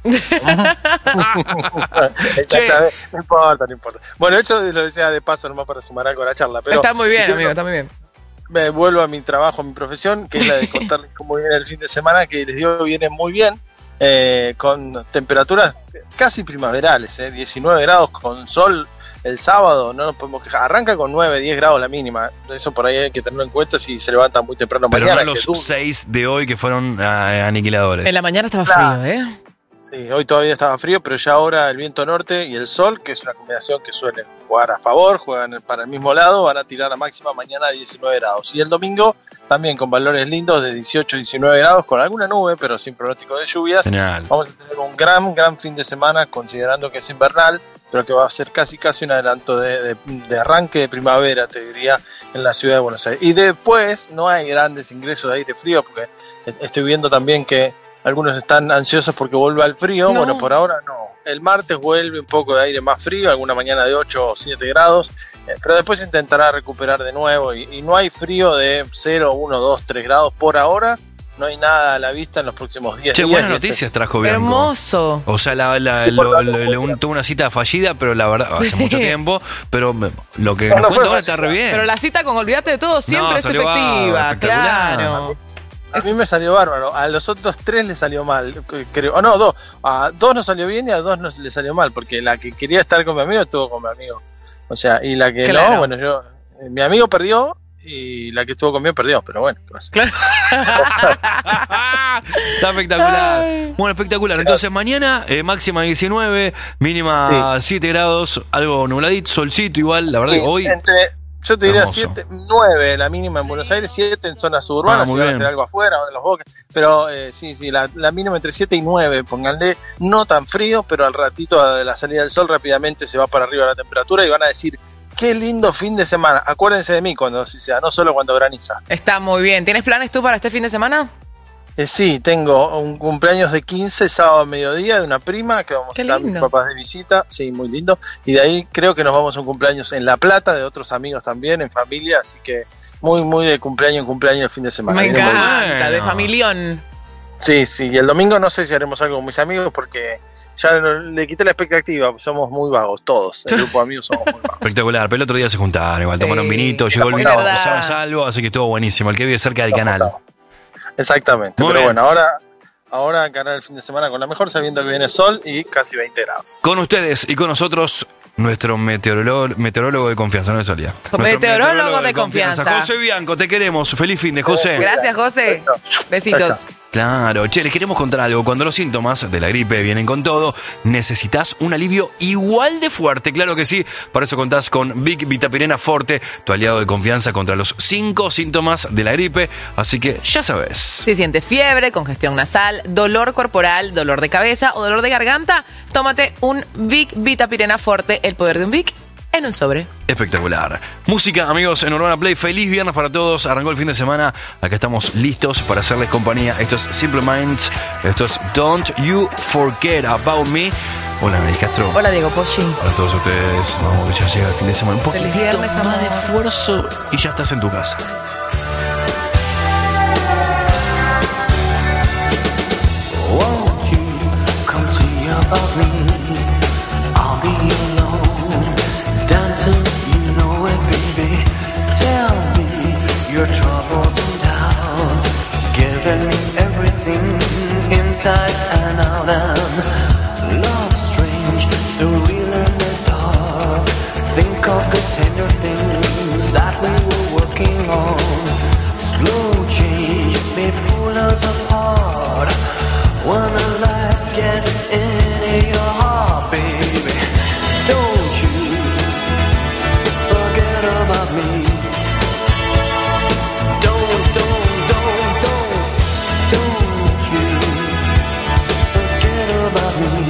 Exactamente, no importa, no importa. Bueno, hecho lo decía de paso nomás para sumar algo a la charla. Pero Está muy bien, si quiero- amigo, está muy bien. Me vuelvo a mi trabajo, a mi profesión, que es la de contarles cómo viene el fin de semana, que les digo viene muy bien, eh, con temperaturas casi primaverales, eh, diecinueve grados con sol el sábado, no nos podemos quejar. Arranca con nueve, diez grados la mínima, eso por ahí hay que tenerlo en cuenta si se levanta muy temprano Pero mañana. no que los du- seis de hoy que fueron ah, aniquiladores. En la mañana estaba Claro. frío, ¿eh? Sí, hoy todavía estaba frío, pero ya ahora el viento norte y el sol, que es una combinación que suelen jugar a favor, juegan para el mismo lado, van a tirar a máxima mañana a diecinueve grados. Y el domingo también con valores lindos de dieciocho, diecinueve grados, con alguna nube, pero sin pronóstico de lluvias. Genial. Vamos a tener un gran, gran fin de semana, considerando que es invernal, pero que va a ser casi, casi un adelanto de, de- de arranque de primavera, te diría, en la ciudad de Buenos Aires. Y después no hay grandes ingresos de aire frío, porque estoy viendo también que algunos están ansiosos porque vuelve al frío. No. Bueno, por ahora no. El martes vuelve un poco de aire más frío, alguna mañana de ocho o siete grados, eh, pero después intentará recuperar de nuevo. Y, y no hay frío de cero, uno, dos, tres grados por ahora. No hay nada a la vista en los próximos diez Che, días. buenas y ese- noticias trajo Bianco. Hermoso. O sea, la, la- Sí, por lo- la- lo- lo- tuvo una cita fallida, pero la verdad, hace mucho tiempo, pero me- lo que No, nos no cuenta fue ahora está re bien. Pero la cita con Olvídate de todo siempre No, es salió efectiva, bárbaro, espectacular. claro. A mí me salió bárbaro, a los otros tres le salió mal, creo. Oh, no, dos. A dos nos salió bien y a dos nos le salió mal, porque la que quería estar con mi amigo estuvo con mi amigo. O sea, y la que Claro. no, bueno, yo. eh, Mi amigo perdió y la que estuvo conmigo perdió, pero bueno, ¿qué pasa? Está espectacular. Bueno, espectacular. Entonces, mañana eh, máxima diecinueve, mínima siete grados, algo nubladito, solcito igual. La verdad Sí, que hoy. entre- yo te diría hermoso. siete, nueve la mínima en Buenos Aires, siete en zonas suburbanas, Ah, si muy van a bien. hacer algo afuera o en los bosques. Pero eh, sí, sí, la, la mínima entre siete y nueve, pónganle, no tan frío, pero al ratito de la salida del sol rápidamente se va para arriba la temperatura y van a decir, qué lindo fin de semana. Acuérdense de mí cuando así sea, no solo cuando graniza. Está muy bien. ¿Tienes planes tú para este fin de semana? Eh, sí, tengo un cumpleaños de quince, sábado a mediodía, de una prima, que vamos Qué a estar mis lindo. papás de visita, sí, muy lindo. Y de ahí creo que nos vamos a un cumpleaños en La Plata, de otros amigos también, en familia, así que muy, muy de cumpleaños en cumpleaños el fin de semana. Me Viene muy bien. encanta, de Bueno. familión. Sí, sí, y el domingo no sé si haremos algo con mis amigos porque ya no- le quité la expectativa, somos muy vagos, todos, el grupo de amigos somos muy vagos. Espectacular, pero el otro día se juntaron, igual Sí, tomaron vinito, llegó el es vino, verdad. usamos algo, así que estuvo buenísimo. El que vive cerca del canal. Exactamente, Muy pero bien. bueno, ahora, ahora encarar el fin de semana con la mejor, sabiendo que viene sol y casi veinte grados. Con ustedes y con nosotros, nuestro meteorólogo, meteorólogo de confianza, no me salía. Nuestro Meteorólogo de confianza. José Bianco, te queremos. Feliz fin de José. Gracias, José. Besitos. Claro, che, les queremos contar algo. Cuando los síntomas de la gripe vienen con todo, necesitas un alivio igual de fuerte. Claro que sí. Para eso contás con Vic Vitapirena Forte, tu aliado de confianza contra los cinco síntomas de la gripe. Así que ya sabes. Si sientes fiebre, congestión nasal, dolor corporal, dolor de cabeza o dolor de garganta, tómate un Vic Vitapirena Forte, el poder de un Vic en un sobre. Espectacular. Música, amigos, en Urbana Play. Feliz viernes para todos. Arrancó el fin de semana. Acá estamos listos para hacerles compañía. Esto es Simple Minds. Esto es Don't You Forget About Me. Hola, Nadie Castro. Hola, Diego Poschi. Hola a todos ustedes. Vamos, que ya llega el fin de semana. Un Feliz poquitito viernes, más amor. de esfuerzo y ya estás en tu casa. Won't you come see about me? I'll be alone. tender things that we were working on. Slow change may pull us apart. When the light gets into your heart, baby, don't you forget about me. Don't, don't, don't, don't, don't you forget about me.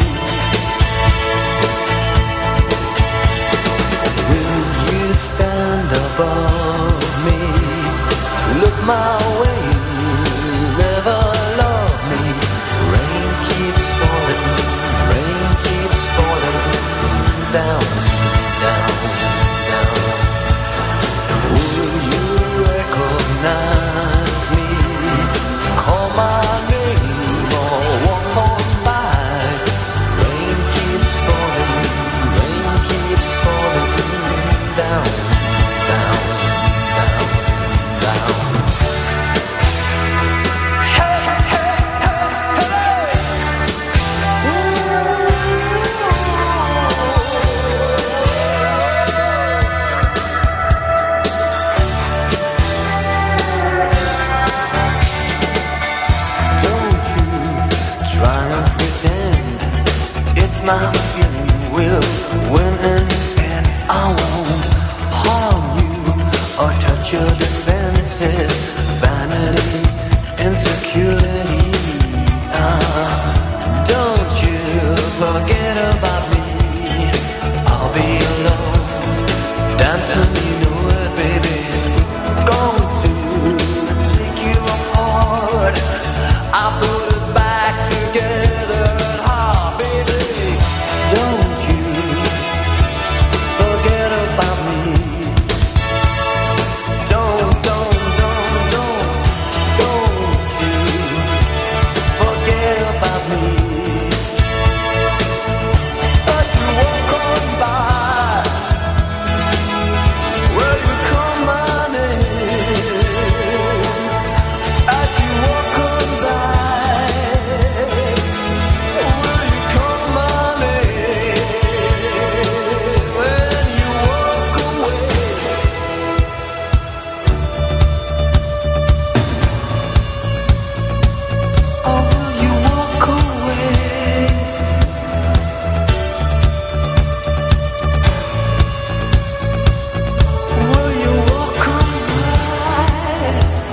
Will you stand above me? Look my way, never love me. Rain keeps falling, rain keeps falling down, down, down. Will you recognize me? Call my name or walk on by. Rain keeps falling, rain keeps falling down, down, down, down. Try and pretend it's my feeling. We'll win in the end. I won't harm you or touch your defenses. Vanity, insecurity. Ah, don't you forget about me. I'll be alone, dancing, you know it, baby. Going to take you apart. I put us back together. Ah, baby, don't you forget about me. Don't, don't, don't, don't, don't you forget about me. As you walk on by, will you call my name? As you walk on by, will you call my name? When you walk away. Oh, will you walk away? Will you walk on by?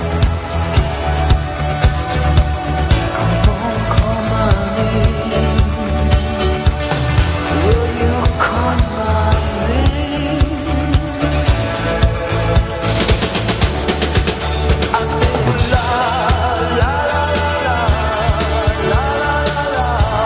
Come on, call my name. Will you call my name? I say la la la la la la la la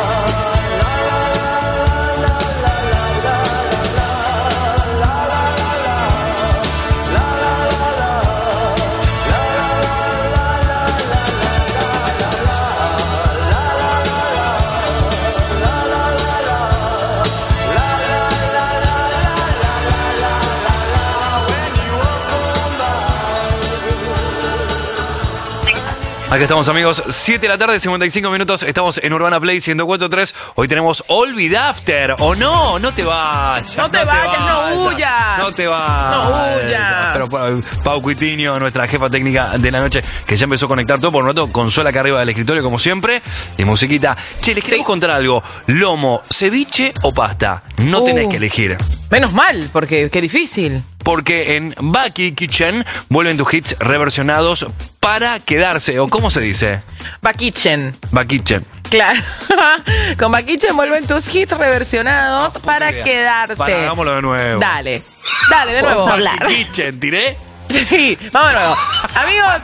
Acá estamos, amigos, siete de la tarde, cincuenta y cinco minutos. Estamos en Urbana Play ciento cuatro punto tres. Hoy tenemos Olvid After. ¿O no? No te vayas. No te vayas, no huyas. No te vayas. No huyas. Pero Pa- Pau Cuitinho, nuestra jefa técnica de la noche, que ya empezó a conectar todo por un rato, consola acá arriba del escritorio, como siempre, y musiquita. Che, les queremos contar algo. Lomo, ceviche o pasta. No Uh. tenés que elegir. Menos mal, porque qué difícil. Porque en Bucky Kitchen vuelven tus hits reversionados para quedarse. ¿O cómo se dice? Bakitchen. Bucky Kitchen. Claro. Con Bakitchen vuelven tus hits reversionados para idea. quedarse. Para, hagámoslo de nuevo. Dale. Dale, de nuevo. Bucky Kitchen, ¿tiré? Sí, vamos de nuevo. Amigos.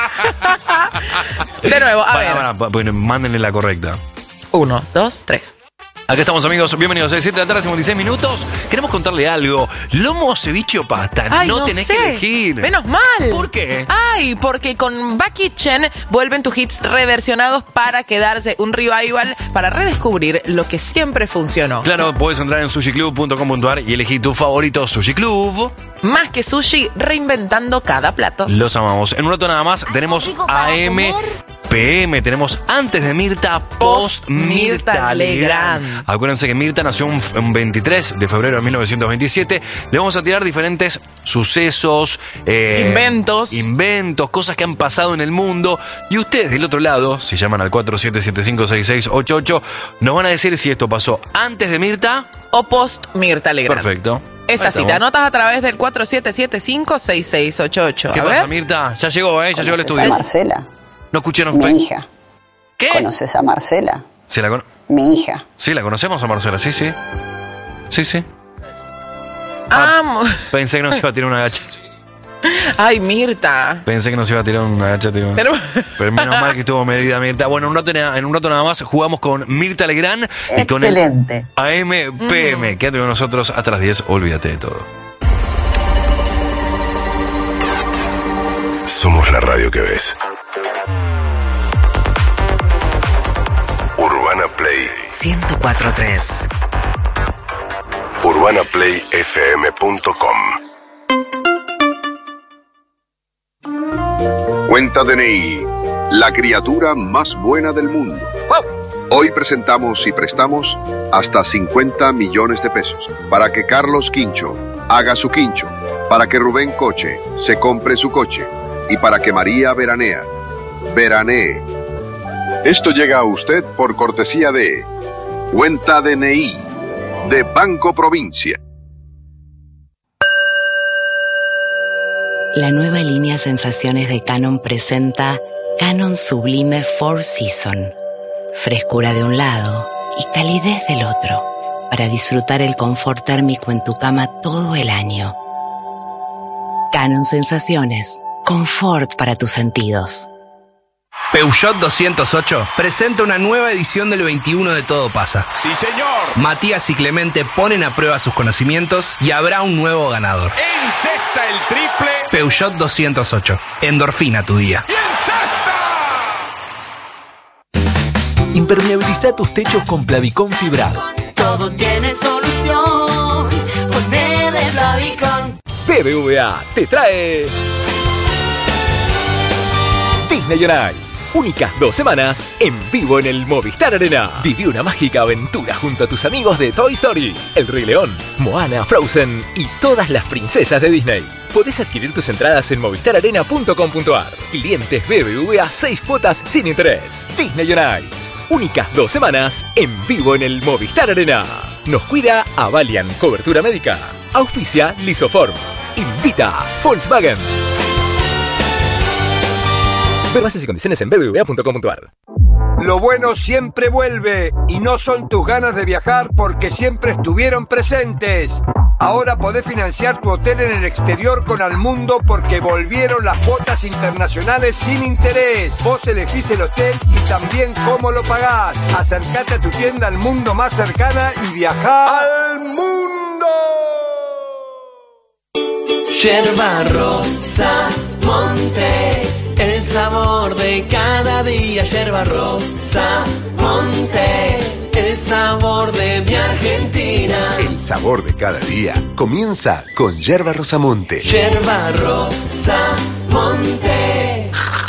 De nuevo, a ver. Para, para, para, mándenle la correcta. Uno, dos, tres. Acá estamos, amigos, bienvenidos a siete de la tarde, cincuenta y seis minutos. Queremos contarle algo. Lomo, ceviche o pasta. Ay, no, no tenés sé. que elegir. Menos mal. ¿Por qué? Ay, porque con Bakitchen vuelven tus hits reversionados para quedarse. Un revival para redescubrir lo que siempre funcionó. Claro, puedes entrar en sushi club punto com punto a r y elegir tu favorito Sushi Club. Más que sushi, reinventando cada plato. Los amamos. En un rato nada más tenemos A M P M. Tenemos antes de Mirta, post Mirta, Mirta Legrand. Legrand. Acuérdense que Mirta nació un, un veintitrés de febrero de mil novecientos veintisiete. Le vamos a tirar diferentes sucesos, eh, Inventos. inventos, cosas que han pasado en el mundo. Y ustedes del otro lado, si llaman al cuatro siete siete cinco seis seis ocho ocho, nos van a decir si esto pasó antes de Mirta o post Mirta Legrand. Perfecto. Es Ahí así, estamos. te anotas a través del cuatro siete siete cinco seis seis ocho ocho. ¿Qué a pasa, ver. Mirta? Ya llegó, ¿eh? Ya llegó al ¿Conoces estudio. a Marcela? No escuché, no Mi hija. ¿Qué? ¿Conoces a Marcela? ¿Se la cono- Mi hija. Sí, la conocemos a Marcela, sí, sí. Sí, sí. Ah, Pensé que nos iba a tirar una gacha. Ay, Mirta. Pensé que nos iba a tirar una gacha, tío. Pero- Pero menos mal que estuvo medida Mirta. Bueno, en un rato, na- en un rato nada más jugamos con Mirta Legrand y con el Excelente. A M P M. Quédate con nosotros hasta las diez, olvídate de todo. Somos la radio que ves. Urbana Play. ciento cuatro punto tres. urbana play f m punto com. Cuenta D N I, la criatura más buena del mundo. Hoy presentamos y prestamos hasta cincuenta millones de pesos para que Carlos Quincho haga su quincho, para que Rubén Coche se compre su coche y para que María Veranea veranee. Esto llega a usted por cortesía de Cuenta D N I de Banco Provincia. La nueva línea Sensaciones de Canon presenta Canon Sublime Four Season. Frescura de un lado y calidez del otro, para disfrutar el confort térmico en tu cama todo el año. Canon Sensaciones, confort para tus sentidos. Peugeot doscientos ocho presenta una nueva edición del veintiuno de Todo Pasa. ¡Sí, señor! Matías y Clemente ponen a prueba sus conocimientos y habrá un nuevo ganador. ¡Encesta el triple! Peugeot doscientos ocho. Endorfina tu día. Impermeabiliza tus techos con Plavicón fibrado. Todo tiene solución. Ponele Plavicón. B B V A te trae Disney on Ice. Únicas dos semanas en vivo en el Movistar Arena. Viví una mágica aventura junto a tus amigos de Toy Story, El Rey León, Moana, Frozen y todas las princesas de Disney. Podés adquirir tus entradas en movistar arena punto com punto a r. Clientes B B V A, seis cuotas sin interés. Disney on Ice. Únicas dos semanas en vivo en el Movistar Arena. Nos cuida Avalian, cobertura médica. Auspicia Lisoform. Invita Volkswagen. Ver bases y condiciones en b b v a punto com punto a r. Lo bueno siempre vuelve y no son tus ganas de viajar porque siempre estuvieron presentes. Ahora podés financiar tu hotel en el exterior con Almundo porque volvieron las cuotas internacionales sin interés. Vos elegís el hotel y también cómo lo pagás. Acércate a tu tienda Almundo más cercana y viajá al mundo. Yerba rosa, monte, el sabor de cada día. Yerba rosa, monte, el sabor de mi Argentina. El sabor de cada día comienza con Yerba Rosamonte. Yerba rosa, monte.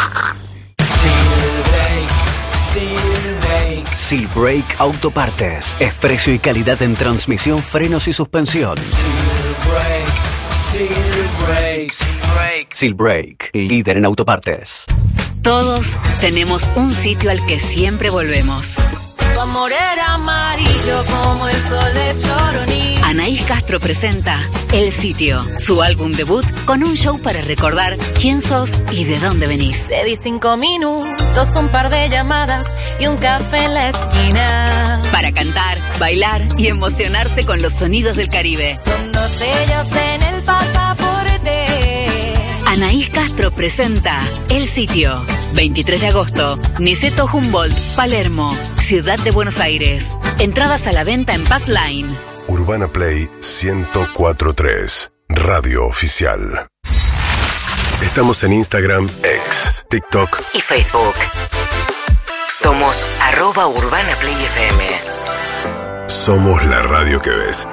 Seal Brake Autopartes. Es precio y calidad en transmisión, frenos y suspensión. Seal Brake, líder en autopartes. Todos tenemos un sitio al que siempre volvemos. Tu amor era amarillo como el sol de Choroní. Anaís Castro presenta El Sitio, su álbum debut con un show para recordar quién sos y de dónde venís. Te di cinco minutos, un par de llamadas y un café en la esquina. Para cantar, bailar y emocionarse con los sonidos del Caribe. Con dos sellos en el pasaporte. Anaís Castro presenta El Sitio. veintitrés de agosto, Niceto Humboldt, Palermo, Ciudad de Buenos Aires. Entradas a la venta en Pass Line. Urbana Play ciento cuatro punto tres. Radio Oficial. Estamos en Instagram, X, TikTok y Facebook. Somos arroba Urbana Play F M. Somos la radio que ves.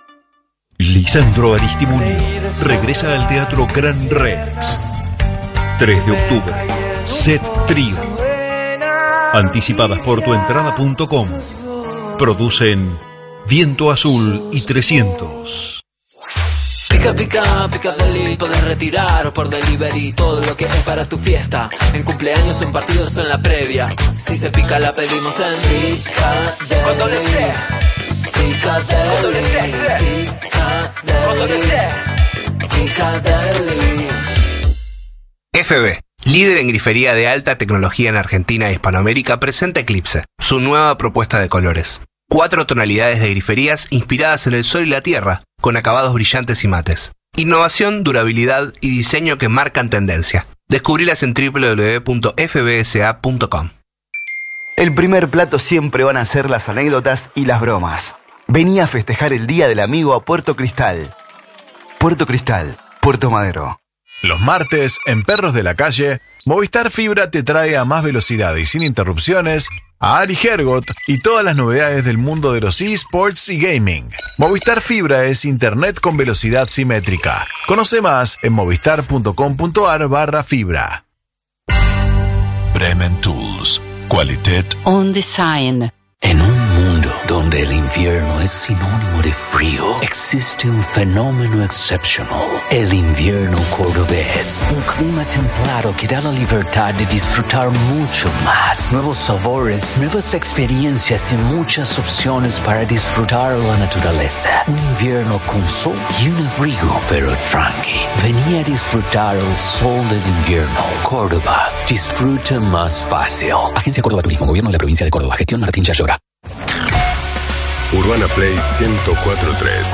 Lisandro Aristimuño regresa al Teatro Gran Rex. tres de octubre. Set Trio. Anticipadas por tuentrada punto com. Producen Viento Azul y trescientos. Pica, pica, pica deli, podés retirar por delivery todo lo que es para tu fiesta. En cumpleaños, en partidos o en la previa. Si se pica la pedimos en Pica con doble C. Pica deli. Con doble C, C. Pica deli. Con doble C. Pica deli. F B, líder en grifería de alta tecnología en Argentina e Hispanoamérica, presenta Eclipse, su nueva propuesta de colores. Cuatro tonalidades de griferías inspiradas en el sol y la tierra, con acabados brillantes y mates. Innovación, durabilidad y diseño que marcan tendencia. Descubrilas en doble u doble u doble u punto f b s a punto com. El primer plato siempre van a ser las anécdotas y las bromas. Vení a festejar el Día del Amigo a Puerto Cristal. Puerto Cristal, Puerto Madero. Los martes, en Perros de la Calle, Movistar Fibra te trae a más velocidad y sin interrupciones a Ari Hergot y todas las novedades del mundo de los eSports y gaming. Movistar Fibra es internet con velocidad simétrica. Conoce más en movistar punto com punto a r barra fibra. Bremen Tools. Qualität On Design. En un mundo donde el invierno es sinónimo de frío, existe un fenómeno excepcional, el invierno cordobés. Un clima templado que da la libertad de disfrutar mucho más. Nuevos sabores, nuevas experiencias y muchas opciones para disfrutar la naturaleza. Un invierno con sol y un abrigo, pero tranqui. Vení a disfrutar el sol del invierno. Córdoba, disfruta más fácil. Agencia Córdoba Turismo, Gobierno de la Provincia de Córdoba. Gestión Martín Yayora. Urbana Play ciento cuatro punto tres.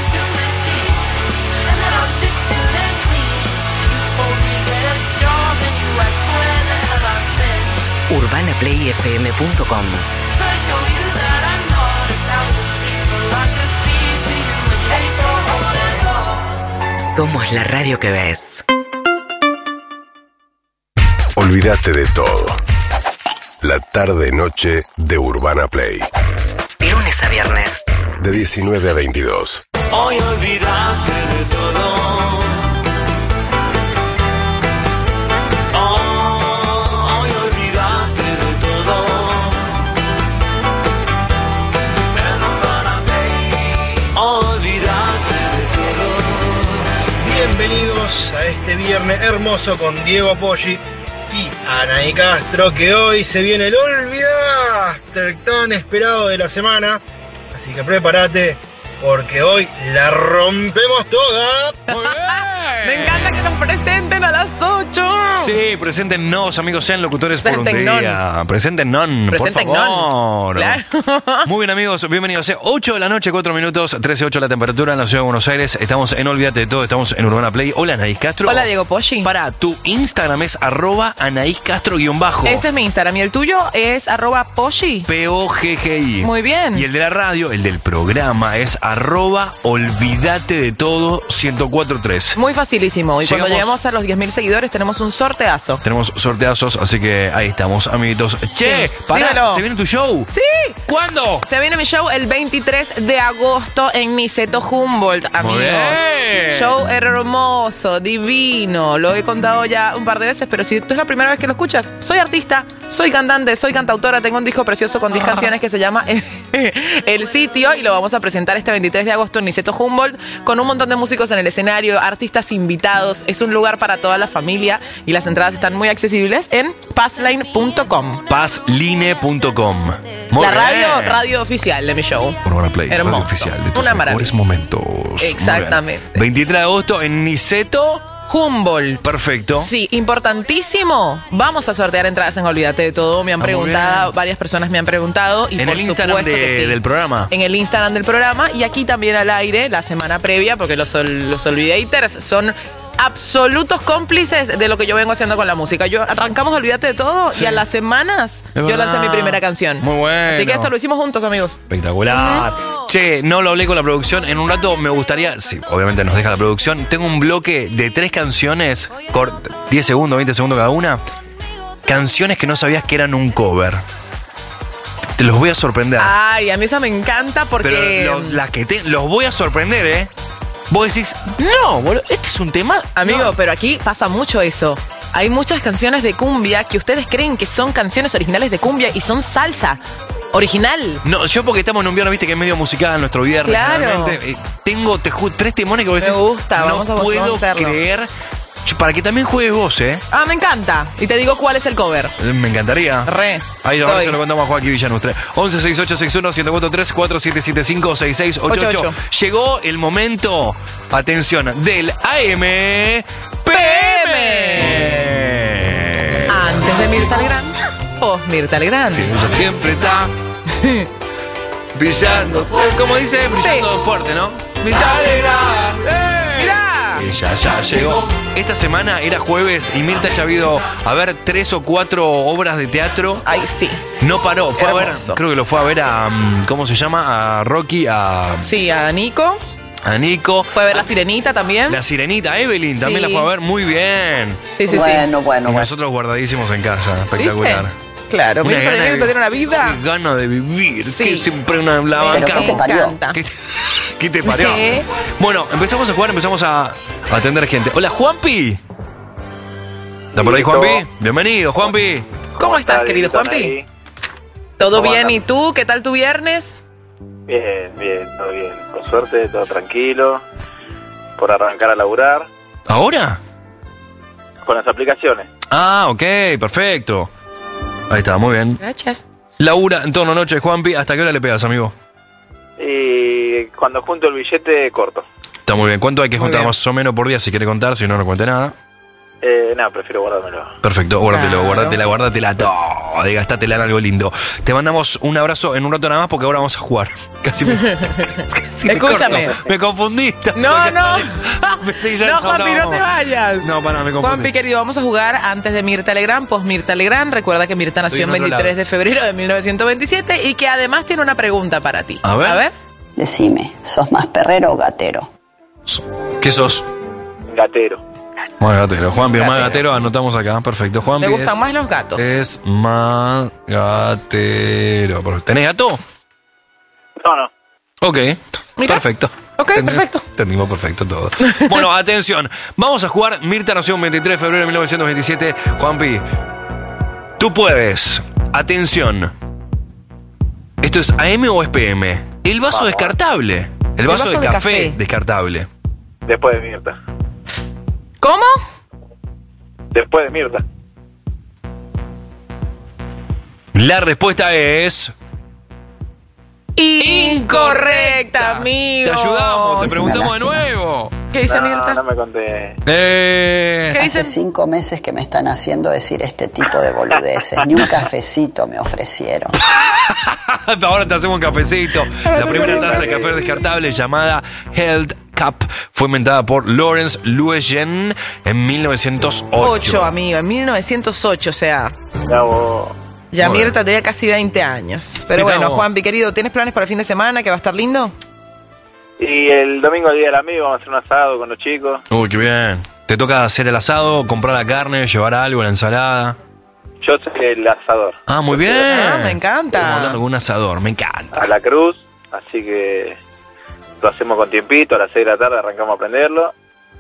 urbana play f m punto com. Somos la radio que ves. Olvídate de todo. La tarde-noche de Urbana Play. Lunes a viernes. De diecinueve a veintidós. Hoy olvídate de todo. Oh, hoy olvídate de todo. Olvídate de todo. Bienvenidos a este viernes hermoso con Diego Poggi y Anaí Castro, que hoy se viene el Olvidaster tan esperado de la semana. Así que prepárate, porque hoy la rompemos toda. Muy bien. Me encanta que nos presenten a las ocho. Sí, preséntenos, amigos, sean locutores por un Presenten día. non. Presenten por Presenten favor. non. Claro. Muy bien, amigos, bienvenidos. ocho de la noche, cuatro minutos, trece ocho la temperatura en la ciudad de Buenos Aires. Estamos en Olvídate de Todo, estamos en Urbana Play. Hola, Anaís Castro. Hola, Diego Poggi. Para, tu Instagram es arroba Anaís Castro guión bajo. Ese es mi Instagram. Y el tuyo es arroba Poggi. P O G G I. Muy bien. Y el de la radio, el del programa, es arroba Olvídate de Todo ciento cuatro punto tres. Muy facilísimo. Y Llegamos- cuando lleguemos a los diez mil seguidores tenemos un sorteazo. Tenemos sorteazos, así que ahí estamos, amiguitos. Che, Sí, pará, dímelo. ¿se viene tu show? Sí. ¿Cuándo? Se viene mi show el veintitrés de agosto en Niceto Humboldt, amigos. bien. Show hermoso, divino. Lo he contado ya un par de veces, pero si tú es la primera vez que lo escuchas, soy artista, soy cantante, soy cantautora, tengo un disco precioso con diez canciones que se llama El Sitio y lo vamos a presentar este veintitrés de agosto en Niceto Humboldt con un montón de músicos en el escenario, artistas invitados. Es un lugar para toda la familia y las entradas están muy accesibles en passline punto com. Passline punto com. La radio, radio oficial de mi show. Urbana Play, radio Hermoso. oficial de tus Una mejores maravilla. momentos. Muy bien. Exactamente. veintitrés de agosto en Niceto Humboldt. Perfecto. Sí, importantísimo. Vamos a sortear entradas en Olvídate de Todo. Me han Ah, muy preguntado, varias personas me han preguntado. Y En por el Instagram supuesto de- que sí. del programa. En el Instagram del programa y aquí también al aire la semana previa, porque los, ol- los Olvidators son absolutos cómplices de lo que yo vengo haciendo con la música. Yo arrancamos Olvídate de Todo Sí. y a las semanas Es yo verdad. lancé mi primera canción. Muy bueno. Así que esto lo hicimos juntos, amigos. Espectacular. Che, no lo hablé con la producción. En un rato me gustaría, sí, obviamente nos deja la producción. Tengo un bloque de tres canciones, cort- diez segundos, veinte segundos cada una. Canciones que no sabías que eran un cover. Te los voy a sorprender. Ay, a mí esa me encanta porque... Pero lo- las que te, los voy a sorprender, ¿eh? Vos decís, no, boludo, este es un tema. Amigo, No. pero aquí pasa mucho eso. hay muchas canciones de cumbia que ustedes creen que son canciones originales de cumbia y son salsa original. No, yo porque estamos en un viernes, viste que es medio musical nuestro viernes. Claro. Realmente, eh, tengo te ju- tres timones que vos decís, Me gusta, no vamos a- puedo vamos a hacerlo. creer. Ch- Para que también juegues vos, ¿eh? Ah, me encanta. Y te digo cuál es el cover. Me encantaría. Re. Ahí ahora Estoy. se lo contamos a Joaquín Villanustre. once sesenta y ocho sesenta y uno siete cuatro tres cuatro siete siete cinco seis seis ocho ocho. ocho ocho. Llegó el momento, atención, del A M P M. Antes de Mirta Legrand, post Mirta Legrand. Sí, ella siempre está brillando. Como dice, brillando fuerte, ¿no? Mirta Legrand. ¡Eh! ¡Mirá! Ella ya llegó. Esta semana era jueves y Mirta ya ha ido a ver tres o cuatro obras de teatro. Ay, sí. No paró, fue Hermoso. a ver, creo que lo fue a ver a, um, ¿cómo se llama? A Rocky, a, Sí, a Nico. a Nico. Fue a ver La Sirenita también. La Sirenita, Evelyn, también Sí. la fue a ver muy bien. Sí, sí, sí. Bueno, bueno, Y bueno. nosotros guardadísimos en casa, espectacular. ¿Viste? Claro, Una Mirta gana Legrand de- tiene una vida. Qué gana de vivir, Sí. que siempre una la Pero banca. ¿qué te parió? ¿Qué te, qué te parió? ¿Qué? Bueno, empezamos a jugar, empezamos a, a atender gente. Hola, Juanpi. ¿Está por ahí, Listo. Juanpi? Bienvenido, Juanpi. ¿Cómo estás, está, querido Dieguito, Juanpi? ahí? ¿Todo ¿Cómo bien? andan? ¿Y tú? ¿Qué tal tu viernes? Bien, bien, todo bien. Con suerte, todo tranquilo. Por arrancar a laburar ¿Ahora? con las aplicaciones. Ah, ok, perfecto. Ahí está, muy bien. Gracias. Laura en torno a noche, Juanpi. ¿Hasta qué hora le pegas, amigo? Y cuando junto el billete, corto. Está muy bien. ¿Cuánto hay que Muy juntar bien. más o menos por día si quiere contar? Si no, no cuente nada. Eh, nada, prefiero guardármelo. Perfecto, guárdatelo, Claro. guárdatela, guárdatela todo, y gastátela en algo lindo. Te mandamos un abrazo en un rato nada más porque ahora vamos a jugar. Casi me, casi me Escúchame. corto. Me confundiste. No, no. Pensé que ya No, Juanpi, no no. te vayas. No, para, me confundí. Juanpi, querido, vamos a jugar antes de Mirta Legrand, post Mirta Legrand. Recuerda que Mirta nació Estoy en el otro veintitrés lado. de febrero de mil novecientos veintisiete y que además tiene una pregunta para ti. A ver. A ver. Decime, ¿sos más perrero o gatero? ¿Qué sos? Gatero. Más gatero. Juanpi, más Gatero. gatero, anotamos acá. Perfecto. Juanpi ¿Te gustan es- más los gatos? Es más gatero. Perfecto. ¿Tenés gato? No, no. Ok. Mira. Perfecto. Ok, Entendí- perfecto. Entendimos perfecto todo. Bueno, atención. Vamos a jugar. Mirta nació el veintitrés de febrero de mil novecientos veintisiete. Juanpi, tú puedes. Atención. ¿Esto es A M o es P M? El vaso Vamos. descartable. El vaso, vaso de, de café, café. descartable. Después de Mirta. ¿Cómo? Después de Mirta. La respuesta es... Incorrecta, amigo. Te ayudamos, te preguntamos de nuevo. ¿Qué dice no, Mirta? no me conté. Eh... ¿Qué Hace dicen? cinco meses que me están haciendo decir este tipo de boludeces. Ni un cafecito me ofrecieron. Ahora te hacemos un cafecito. La primera taza de café descartable llamada Health Cup fue inventada por Lawrence Luegen en mil novecientos ocho. Ocho, amigo, en mil novecientos ocho, o sea, Ya vos- ya Bueno. Mirta tenía casi veinte años. Pero Mirá bueno, vos. Juanpi, querido, ¿tienes planes para el fin de semana que va a estar lindo? Y el domingo, el día del amigo, vamos a hacer un asado con los chicos. Uy, qué bien. Te toca hacer el asado, comprar la carne, llevar algo, la ensalada. Yo soy el asador. Ah, muy bien. Ah, me Estamos encanta. hablando con un asador, me encanta. A la cruz, así que lo hacemos con tiempito, a las seis de la tarde arrancamos a prenderlo.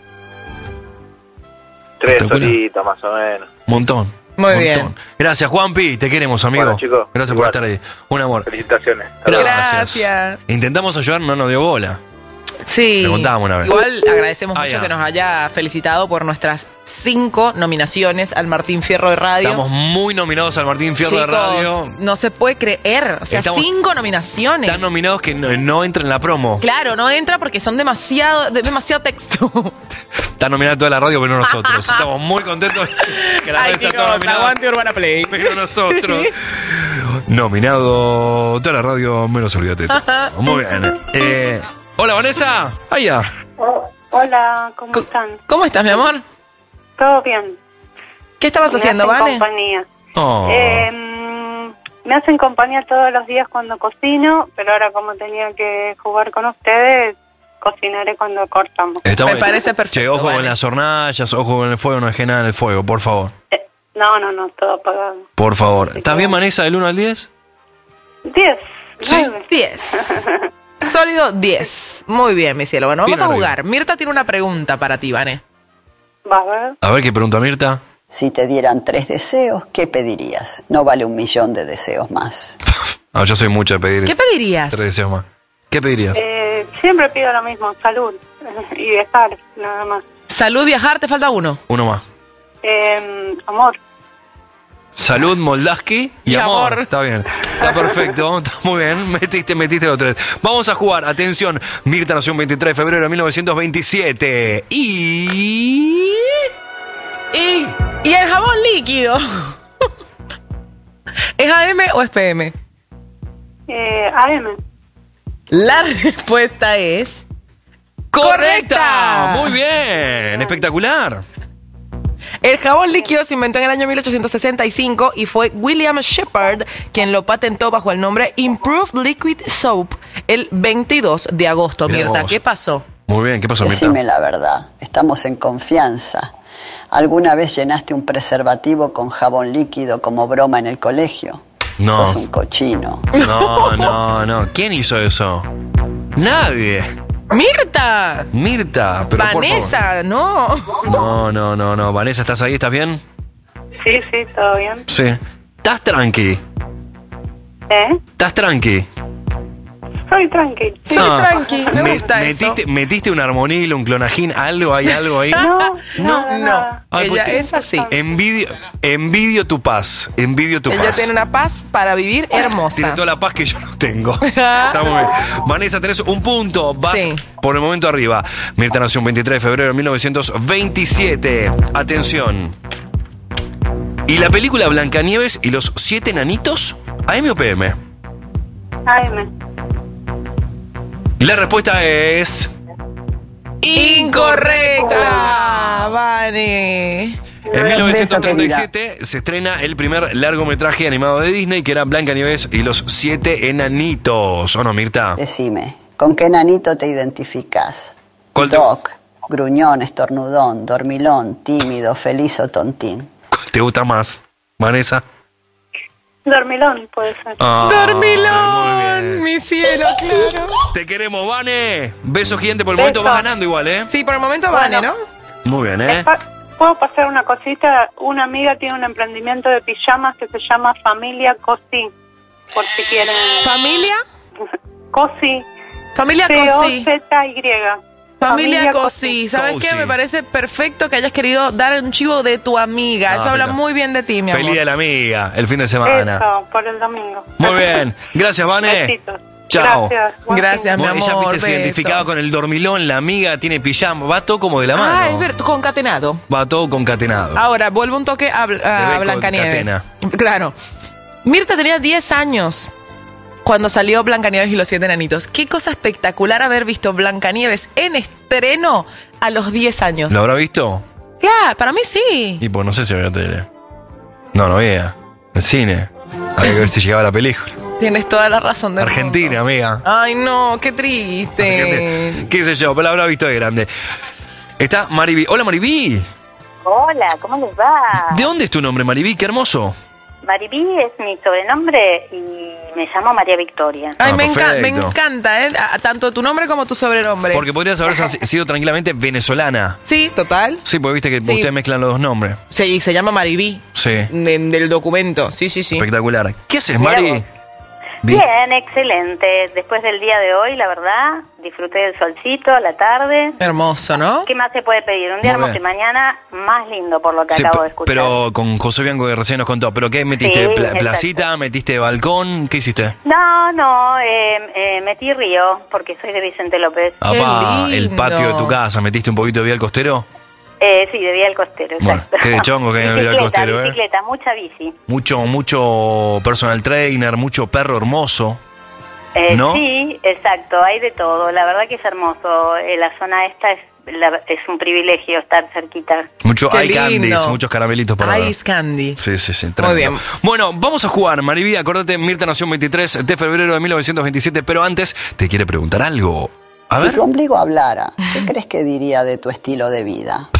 Tres Espectacular. horitas más o menos. Montón. Muy montón. bien. Gracias, Juanpi. Te queremos, amigo. Bueno, chicos, Gracias igual. por estar ahí. Un amor. Felicitaciones. Hasta luego. Gracias. Intentamos ayudar, no nos dio bola. Sí. Le contábamos una vez. Igual agradecemos Ah, mucho ya. que nos haya felicitado por nuestras cinco nominaciones al Martín Fierro de Radio. Estamos muy nominados al Martín Fierro Chicos, de Radio. no se puede creer. O sea, Estamos cinco nominaciones. Están nominados que no, no entran en la promo. Claro, no entra porque son demasiado, de- demasiado texto. Está nominada toda la radio, pero no nosotros. Estamos muy contentos que la Ay, radio está chicos, toda nominada. aguante Urbana Play. Pero nosotros. Nominado toda la radio, menos olvídate. Muy bien. Eh, hola, Vanessa. Allá. Oh, hola, ¿cómo están? ¿Cómo estás, mi amor? Todo bien. ¿Qué estabas Me haciendo, hacen Vane? compañía. Oh. Eh, mm, me hacen compañía todos los días cuando cocino, pero ahora como tenía que jugar con ustedes, cocinaré cuando cortamos. Está Me muy- parece perfecto, Che, ojo Vane. con las hornallas, ojo con el fuego, no dejé nada en el fuego, por favor. Eh, no, no, no, todo apagado. Por favor. ¿Estás bien, Vanessa, del uno al diez? Diez. Sí. nueve. diez. Sólido diez. Muy bien, mi cielo. Bueno, vamos Bien a arriba. jugar. Mirta tiene una pregunta para ti, Vane. Va a ver. A ver qué pregunta Mirta. Si te dieran tres deseos, ¿qué pedirías? No vale un millón de deseos más. No, yo soy mucho de pedir. ¿Qué pedirías? Tres deseos más. ¿Qué pedirías? Eh, siempre pido lo mismo, salud y viajar, nada más. Salud, viajar, te falta uno. Uno más. Eh, amor. Salud, Moldaski y, Y amor. amor. Está bien. Está perfecto. Está muy bien. Metiste, metiste los tres. Vamos a jugar. Atención. Mirta nació el veintitrés de febrero de mil novecientos veintisiete. Y... Y, y el jabón líquido. ¿Es A M o es P M? Eh, A M. La respuesta es... ¡correcta! Muy bien. Espectacular. El jabón líquido se inventó en el año mil ochocientos sesenta y cinco y fue William Shepard quien lo patentó bajo el nombre Improved Liquid Soap el veintidós de agosto. Mirá Mirta, vos. ¿qué pasó? Muy bien. ¿Qué pasó, Mirta? Decime la verdad, estamos en confianza. ¿Alguna vez llenaste un preservativo con jabón líquido como broma en el colegio? No. Sos un cochino. No, no, no. ¿Quién hizo eso? Nadie. ¡Mirta! Mirta, pero por Vanessa, no. favor. No, no, no, no. Vanessa, ¿estás ahí? ¿Estás bien? Sí, sí, todo bien. Sí. ¿Estás tranqui? ¿Eh? ¿Estás tranqui? Soy tranqui. Sí, No. tranqui, me Me- gusta eso. metiste, ¿Metiste un armonil, un clonagín? ¿Algo? ¿Hay algo ahí? No, No, no. Ay, Ella pues te- es así. Envidio, envidio tu paz. Envidio tu Ella paz. tiene una paz para vivir Tiene hermosa. toda la paz que yo no tengo. Está muy bien. Vanessa, tenés un punto. Vas Sí. por el momento arriba. Mirta nació el veintitrés de febrero de mil novecientos veintisiete. Atención. ¿Y la película Blancanieves y los siete enanitos? ¿A M o P M? A M. La respuesta es... Incorrecta, Vane. En mil novecientos treinta y siete se estrena el primer largometraje animado de Disney, que era Blancanieves y los siete enanitos. ¿O no, Mirta? Decime, ¿con qué nanito te identificás? ¿Cuál te- Doc, gruñón, estornudón, dormilón, tímido, feliz o tontín. ¿Cuál te gusta más, Vanessa? Dormilón, puede ser. Ah, Dormilón, mi cielo, claro. Te queremos, Vane. Beso gigante, por el momento Beso. vas ganando igual, ¿eh? Sí, por el momento Vane, ¿no? Muy bien, ¿eh? Pa- ¿Puedo pasar una cosita? Una amiga tiene un emprendimiento de pijamas que se llama Familia Cosi, por si quieren. ¿Familia? Cosi. Familia C O Cosi. Z Y. Familia Cosi. ¿Sabes Cosi. qué? Me parece perfecto que hayas querido dar un chivo de tu amiga. No, Eso habla pero- muy bien de ti, mi amor. Feliz día de la amiga, el fin de semana. Eso, por el domingo. Muy bien. Gracias, Vane. Besitos. Chao. Gracias. Buen Gracias, fin mi de- Bueno, ella amor, viste, se besos. identificaba con el dormilón, la amiga tiene pijama, va todo como de la mano. Ah, es verdad, concatenado. Va todo concatenado. Ahora, vuelvo un toque a, Bl- a Beco Blancanieves. Catena. Claro. Mirta tenía diez años cuando salió Blancanieves y los siete enanitos. Qué cosa espectacular haber visto Blancanieves en estreno a los diez años. ¿Lo habrá visto? Claro, para mí sí. Y pues no sé si había tele. No, no había. En cine. Había que ver si llegaba la película. Tienes toda la razón del Argentina, amiga. mundo. Ay, no, qué triste. Argentina. ¿Qué sé yo? Pero la habrá visto de grande. Está Mariví. Hola, Mariví. Hola, ¿cómo les va? ¿De dónde es tu nombre, Mariví? Qué hermoso. Maribí es mi sobrenombre y me llamo María Victoria. Ay, Ah, me, enca- me perfecto. encanta, ¿eh? A- Tanto tu nombre como tu sobrenombre. Porque podrías haber sido tranquilamente venezolana. Sí, total. Sí, porque viste que Sí. ustedes mezclan los dos nombres. Sí, se llama Maribí. Sí. de- del documento. Sí, sí, sí. Espectacular. ¿Qué haces, Mirá Mari? vos. Bien. Bien, excelente. Después del día de hoy, la verdad, disfruté del solcito a la tarde. Hermoso, ¿no? ¿Qué más se puede pedir? Un día Muy hermoso y bien. mañana más lindo por lo que Sí, acabo pe- de escuchar. pero con José Bianco que recién nos contó. ¿Pero qué metiste? Sí, Pla- exacto. ¿Placita? ¿Metiste balcón? ¿Qué hiciste? No, no, eh, eh, metí río porque soy de Vicente López. Apá, el lindo. patio de tu casa. ¿Metiste un poquito de vía al costero? Eh, sí, de Vía del Costero, Bueno, exacto. qué de chongo que hay en el Vía del Bicicleta, Costero, ¿eh? bicicleta, mucha bici. Mucho, mucho personal trainer, mucho perro hermoso. Eh, ¿No? Sí, exacto, hay de todo. La verdad que es hermoso. Eh, la zona esta es, la- es un privilegio estar cerquita. Mucho Qué eye candies, lindo. muchos caramelitos para ver. Ice Candy. Sí, sí, sí. Muy tremendo. bien. Bueno, vamos a jugar, Mariví. Acordate, Mirta nació el veintitrés de febrero de mil novecientos veintisiete, pero antes te quiere preguntar algo. A Si ver. tu ombligo hablara, ¿qué crees que diría de tu estilo de vida?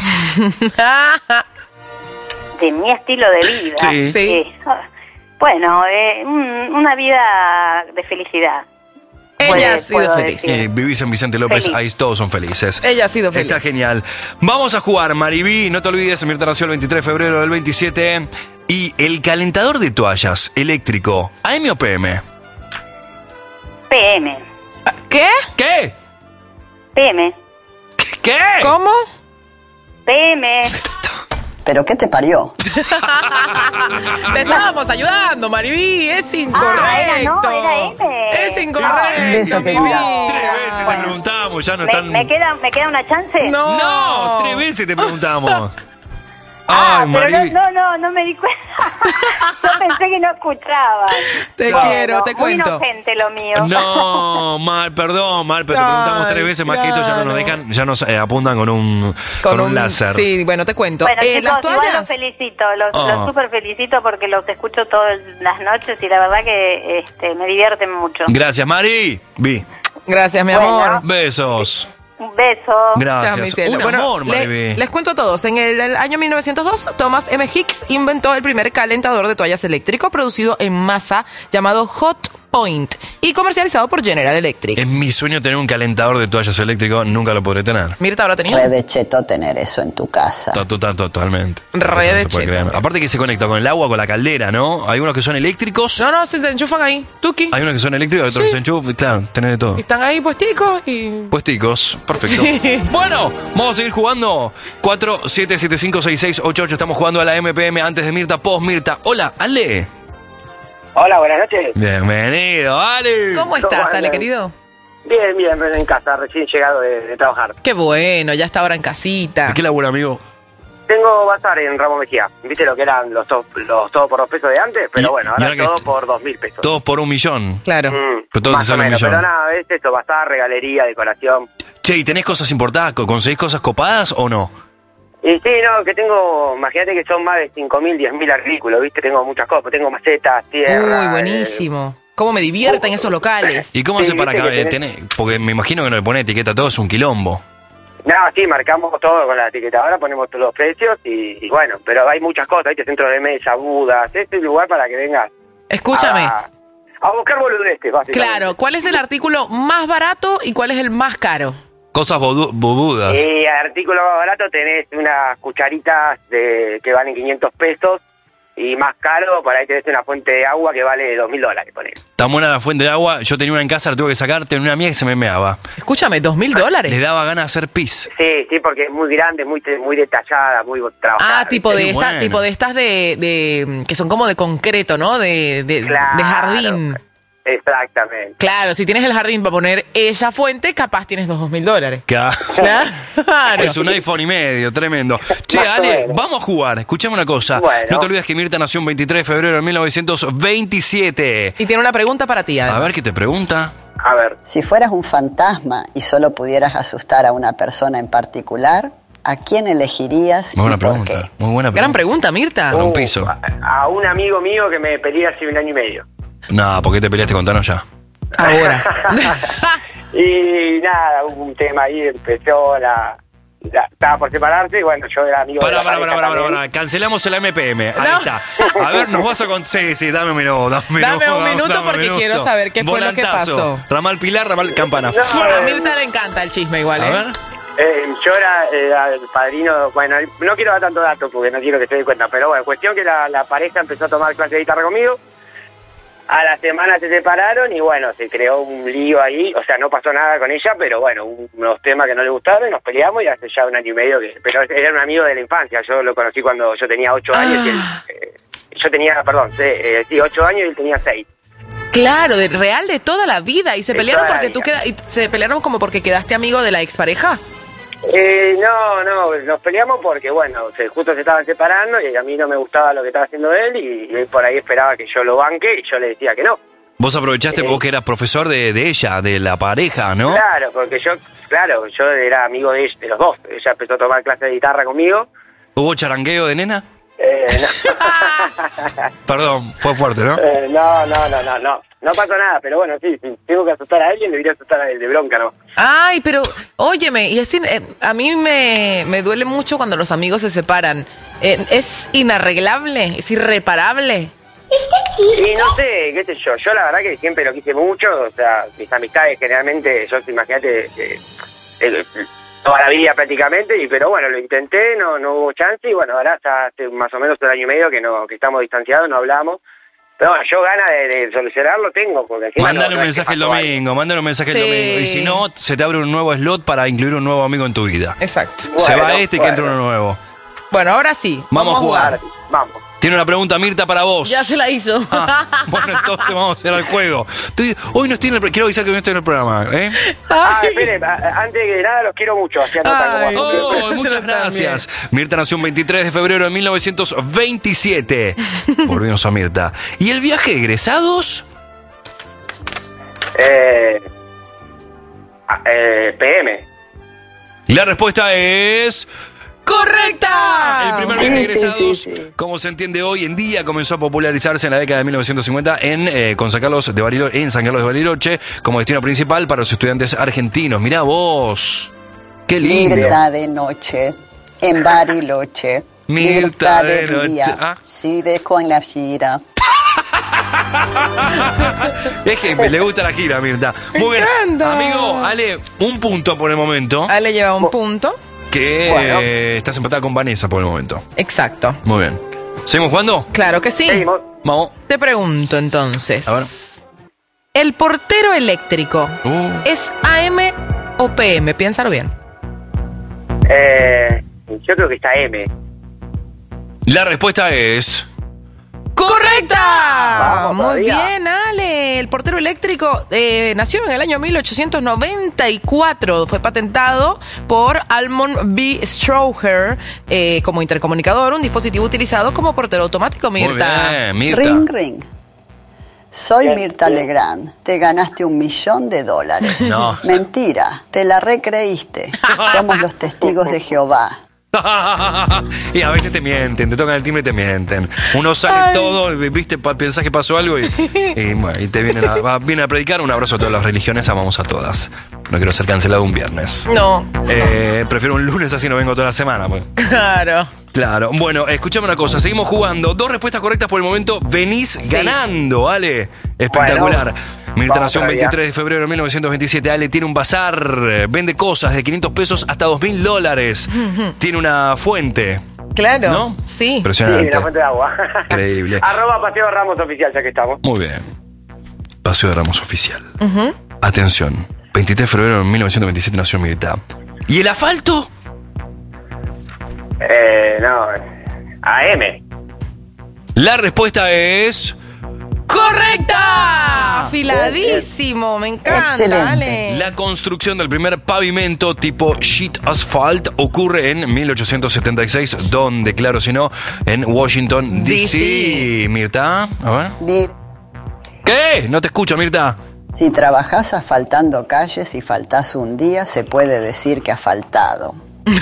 De mi estilo de vida. Sí. Sí. Eh, ah, bueno, eh, un- una vida de felicidad. Ella ha sido feliz. Y vivís en Vicente López, Feliz. ahí todos son felices. Ella ha sido feliz. Está genial. Vamos a jugar, Mariví. No te olvides, Mirta nació el veintitrés de febrero del veintisiete. Y el calentador de toallas eléctrico, ¿A M o P M? P M. ¿Qué? ¿Qué? P M. ¿Qué? ¿Cómo? P M. ¿Pero qué te parió? Te estábamos ayudando, Mariví. Es incorrecto. Ah, era, no, era M. Es incorrecto, mi vida. Tres veces te preguntamos, ya no ¿Me, están... me queda, ¿Me queda una chance? No. No, tres veces te preguntamos. Ah, Ay, pero Mariví. no, no, no, no me di cuenta. Yo pensé que no escuchaba. Te Bueno, quiero, te cuento. Muy inocente lo mío. No, mal, perdón, mal, pero te Ay, preguntamos tres veces más que esto, ya no nos claro. dejan, ya nos eh, apuntan con un, con un láser. Sí, bueno, te cuento. Bueno, Eh, chicos, las igual los toallas. felicito, los, Oh. los super felicito porque los escucho todas las noches y la verdad que este, me divierten mucho. Gracias, Mari. Vi. Gracias, mi Bueno. amor. Besos. Un beso. Chao, mi Gracias. cielo. Un Bueno, amor, le- Mariví. les cuento a todos. En el, el año mil novecientos dos, Thomas M. Hicks inventó el primer calentador de toallas eléctrico producido en masa llamado Hot Point y comercializado por General Electric. Es mi sueño tener un calentador de toallas eléctrico, nunca lo podré tener. Mirta, ¿ahora tenía? Re de cheto tener eso en tu casa. To- Total, totalmente. Re Eso no de se puede cheto. creer. Aparte que se conecta con el agua, con la caldera, ¿no? Hay unos que son eléctricos. No, no, se te enchufan ahí. Tuki. Hay unos que son eléctricos, hay otros Sí. que se enchufan. Claro, tenés de todo. Y están ahí puesticos y... Puesticos, perfecto. Sí. Bueno, vamos a seguir jugando. cuatro siete siete cinco seis seis ocho ocho. Estamos jugando a la M P M antes de Mirta, post Mirta. Hola, Ale. Hola, buenas noches. Bienvenido, Ale. ¿Cómo estás, Ale, querido? Bien, bien, en casa, recién llegado de, de trabajar. Qué bueno, ya está ahora en casita. ¿De qué labura, amigo? Tengo bazar en Ramos Mejía. ¿Viste lo que eran los todo, los todo por dos pesos de antes? Pero Y- bueno, y ahora ahora que todo est- por dos mil pesos. Todos por un millón. Claro. Mm, Pero todo te más o sale un menos, millón. pero nada, es esto, bazar, regalería, decoración. Che, ¿y tenés cosas importadas? ¿Conseguís cosas copadas o no? Y sí, no, que tengo, imagínate que son más de cinco mil, diez mil artículos, ¿viste? Tengo muchas cosas, tengo macetas, tierra. Uy, buenísimo. ¿Cómo me divierten esos locales? ¿Y cómo Sí, hace para viste acá? que Eh, tenés- tenés- Porque me imagino que no le pone etiqueta a todo, es un quilombo. No, sí, marcamos todo con la etiqueta. Ahora ponemos todos los precios y, y bueno, pero hay muchas cosas, ¿viste? Centro de mesa, budas, este es el lugar para que vengas. Escúchame. A, a buscar boludeces, básicamente. Claro, ¿cuál es el artículo más barato y cuál es el más caro? Cosas bodu- bobudas. Y artículo más barato tenés unas cucharitas de que valen quinientos pesos y más caro, por ahí tenés una fuente de agua que vale dos mil dólares, ponés. Tan buena la fuente de agua, yo tenía una en casa, la tuve que sacar, tenía una mía que se me meaba. Escúchame, ¿dos mil dólares? Le daba ganas de hacer pis. Sí, sí, porque es muy grande, muy muy detallada, muy trabajada. Ah, tipo de ¿viste? estas, bueno. tipo de estas de, de que son como de concreto, ¿no? De, de, Claro. de jardín. Exactamente. Claro, si tienes el jardín para poner esa fuente, capaz tienes los dos mil dólares. Ca- Claro. Es un iPhone y medio, tremendo. Che, Más o Ale, menos. vamos a jugar. Escuchame una cosa. Bueno. No te olvides que Mirta nació un veintitrés de febrero de mil novecientos veintisiete. Y tiene una pregunta para ti, A además. ver qué te pregunta. A ver, Si fueras un fantasma y solo pudieras asustar a una persona en particular, ¿a quién elegirías Muy buena y por pregunta. qué? Muy buena Gran pregunta. pregunta, Mirta. Por un piso. a, a un amigo mío que me peleé hace un año y medio. No, ¿por qué te peleaste? Contanos ya. Ahora. Y nada, hubo un tema ahí, empezó la... la- estaba por separarse y bueno, yo era amigo de Pará, la pará, pareja pará, pará, también. pará. Cancelamos el M P M. Ahí No. está. A ver, nos vas a contar. Sí, sí, dame un minuto. Dame un Dame minuto, un minuto dame un porque quiero saber qué fue lo que Volantazo. pasó. Ramal Pilar, Ramal Campana. No, A eh, Mirta le encanta el chisme igual, A ¿eh? ver. Eh, yo era, era el padrino, bueno, no quiero dar tanto dato porque no quiero que se den cuenta, pero bueno, cuestión que la, la pareja empezó a tomar clase de guitarra conmigo, a la semana se separaron y bueno, se creó un lío ahí, o sea, no pasó nada con ella, pero bueno, unos temas que no le gustaron y nos peleamos y hace ya un año y medio que, pero era un amigo de la infancia, yo lo conocí cuando yo tenía ocho años y él, eh, yo tenía, perdón, sí, eh, sí, ocho años y él tenía seis. Claro, de real de toda la vida. ¿Y se De pelearon toda la porque tú vida. queda, y se pelearon como porque quedaste amigo de la expareja? Eh, no, no, nos peleamos porque, bueno, se, justo se estaban separando y a mí no me gustaba lo que estaba haciendo él y, y él por ahí esperaba que yo lo banque y yo le decía que no. Vos aprovechaste, Eh. vos que eras profesor de, de ella, de la pareja, ¿no? Claro, porque yo, claro, yo era amigo de, ella- de los dos. Ella empezó a tomar clases de guitarra conmigo. ¿Hubo charangueo de nena? Eh, no. Perdón, fue fuerte, ¿no? Eh, no, no, no, no, no. No pasó nada, pero bueno, sí, si tengo que asustar a alguien, debería asustar a él de bronca, ¿no? Ay, pero óyeme, y es in- eh, a mí me, me duele mucho cuando los amigos se separan. Eh, ¿Es inarreglable? ¿Es irreparable? Y no sé, qué sé yo, yo la verdad que siempre lo quise mucho, o sea, mis amistades generalmente, yo imagínate, eh, eh, toda la vida prácticamente, y pero bueno, lo intenté, no no hubo chance, y bueno, ahora hasta hace más o menos un año y medio que no que estamos distanciados, no hablamos. Pero bueno, yo ganas de, de solucionarlo tengo, porque encima Mándale no- un no es mensaje que el pasó algo. domingo, mándale un mensaje Sí. el domingo. Y si no, se te abre un nuevo slot para incluir un nuevo amigo en tu vida. Exacto. se Bueno, va este y que entre bueno. uno nuevo. Bueno, ahora sí. Vamos a jugar. Vamos. Tiene una pregunta, Mirta, para vos. Ya se la hizo. Ah, bueno, entonces vamos a hacer el juego. Estoy- hoy no estoy en el, pro- quiero avisar que hoy no estoy en el programa, ¿eh? Ah, espere, a- antes que nada los quiero mucho, así anotan Ay, como Oh, muchas gracias. Mirta nació un veintitrés de febrero de mil novecientos veintisiete. Volvimos a Mirta. ¿Y el viaje de egresados? Eh, ah, eh, P M. La respuesta es... ¡correcta! El primer viaje de egresados, como se entiende hoy en día, comenzó a popularizarse en la década de mil novecientos cincuenta en, eh, con San Carlos de Bariloche, en San Carlos de Bariloche como destino principal para los estudiantes argentinos. Mirá vos. ¡Qué lindo! Mirta de noche, en Bariloche. Mirta de noche. día, Ah. sigue con la gira. Es que me le gusta la gira, Mirta. Muy bien. encanta. Amigo, Ale, un punto por el momento. Ale lleva un punto. Que Bueno. eh, estás empatada con Vanessa por el momento. Exacto. Muy bien. ¿Seguimos jugando? Claro que sí. Seguimos. Vamos. Te pregunto entonces. A ver. ¿El portero eléctrico Uh. es A M o P M? Piénsalo bien. Eh, yo creo que está M. La respuesta es... ¡Correcta! Vamos Muy todavía. bien, Ale. El portero eléctrico eh, nació en el año mil ochocientos noventa y cuatro. Fue patentado por Almond B. Stroher eh, como intercomunicador, un dispositivo utilizado como portero automático, Mirta. Muy bien, Mirta. Ring, ring. Soy Bien, Mirta bien. Legrand. Te ganaste un millón de dólares. No. Mentira. Te la recreíste. Somos los testigos de Jehová. Y a veces te mienten, te tocan el timbre y te mienten. Uno sale todo, viste, pa- pensás que pasó algo y, y, bueno, y te vienen a, va- vienen a predicar. Un abrazo a todas las religiones, amamos a todas. No quiero ser cancelado un viernes. No, Eh, prefiero un lunes, así no vengo toda la semana. Pues. claro. Claro. Bueno, escuchame una cosa, seguimos jugando. Dos respuestas correctas por el momento. Venís ganando, Ale. Espectacular. Bueno, Mirta vamos nació el todavía. veintitrés de febrero de mil novecientos veintisiete. Ale tiene un bazar, eh, vende cosas de quinientos pesos hasta dos mil dólares. Tiene una fuente. Claro. ¿No? Sí. Sí, Impresionante. la fuente de agua. Increíble. Arroba Paseo Ramos Oficial, ya que estamos. Muy bien. Paseo de Ramos Oficial. Ujú. Atención. veintitrés de febrero de mil novecientos veintisiete nació Mirta. ¿Y el asfalto? Eh, no, A M. La respuesta es... ¡Correcta! Afiladísimo, me encanta, Excelente. Ale. La construcción del primer pavimento tipo sheet asphalt ocurre en mil ochocientos setenta y seis, donde, claro, si no, en Washington, D C. D C. Mirta, a ver. Mir- ¿Qué? No te escucho, Mirta. Si trabajás asfaltando calles y faltás un día, se puede decir que has faltado.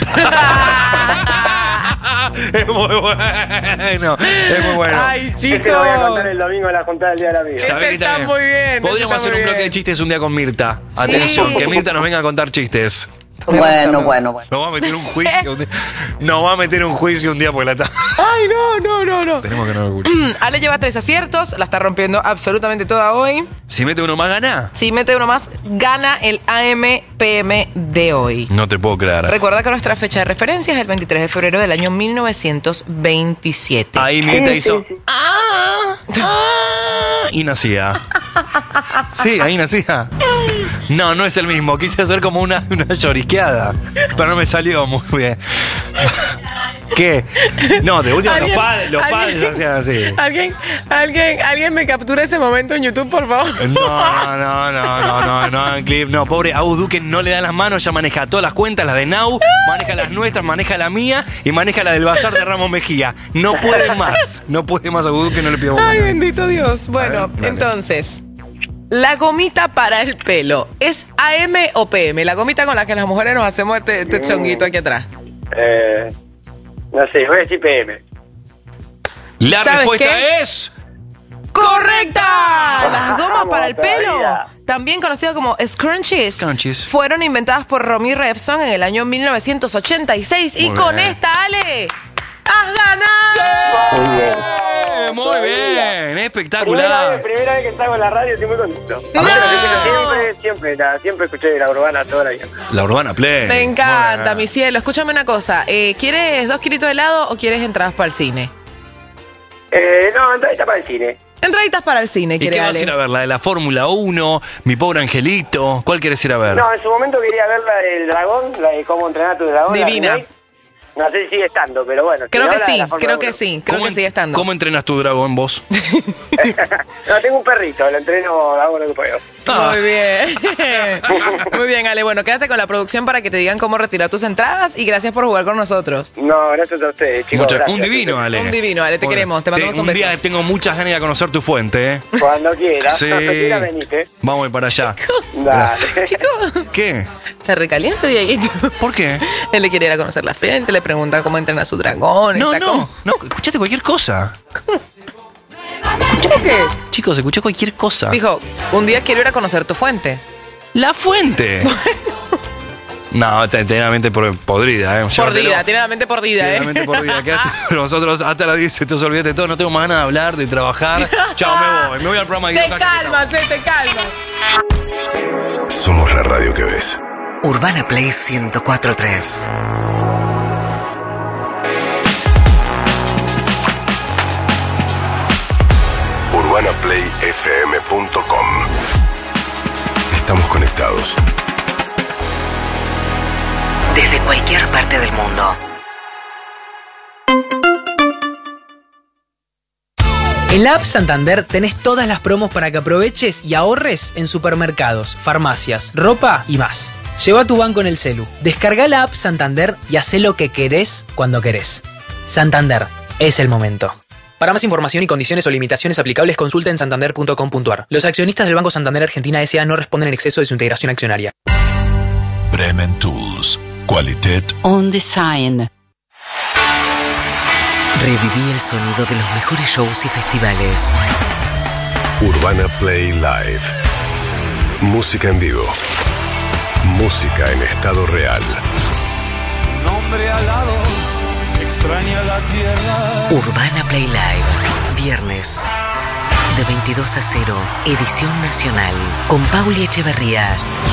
Es muy bueno. Es muy bueno. Ay, Este lo voy a contar chicos. el domingo en la juntada del Día del Amigo. ¿Sabés Ese qué está también? muy bien, Podríamos ese está hacer muy un bloque bien. de chistes un día con Mirta. Atención, que Mirta nos venga a contar chistes. Bueno, bueno, bueno. Nos va a meter un juicio. un día- Nos va a meter un juicio un día por la tarde. Ay, no, no, no, no. Esperemos que no lo escuche. Ale lleva tres aciertos, la está rompiendo absolutamente toda hoy. Si mete uno más, gana. Si mete uno más, gana el A M P M de hoy. No te puedo creer. Recuerda que nuestra fecha de referencia es el veintitrés de febrero del año mil novecientos veintisiete. Ahí Mirta Sí, hizo. sí, sí. ¡Ah! ¡Ah! Y nacía. Sí, ahí nacía. No, no es el mismo. Quise hacer como una, una lloriqueada. Pero no me salió muy bien. ¿Qué? No, de última los ¿Alguien- padres, los padres alguien- hacían así. ¿Alguien, alguien, alguien me captura ese momento en YouTube, por favor? No, no, no, no, no, no, no, clip, no, pobre Agus Duque no le da las manos, ya maneja todas las cuentas, las de Nau, maneja las nuestras, maneja la mía y maneja la del bazar de Ramos Mejía. No puede más, no puede más Agus Duque, no le pido Ay, más. bendito Dios. Bueno, A ver, dale. entonces, la gomita para el pelo, ¿es A M o P M? La gomita con la que las mujeres nos hacemos este, este chonguito aquí atrás. Eh, no sé, voy a decir P M. La ¿Sabes respuesta qué? es... ¡Correcta! Las gomas Vamos, para el pelo, todavía. también conocidas como scrunchies, Scrunchies. fueron inventadas por Romy Revson en el año mil novecientos ochenta y seis. Y Muy con bien. esta, Ale, ¡has ganado! Muy bien. bien, muy bien, espectacular. Primera vez, primera vez que salgo en la radio, estoy muy contento. No. Aparte, lo escucho siempre, siempre, la, siempre escuché la urbana toda la vida. La Urbana Play. Me encanta, mi cielo. Escúchame una cosa. Eh, ¿Quieres dos kilitos de helado o quieres entradas para el cine? Eh, no, entrada para el cine. Entraditas para el cine, ¿Y quiere qué vas a Ale. ir a ver? ¿La de la Fórmula uno? ¿Mi pobre angelito? ¿Cuál quieres ir a ver? No, en su momento quería ver la del dragón, la de cómo entrenar a tu dragón. la Divina. remake. No sé si sigue estando, pero bueno. Creo si que no, la de sí, la Fórmula creo uno. que sí, creo ¿Cómo que en- sigue estando. ¿Cómo entrenas tu dragón vos? No, tengo un perrito, lo entreno, hago lo que puedo. Muy bien. Muy bien, Ale. Bueno, quédate con la producción para que te digan cómo retirar tus entradas y gracias por jugar con nosotros. No, gracias a ustedes, chicos. Muchas- gracias. un divino, Ale. Un divino, Ale, te Bueno, queremos, te mandamos un un beso. día tengo muchas ganas de ir a conocer tu fuente, ¿eh? Cuando quieras. Sí. Cuando quieras venite. Vamos a ir para allá. Dale. Chicos, ¿Qué? te recalienta, Dieguito. ¿Por qué? Él le quiere ir a conocer la fuente, le pregunta cómo entrena a su dragón. No, está no, como- no, escuchaste cualquier cosa. ¿Cómo qué? Chicos, escuché cualquier cosa. Dijo, un día quiero ir a conocer tu fuente. ¡La fuente! No, está enteramente por- podrida, ¿eh? Pordida, Llévatelo. tiene la mente pordida, Tiene ¿eh? la mente pordida. Quédate con nosotros hasta las diez. Entonces olvídate de todo. No tengo más ganas de hablar, de trabajar. Chao, me voy. Me voy al programa de Te Guido Casca, que calmas, eh, te calmas. Somos la radio que ves. Urbana Play ciento cuatro punto tres. urbana play f m punto com. Estamos conectados. Desde cualquier parte del mundo. En la app Santander tenés todas las promos para que aproveches y ahorres en supermercados, farmacias, ropa y más. Lleva tu banco en el celu, descarga la app Santander y hacé lo que querés cuando querés. Santander, es el momento. Para más información y condiciones o limitaciones aplicables, consulta en santander punto com punto a r. Los accionistas del Banco Santander Argentina S A no responden en exceso de su integración accionaria. Bremen Tools. Qualitet On Design. Reviví el sonido de los mejores shows y festivales. Urbana Play Live. Música en vivo. Música en estado real. Un hombre alado extraña la tierra. Urbana Play Live. Viernes. De veintidós a cero. Edición nacional. Con Pauli Echeverría.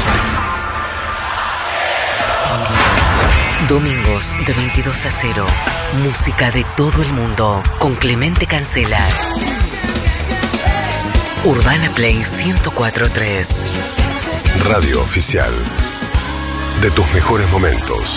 Domingos de veintidós a cero. Música de todo el mundo. Con Clemente Cancela. Urbana Play ciento cuatro punto tres. Radio oficial. De tus mejores momentos.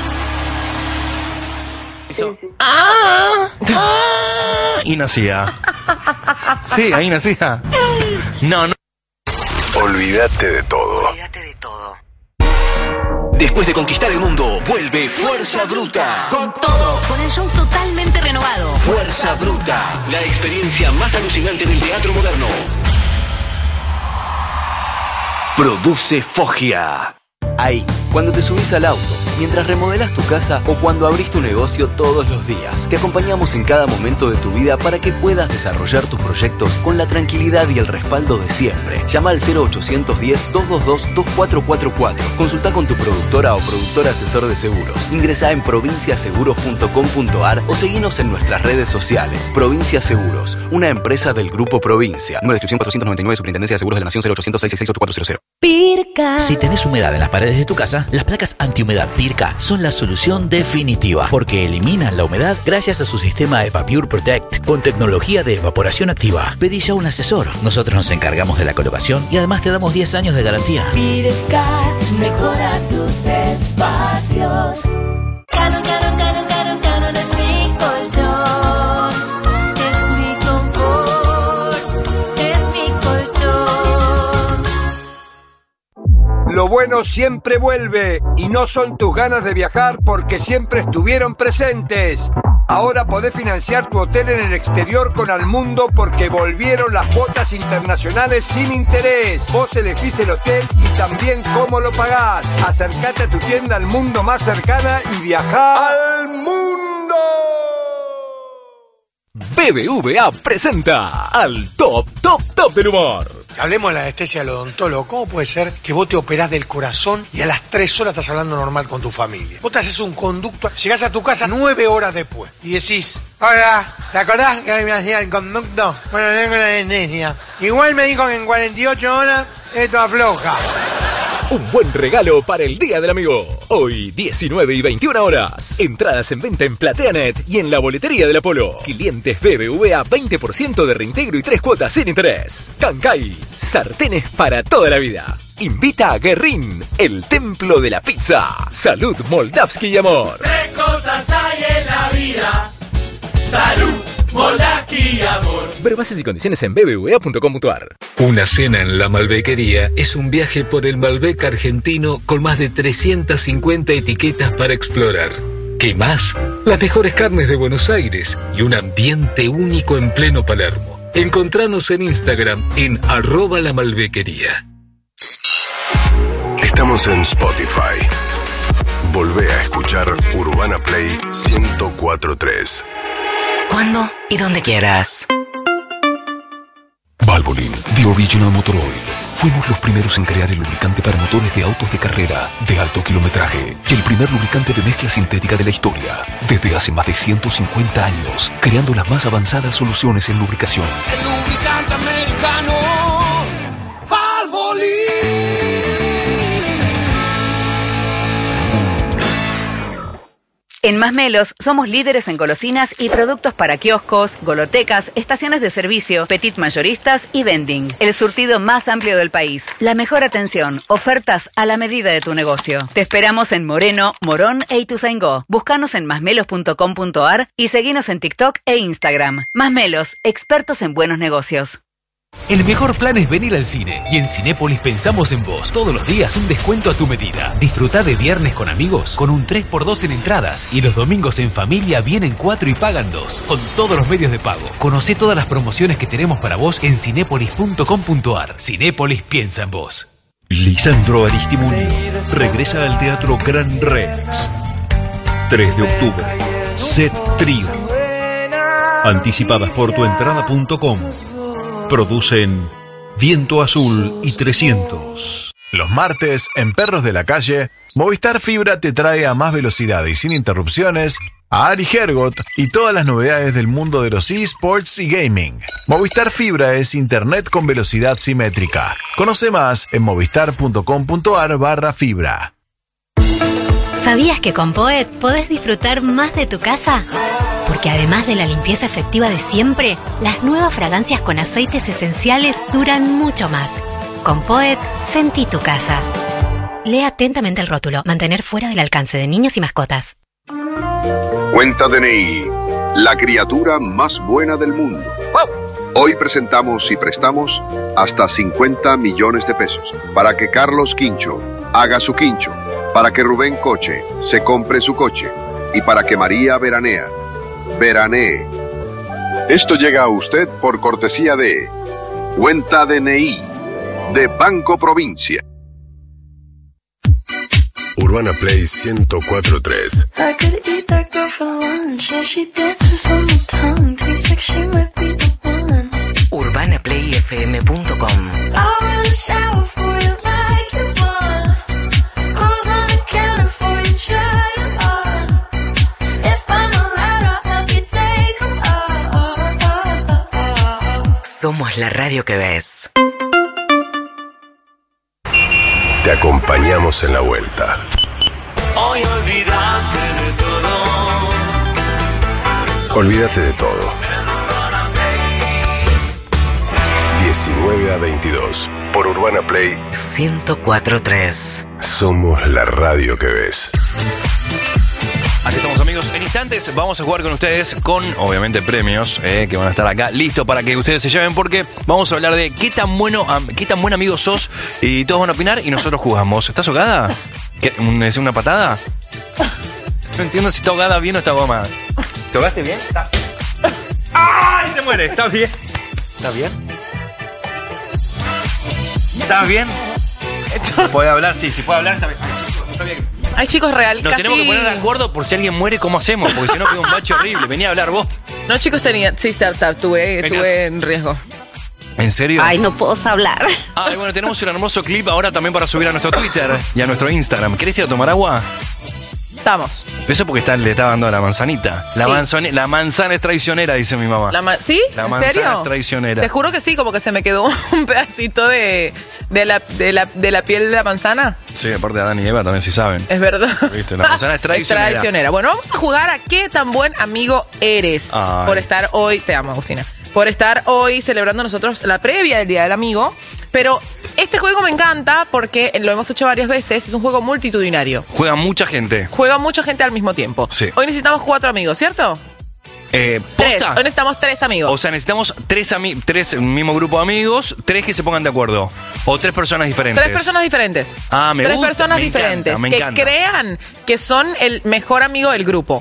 Ah, ah, y nacía. Sí, ahí nacía. No, no. Olvídate de todo. Después de conquistar el mundo, vuelve Fuerza Bruta. Con todo, con el show totalmente renovado. Fuerza Bruta, la experiencia más alucinante del teatro moderno. Produce Foggia. Ahí, cuando te subís al auto, mientras remodelás tu casa o cuando abrís tu negocio todos los días. Te acompañamos en cada momento de tu vida para que puedas desarrollar tus proyectos con la tranquilidad y el respaldo de siempre. Llama al cero ochocientos diez, doscientos veintidós, veinticuatro cuarenta y cuatro. Consulta con tu productora o productor asesor de seguros. Ingresá en provincia seguros punto com punto a r o seguinos en nuestras redes sociales. Provincia Seguros, una empresa del Grupo Provincia. Número de inscripción cuatrocientos noventa y nueve, Superintendencia de Seguros de la Nación, cero ochocientos, seiscientos sesenta y seis, ochenta y cuatro cero. Pirca. Si tenés humedad en las paredes de tu casa, las placas antihumedad Pirca son la solución definitiva, porque eliminan la humedad gracias a su sistema EvaPure Protect con tecnología de evaporación activa. Pedí ya un asesor. Nosotros nos encargamos de la colocación y además te damos diez años de garantía. Pirca, mejora tus espacios. Canon, Canon, Canon, Canon, Canon es mi colchón, es mi confort, es mi colchón. Lo bueno siempre vuelve y no son tus ganas de viajar porque siempre estuvieron presentes. Ahora podés financiar tu hotel en el exterior con Almundo porque volvieron las cuotas internacionales sin interés. Vos elegís el hotel y también cómo lo pagás. Acércate a tu tienda Almundo más cercana y viajá al mundo. B B V A presenta al Top Top Top del Humor. Hablemos de la anestesia del odontólogo. ¿Cómo puede ser que vos te operás del corazón y a las tres horas estás hablando normal con tu familia? Vos te haces un conducto, llegás a tu casa nueve horas después y decís, hola, ¿te acordás que me hacía el conducto? Bueno, tengo la anestesia. Igual me dijo que en cuarenta y ocho horas esto afloja. Un buen regalo para el Día del Amigo. Hoy, diecinueve y veintiuna horas. Entradas en venta en PlateaNet y en la boletería del Apolo. Clientes B B V A veinte por ciento de reintegro y tres cuotas sin interés. Cancay, sartenes para toda la vida. Invita a Guerrín, el templo de la pizza. Salud, Moldavsky y amor. Tres cosas hay en la vida. Salud, Moldavsky y amor. Ver bases y condiciones en b b v a punto com punto a r. Una cena en la Malbequería es un viaje por el Malbec argentino con más de trescientas cincuenta etiquetas para explorar. ¿Qué más? Las mejores carnes de Buenos Aires y un ambiente único en pleno Palermo. Encontranos en Instagram en arroba la Malbequería. Estamos en Spotify. Volvé a escuchar Urbana Play ciento cuatro punto tres. ¿Cuándo y donde quieras? Valvoline, The Original Motor Oil. Fuimos los primeros en crear el lubricante para motores de autos de carrera de alto kilometraje y el primer lubricante de mezcla sintética de la historia. Desde hace más de ciento cincuenta años, creando las más avanzadas soluciones en lubricación. El lubricante americano. Valvoline. En Masmelos somos líderes en golosinas y productos para kioscos, golotecas, estaciones de servicio, petit mayoristas y vending. El surtido más amplio del país. La mejor atención. Ofertas a la medida de tu negocio. Te esperamos en Moreno, Morón e Ituzaingó. Búscanos en masmelos punto com punto a r y seguinos en TikTok e Instagram. Masmelos, expertos en buenos negocios. El mejor plan es venir al cine y en Cinépolis pensamos en vos. Todos los días un descuento a tu medida. Disfrutá de viernes con amigos con un tres por dos en entradas y los domingos en familia vienen cuatro y pagan dos con todos los medios de pago. Conocé todas las promociones que tenemos para vos en cinépolis punto com punto a r. Cinépolis piensa en vos. Lisandro Aristimuño regresa al Teatro Gran Rex. tres de octubre. Set Trío. Anticipadas por tuentrada punto com. Producen Viento Azul y trescientos. Los martes, en Perros de la Calle, Movistar Fibra te trae a más velocidad y sin interrupciones a Ari Hergot y todas las novedades del mundo de los eSports y gaming. Movistar Fibra es internet con velocidad simétrica. Conoce más en movistar punto com punto a r barra fibra. ¿Sabías que con Poet podés disfrutar más de tu casa? Porque además de la limpieza efectiva de siempre, las nuevas fragancias con aceites esenciales duran mucho más. Con Poet, sentí tu casa. Lee atentamente el rótulo. Mantener fuera del alcance de niños y mascotas. Cuenta D N I, la criatura más buena del mundo. Hoy presentamos y prestamos hasta cincuenta millones de pesos para que Carlos Quincho haga su quincho, para que Rubén Coche se compre su coche y para que María Veranea veranee. Esto llega a usted por cortesía de Cuenta D N I de Banco Provincia. Urbana Play ciento cuatro punto tres. I could eat that girl for lunch. Yeah, she dances on my tongue. Tastes like she might be the one. urbana play f m punto com. I will shower for you like you want. Goes on the counter for you, try it on. If I'm a ladder, help you take 'em off. Somos la radio que ves. Te acompañamos en la vuelta. Hoy olvídate de todo. Olvídate de todo. diecinueve a veintidós por Urbana Play ciento cuatro punto tres. Somos la radio que ves. Aquí estamos, amigos. En instantes vamos a jugar con ustedes con, obviamente, premios eh, que van a estar acá listos para que ustedes se lleven, porque vamos a hablar de qué tan bueno, qué tan buen amigo sos y todos van a opinar y nosotros jugamos. ¿Estás ahogada? ¿Qué, ¿Es una patada? No entiendo si está ahogada bien o está ahogada mal. ¿Te ahogaste bien? ¿Está? ¡Ay! Se muere. ¿Estás bien? ¿Estás bien? ¿Estás bien? ¿Puede hablar? Sí, si puede hablar, está bien. Está bien. Ay, chicos, real. Nos casi... tenemos que poner de acuerdo por si alguien muere, ¿cómo hacemos? Porque si no queda un bache horrible. Venía a hablar vos. No, chicos, tenía. Sí, está, está, tuve, tuve en riesgo. ¿En serio? Ay, no puedo hablar. Ay, bueno, tenemos un hermoso clip ahora también para subir a nuestro Twitter y a nuestro Instagram. ¿Querés ir a tomar agua? Estamos. Eso porque está, le está dando la manzanita. La, Sí. manzone- la manzana es traicionera, dice mi mamá. La ma- ¿Sí? La ¿En manzana serio? es traicionera. Te juro que sí, como que se me quedó un pedacito de, de, la, de, la, de la piel de la manzana. Sí, aparte de Adán y Eva también sí saben. Es verdad. ¿Viste? La manzana es traicionera. Es traicionera. Bueno, vamos a jugar a qué tan buen amigo eres. Ay. Por estar hoy, te amo, Agustina. Por estar hoy celebrando nosotros la previa del Día del Amigo. Pero este juego me encanta porque lo hemos hecho varias veces. Es un juego multitudinario. Juega mucha gente. Juega mucha gente al mismo tiempo. Sí. Hoy necesitamos cuatro amigos, ¿cierto? Eh, Tres. ¿posta? Hoy necesitamos tres amigos. O sea, necesitamos tres, ami- tres, un mismo grupo de amigos, tres que se pongan de acuerdo. O tres personas diferentes. Tres personas diferentes. Ah, me Tres gusta, personas me encanta, diferentes me que encanta. crean que son el mejor amigo del grupo.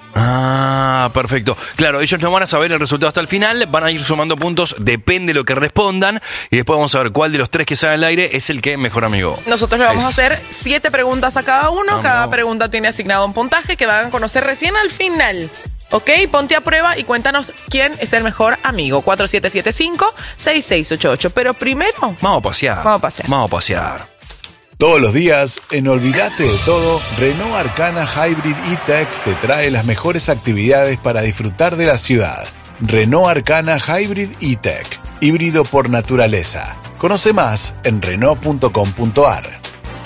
Ah, perfecto. Claro, ellos no van a saber el resultado hasta el final, van a ir sumando puntos, depende de lo que respondan, y después vamos a ver cuál de los tres que sale al aire es el que mejor amigo. Nosotros le vamos a Es. hacer siete preguntas a cada uno. Ah, cada no. pregunta tiene asignado un puntaje que van a conocer recién al final. ¿Ok? Ponte a prueba y cuéntanos quién es el mejor amigo. cuatro siete siete cinco, seis seis ocho ocho. Pero primero, Vamos a pasear. Vamos a pasear. Vamos a pasear. Todos los días, en Olvídate de Todo, Renault Arcana Hybrid E-Tech te trae las mejores actividades para disfrutar de la ciudad. Renault Arcana Hybrid E-Tech, híbrido por naturaleza. Conoce más en renault punto com punto a r.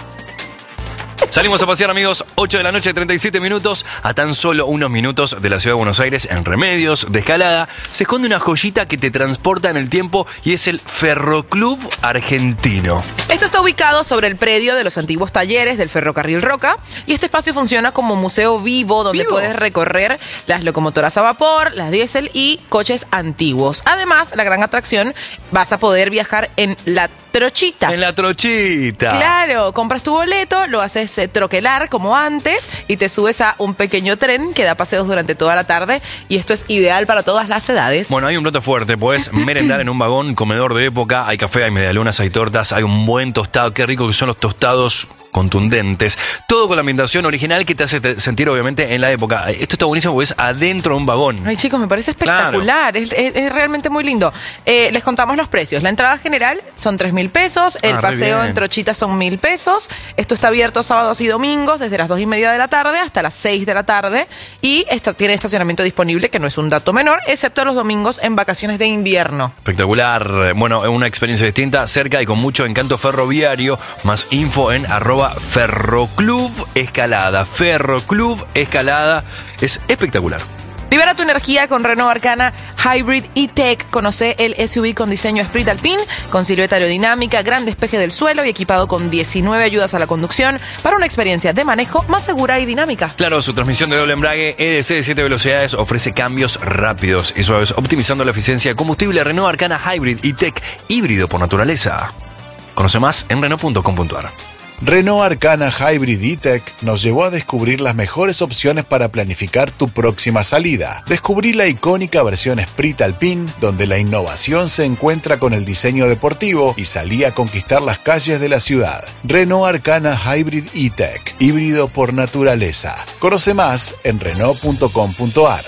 Salimos a pasear, amigos, ocho de la noche, treinta y siete minutos, a tan solo unos minutos de la ciudad de Buenos Aires, en Remedios, de Escalada, se esconde una joyita que te transporta en el tiempo y es el Ferroclub Argentino. esto está ubicado sobre el predio de los antiguos talleres del ferrocarril Roca y este espacio funciona como museo vivo donde ¿Vivo? puedes recorrer las locomotoras a vapor, las diésel y coches antiguos. Además, la gran atracción, vas a poder viajar en la trochita. En la trochita. Claro, compras tu boleto, lo haces eh, troquelar como antes y te subes a un pequeño tren que da paseos durante toda la tarde y esto es ideal para todas las edades. Bueno, hay un plato fuerte, puedes merendar en un vagón, comedor de época, hay café, hay medialunas, hay tortas, hay un buen tostado, qué rico que son los tostados contundentes, todo con la ambientación original que te hace te- sentir obviamente en la época. Esto está buenísimo porque es adentro de un vagón. Ay, chicos, me parece espectacular. Es, es- es realmente muy lindo. Eh, les contamos los precios. La entrada general son tres mil pesos. El Ah, re paseo bien. en trochita son mil pesos. Esto está abierto sábados y domingos desde las dos y media de la tarde hasta las seis de la tarde. Y esta, tiene estacionamiento disponible, que no es un dato menor, excepto los domingos en vacaciones de invierno. Espectacular. Bueno, es una experiencia distinta, cerca y con mucho encanto ferroviario. Más info en arroba ferroclub escalada. Ferroclub escalada. Es espectacular. Libera tu energía con Renault Arcana Hybrid E-Tech. Conoce el S U V con diseño Sprit Alpine, con silueta aerodinámica, gran despeje del suelo y equipado con diecinueve ayudas a la conducción para una experiencia de manejo más segura y dinámica. Claro, su transmisión de doble embrague E D C de siete velocidades ofrece cambios rápidos y suaves, optimizando la eficiencia de combustible. Renault Arcana Hybrid E-Tech, híbrido por naturaleza. Conoce más en renault punto com punto a r. Renault Arcana Hybrid E-Tech nos llevó a descubrir las mejores opciones para planificar tu próxima salida. Descubrí la icónica versión Sprit Alpine, donde la innovación se encuentra con el diseño deportivo y salí a conquistar las calles de la ciudad. Renault Arcana Hybrid E-Tech, híbrido por naturaleza. Conoce más en renault punto com punto a r.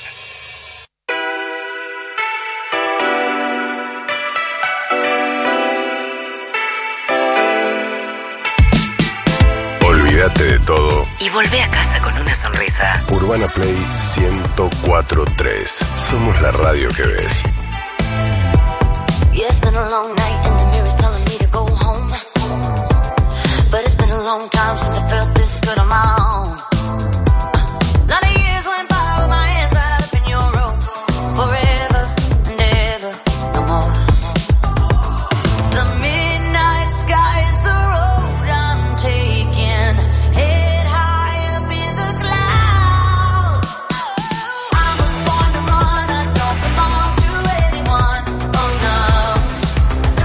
Olvídate de todo. Y volvé a casa con una sonrisa. Urbana Play ciento cuatro punto tres. Somos la radio que ves. Yeah, it's been a long night and the mirror's telling me to go home. But it's been a long time since I felt this good on my own. Lot of years went by with my hands tied up in your ropes. Forever and ever, no more. The midnight sky is the road I'm taking. Head high up in the clouds. I was born to run, I don't belong to anyone. Oh no.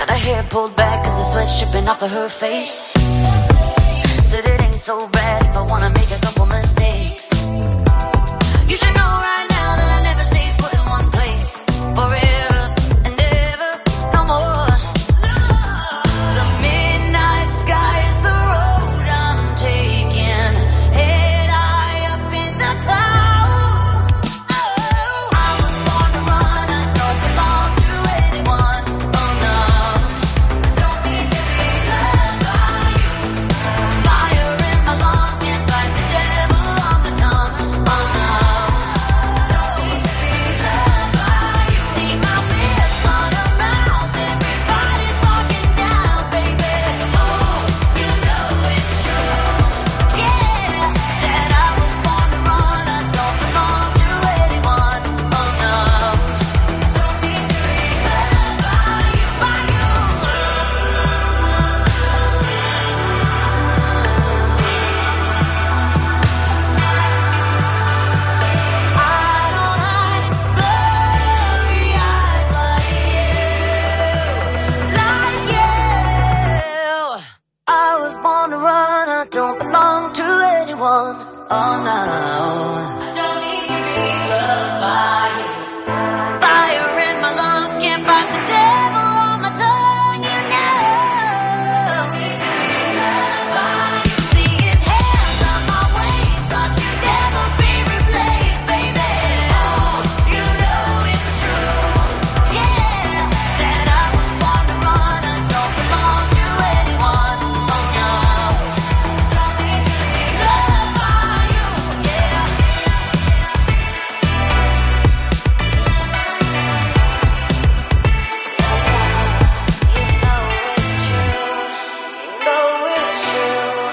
Got her hair pulled back cause the sweat's dripping off of her face. Said it ain't so bad if I wanna make a couple mistakes. You should know right now that I never stay put in one place forever and ever, no more. The midnight sky is the road I'm taking, head high up in the clouds. Oh, I was born to run, I don't belong to anyone. Oh no, don't need to be loved by you. Fire in my lungs, can't fight the devil on my tongue. Oh no, don't need to be loved by you. See my lips on a mouth, everybody's talking now, baby. Oh, you know it's true, yeah, that I was born to run, I don't belong to anyone. Oh no, don't need to be loved by you, by you. I don't hide blurry eyes like you, like you. I was born to run, I don't belong to anyone. Oh no, I don't need to be loved by you. Fire in my lungs, can't fight the devil on my tongue. You know, don't need to be loved by you. See his hands on my waist, thought you'd never be replaced, baby. Oh, you know it's true, yeah, that I was born to run, I don't belong to anyone. Oh no, don't need to be loved by you, yeah. You know it's true, you know it's true.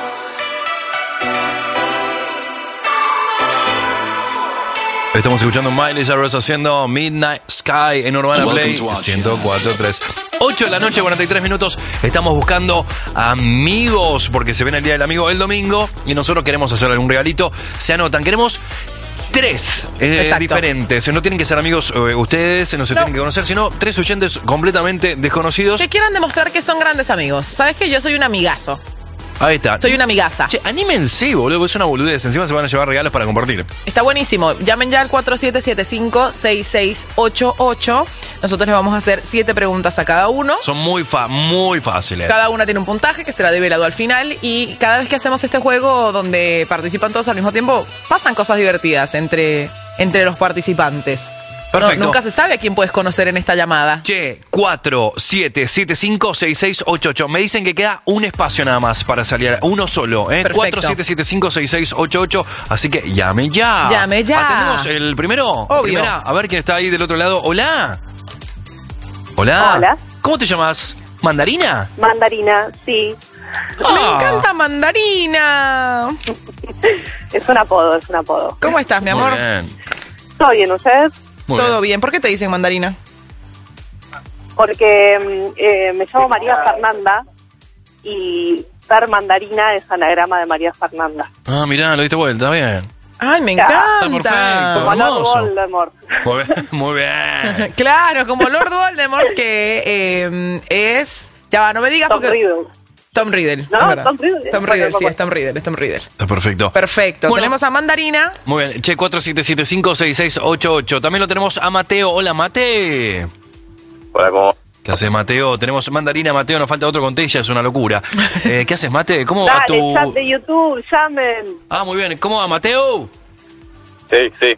Estamos escuchando Miley Cyrus haciendo Midnight Sky en Urbana Play ciento cuatro punto tres. ocho de la noche, cuarenta y tres minutos. Estamos buscando amigos porque se viene el Día del Amigo el domingo y nosotros queremos hacerle un regalito. Se anotan, queremos tres eh, Exacto. diferentes. No tienen que ser amigos eh, ustedes, no se No. tienen que conocer, sino tres oyentes completamente desconocidos. Que quieran demostrar que son grandes amigos. ¿Sabes que yo soy un amigazo? Ahí está. Soy una amigaza. Che, anímense, boludo, es una boludez. Encima se van a llevar regalos para compartir. Está buenísimo. Llamen ya al cuatro siete siete cinco, seis seis ocho ocho. Nosotros les vamos a hacer siete preguntas a cada uno. Son muy, fa muy fáciles. Cada una tiene un puntaje que será develado al final. Y cada vez que hacemos este juego donde participan todos al mismo tiempo, pasan cosas divertidas entre, entre los participantes. No, Perfecto. nunca se sabe a quién puedes conocer en esta llamada. Che, cuatro siete siete cinco, seis seis ocho ocho. Me dicen que queda un espacio nada más para salir. Uno solo, ¿eh? Perfecto. cuatro siete siete cinco, seis seis ocho ocho. Así que llame ya. Llame ya. ¿Atendemos el primero? Obvio. Primera, a ver quién está ahí del otro lado. Hola. Hola. Hola. ¿Cómo te llamas? ¿Mandarina? Mandarina, sí. Me Ah. encanta Mandarina. Es un apodo, es un apodo. ¿Cómo estás, mi amor? Muy bien. ¿Todo bien ustedes? Muy Todo bien. bien. ¿Por qué te dicen Mandarina? Porque mm, eh, me llamo María Fernanda y Fer Mandarina es anagrama de María Fernanda. Ah, mirá, lo diste vuelta, bien. Ay, me Ya. encanta. Está perfecto. Como Lord hermoso. Voldemort. Muy bien. Muy bien. Claro, como Lord Voldemort, que eh, es... Ya va, no me digas Tom porque... Riddle. Tom Riddle. No, es verdad. Tom Riddle. Tom Bueno, Riddle, sí, bueno. es Tom Riddle, es Tom Riddle. Está perfecto. Perfecto. Bueno. Tenemos a Mandarina. Muy bien. Che, cuatro siete siete cinco, seis seis ocho ocho. También lo tenemos a Mateo. Hola, Mate. Hola, ¿cómo? ¿Qué haces, Mateo? Tenemos Mandarina, Mateo, nos falta otro con Tella, es una locura. Eh, ¿Qué haces, Mate? ¿Cómo va Dale, tu...? chat de YouTube, llamen. Ah, muy bien. ¿Cómo va, Mateo? Sí, sí.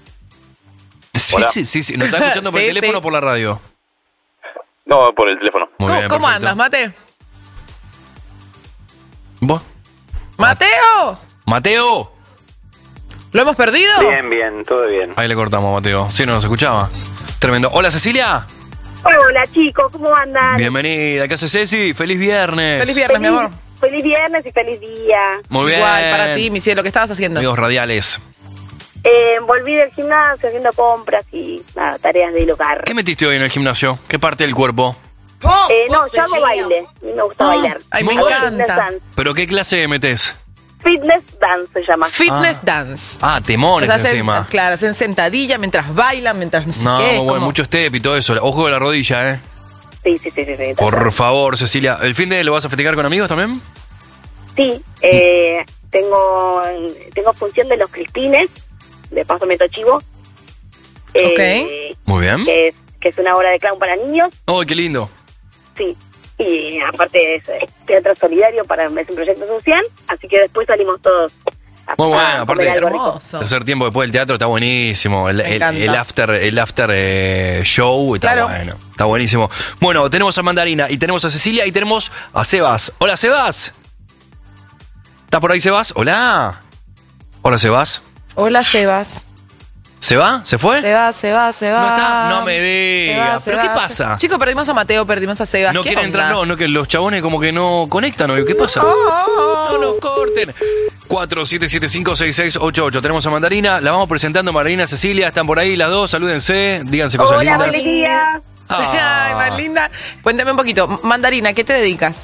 Sí, Hola. sí, sí, sí. ¿Nos está escuchando por Sí, el teléfono sí. o por la radio? No, por el teléfono. Muy ¿Cómo, bien, cómo perfecto. andas, Mate? ¿Vos? ¡Mateo! ¡Mateo! ¿Lo hemos perdido? Bien, bien, todo bien. Ahí le cortamos, Mateo. Sí, no nos escuchaba. Tremendo. Hola, Cecilia. Hola chicos, ¿cómo andan? Bienvenida. ¿Qué hace Ceci? ¡Feliz viernes! Feliz viernes, mi amor. Feliz viernes y feliz día. Muy bien. Igual, para ti, mi cielo, ¿qué estabas haciendo? Amigos radiales. Eh, volví del gimnasio haciendo compras y nada, tareas del hogar. ¿Qué metiste hoy en el gimnasio? ¿Qué parte del cuerpo? Eh, no, yo hago baile. A mí me gusta bailar. Ay, me Hago encanta. Fitness dance. ¿Pero qué clase metes? Fitness dance se llama. Fitness Ah. dance. Ah, temones O sea, hacen- encima. Claro, hacen sentadilla mientras bailan, mientras no sé No, qué. bueno, como- mucho step y todo eso. Ojo de la rodilla, ¿eh? Sí, sí, sí, sí. sí Por favor, Cecilia. ¿El fin de lo vas a festejar con amigos también? Sí, eh, tengo, tengo función de los Cristines, de paso meto chivo. Eh, Muy bien. Que es, que es una obra de clown para niños. ¡Oh, qué lindo! Sí, y aparte es eh, teatro solidario, para es un proyecto social, así que después salimos todos a, Muy bueno, a comer aparte algo rico. tercer tiempo después del teatro está buenísimo. El, el, encanta. el after, el after eh, show está Claro. bueno. Está buenísimo. Bueno, tenemos a Mandarina y tenemos a Cecilia y tenemos a Sebas. Hola, Sebas. ¿Está por ahí, Sebas? Hola. Hola, Sebas. Hola, Sebas. ¿Se va? ¿Se fue? Se va, se va, se va. No está, no me Se diga. va, se ¿Pero va, qué se- pasa? Chicos, perdimos a Mateo, perdimos a Sebas. No ¿Qué quieren onda? entrar, no, no, que los chabones como que no conectan, ¿o ¿qué pasa? Oh. No nos corten. cuatro siete siete cinco seis seis ocho ocho. Tenemos a Mandarina, la vamos presentando. Mandarina, Cecilia, están por ahí las dos, salúdense, díganse cosas Hola, lindas. buen día. Ah. Ay, más linda. Cuéntame un poquito. Mandarina, ¿qué te dedicas?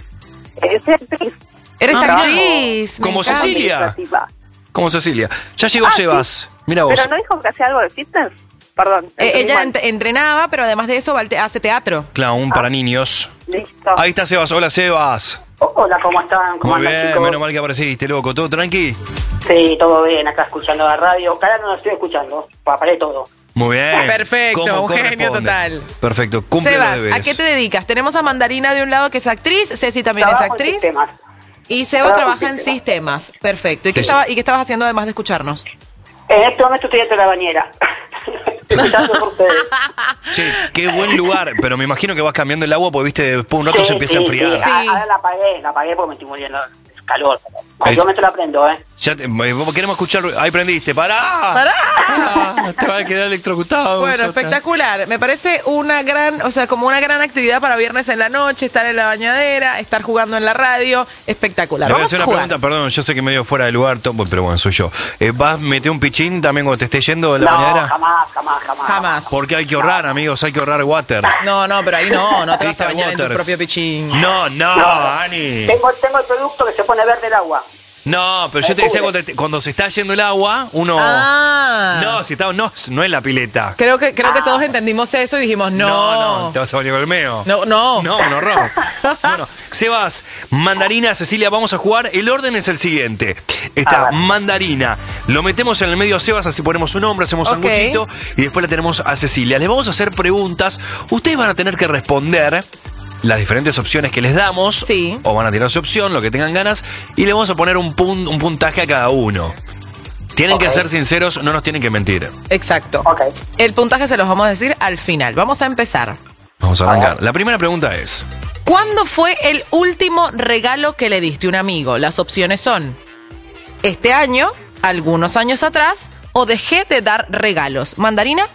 Eh, soy actriz. Eres Ah, actriz. me Como encanta. Cecilia. Como Cecilia. Ya llegó Ah, Sebas. Mira vos. ¿Pero no dijo que hacía algo de fitness? Perdón. Eh, entendí ella mal. ent- entrenaba, pero además de eso va al te- hace teatro. Clown para niños. Listo. Ahí está Sebas. Hola, Sebas. Hola, ¿cómo están? ¿Cómo Muy andan, bien, chicos? menos mal que apareciste, loco. ¿Todo tranqui? Sí, todo bien, acá escuchando la radio. Cada no lo estoy escuchando, paré todo. Muy bien. Perfecto, Como un genio corresponde. total. Perfecto, cumple Sebas, los deberes. ¿a qué te dedicas? Tenemos a Mandarina de un lado que es actriz, Ceci también Trabajo es en actriz. sistemas. Y Seba Trabajo trabaja en en sistemas. Perfecto. ¿Y qué, Te- estaba, ¿Y qué estabas haciendo además de escucharnos? En este momento estoy dentro de la bañera. Escuchando por ustedes. Che, qué buen lugar. Pero me imagino que vas cambiando el agua porque, viste, después de un rato Sí, se empieza sí, a enfriar. sí. Ah, Ahora la apagué, la apagué porque me estoy muriendo de calor. Al momento la prendo, ¿eh? Ya te- eh, queremos escuchar. Ahí prendiste. ¡Pará! ¡Pará! Ah, te va a quedar electrocutado. Bueno, Sota. espectacular. Me parece una gran, o sea, como una gran actividad para viernes en la noche, estar en la bañadera, estar jugando en la radio. Espectacular. Le voy a Vamos hacer a una jugar. pregunta, perdón, yo sé que medio fuera de lugar, to- pero bueno, soy yo. Eh, ¿Vas a meter un pichín también cuando te esté yendo de la No, bañadera? jamás, jamás, jamás. Jamás. Porque hay que ahorrar, amigos, hay que ahorrar water. No, no, pero ahí no, no te vas a Crystal bañar en tu Waters. propio pichín. No, no, No. Ani. Tengo, tengo el producto que se pone verde el agua. No, pero yo te decía cuando, te- cuando se está yendo el agua, uno. Ah. No, si está, no, no es la pileta. Creo que, creo que todos entendimos eso y dijimos, no. No, no, te vas a bañar con el meo. No, no. No, un horror. Bueno, Sebas, Mandarina, Cecilia, vamos a jugar. El orden es el siguiente. Está Mandarina, lo metemos en el medio a Sebas, así ponemos un nombre, hacemos Ok. sanguchito y después la tenemos a Cecilia. Les vamos a hacer preguntas. Ustedes van a tener que responder las diferentes opciones que les damos. Sí. O van a tirar su opción, lo que tengan ganas. Y le vamos a poner un, pun- un puntaje a cada uno. Tienen que ser sinceros, no nos tienen que mentir. Exacto. Ok. El puntaje se los vamos a decir al final. Vamos a empezar. Vamos a arrancar. La primera pregunta es: ¿Cuándo fue el último regalo que le diste a un amigo? Las opciones son este año, algunos años atrás o dejé de dar regalos. ¿Mandarina?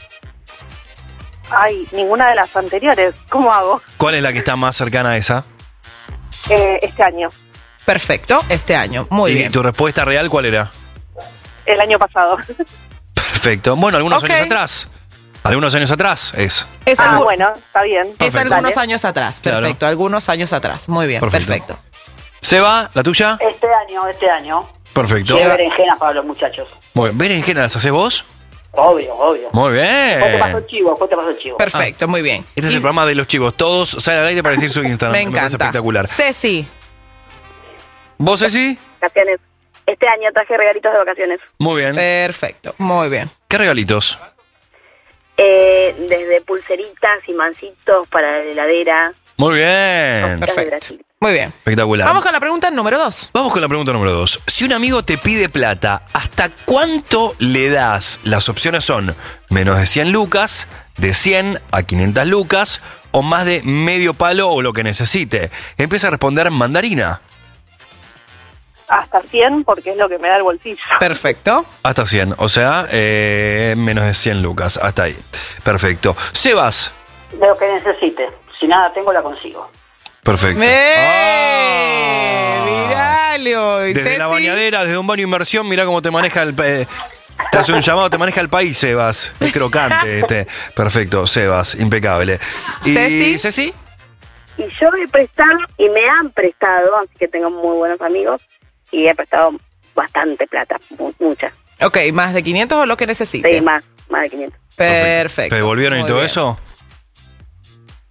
Ay, ninguna de las anteriores. ¿Cómo hago? ¿cuál es la que está más cercana a esa? Eh, este año. Perfecto, este año. Muy ¿Y bien. tu respuesta real cuál era? El año pasado. Perfecto. Bueno, algunos Ok. años atrás. Algunos años atrás es. Es, Ah, algu- bueno, está bien. es Perfecto. algunos Dale. años atrás. Claro. Perfecto, algunos años atrás. Muy bien, Perfecto. perfecto. Seba, ¿la tuya? Este año, este año. Perfecto. De berenjenas para los muchachos. Muy bien. ¿Berenjena las haces vos? Obvio, obvio. Muy Después te paso bien. el chivo, después te paso el chivo. Perfecto, muy bien. Este es el programa de los chivos. Todos salen al aire para decir su Instagram. Me parece encanta. espectacular. Ceci, ¿Vos, Ceci? Vacaciones. Este año traje regalitos de vacaciones. Muy bien. perfecto, muy bien. ¿Qué regalitos? Eh, desde pulseritas y mancitos para la heladera. Muy bien. Perfecto. Muy bien. Espectacular. Vamos con la pregunta número dos. Vamos con la pregunta número dos. Si un amigo te pide plata, ¿hasta cuánto le das? Las opciones son menos de cien lucas, de cien a quinientas lucas o más de medio palo o lo que necesite. Empieza a responder Mandarina. Hasta cien, porque es lo que me da el bolsillo. Perfecto. Hasta cien, o sea, eh, menos de cien lucas. Hasta ahí. Perfecto. Sebas. De lo que necesite. Si nada tengo, la consigo. Perfecto. ¡Eh! Miralo. ¿Y Desde la Ceci? bañadera, desde un baño de inmersión, mirá cómo te maneja el... eh, te hace un llamado, te maneja el país, Sebas. Es crocante este. Perfecto, Sebas, impecable. ¿Y Ceci? Ceci? Y yo he prestado, y me han prestado, así que tengo muy buenos amigos, y he prestado bastante plata, mu- mucha. Ok, más de quinientos o lo que necesite. Sí, más, más de quinientos. Perfecto. ¿Te devolvieron y Muy todo bien. eso?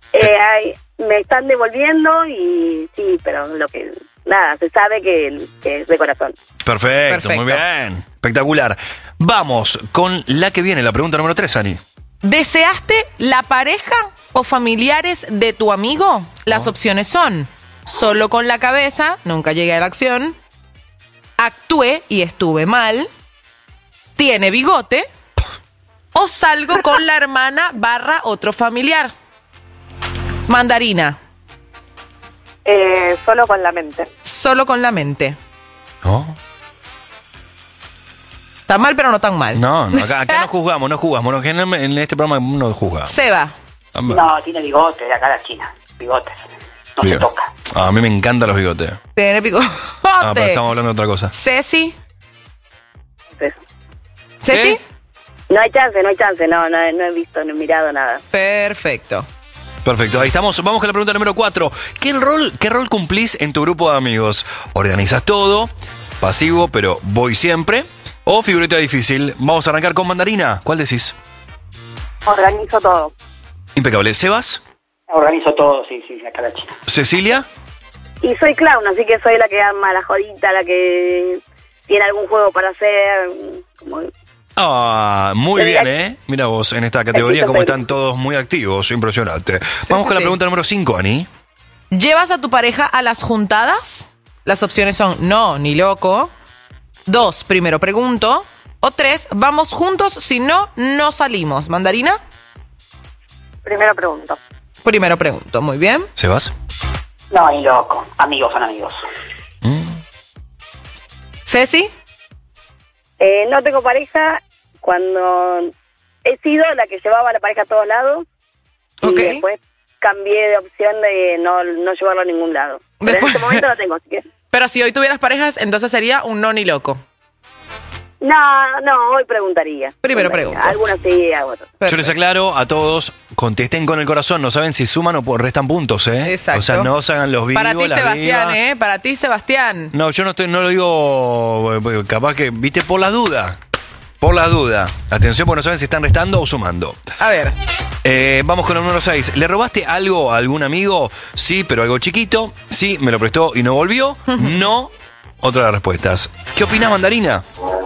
Eh, ay, me están devolviendo y sí, pero lo que nada, se sabe que, que es de corazón. Perfecto, Perfecto. muy bien. Espectacular. Vamos con la que viene, la pregunta número tres, Ani. ¿Deseaste la pareja o familiares de tu amigo? Las opciones son: solo con la cabeza, nunca llegué a la acción; actué y estuve mal; tiene bigote; o salgo con la hermana barra otro familiar. Mandarina. Eh, solo con la mente. Solo con la mente. No, Está mal, pero no tan mal. no, no, acá, acá no juzgamos, no juzgamos. No, generalmente en este programa no juzgamos. Seba. No, tiene bigotes de acá a la China. Bigotes. No se toca. Ah, a mí me encantan los bigotes. Tiene bigote. Ah, pero estamos hablando de otra cosa. Ceci. Sí. ¿Ceci? No hay chance, no hay chance, no, no, no he visto, no he mirado nada. Perfecto. Perfecto, ahí estamos. Vamos con la pregunta número cuatro. ¿Qué rol, qué rol cumplís en tu grupo de amigos? ¿Organizas todo? ¿Pasivo, pero voy siempre? ¿O figurita difícil? Vamos a arrancar con Mandarina. ¿Cuál decís? Organizo todo. Impecable. ¿Sebas? Organizo todo, sí, sí, acá a la China. ¿Cecilia? Y soy clown, así que soy la que arma la jodita, la que tiene algún juego para hacer. Como... Ah, muy bien, ¿eh? Mira vos, en esta categoría cómo están todos muy activos. Impresionante. Vamos sí, con la sí. pregunta número cinco, Ani. ¿Llevas a tu pareja a las juntadas? Las opciones son no, ni loco. Dos, primero pregunto. O tres, vamos juntos, si no, no salimos. ¿Mandarina? Primero pregunto. Primero pregunto, muy bien. ¿Sebas? No, ni loco. Amigos son amigos. ¿Ceci? Eh, no tengo pareja. Cuando he sido la que llevaba a la pareja a todos lados. Ok. Y después cambié de opción de no, no llevarlo a ningún lado. Pero Después- en este momento no tengo, así que... Pero si hoy tuvieras parejas, entonces sería un no ni loco. No, no, hoy preguntaría. Primero Preguntaría. pregunto. Algunos sí, otros. Yo les aclaro a todos, contesten con el corazón, no saben si suman o restan puntos, ¿eh? Exacto. O sea, no se hagan los vivos, Para ti, las Sebastián, vivas. ¿eh? Para ti, Sebastián. No, yo no estoy, no lo digo, eh, capaz que, viste, por la duda. Por la duda. Atención, porque no saben si están restando o sumando. A ver. Eh, vamos con el número seis. ¿Le robaste algo a algún amigo? Sí, pero algo chiquito. Sí, me lo prestó y no volvió. No. Otra de las respuestas. ¿Qué opina Mandarina?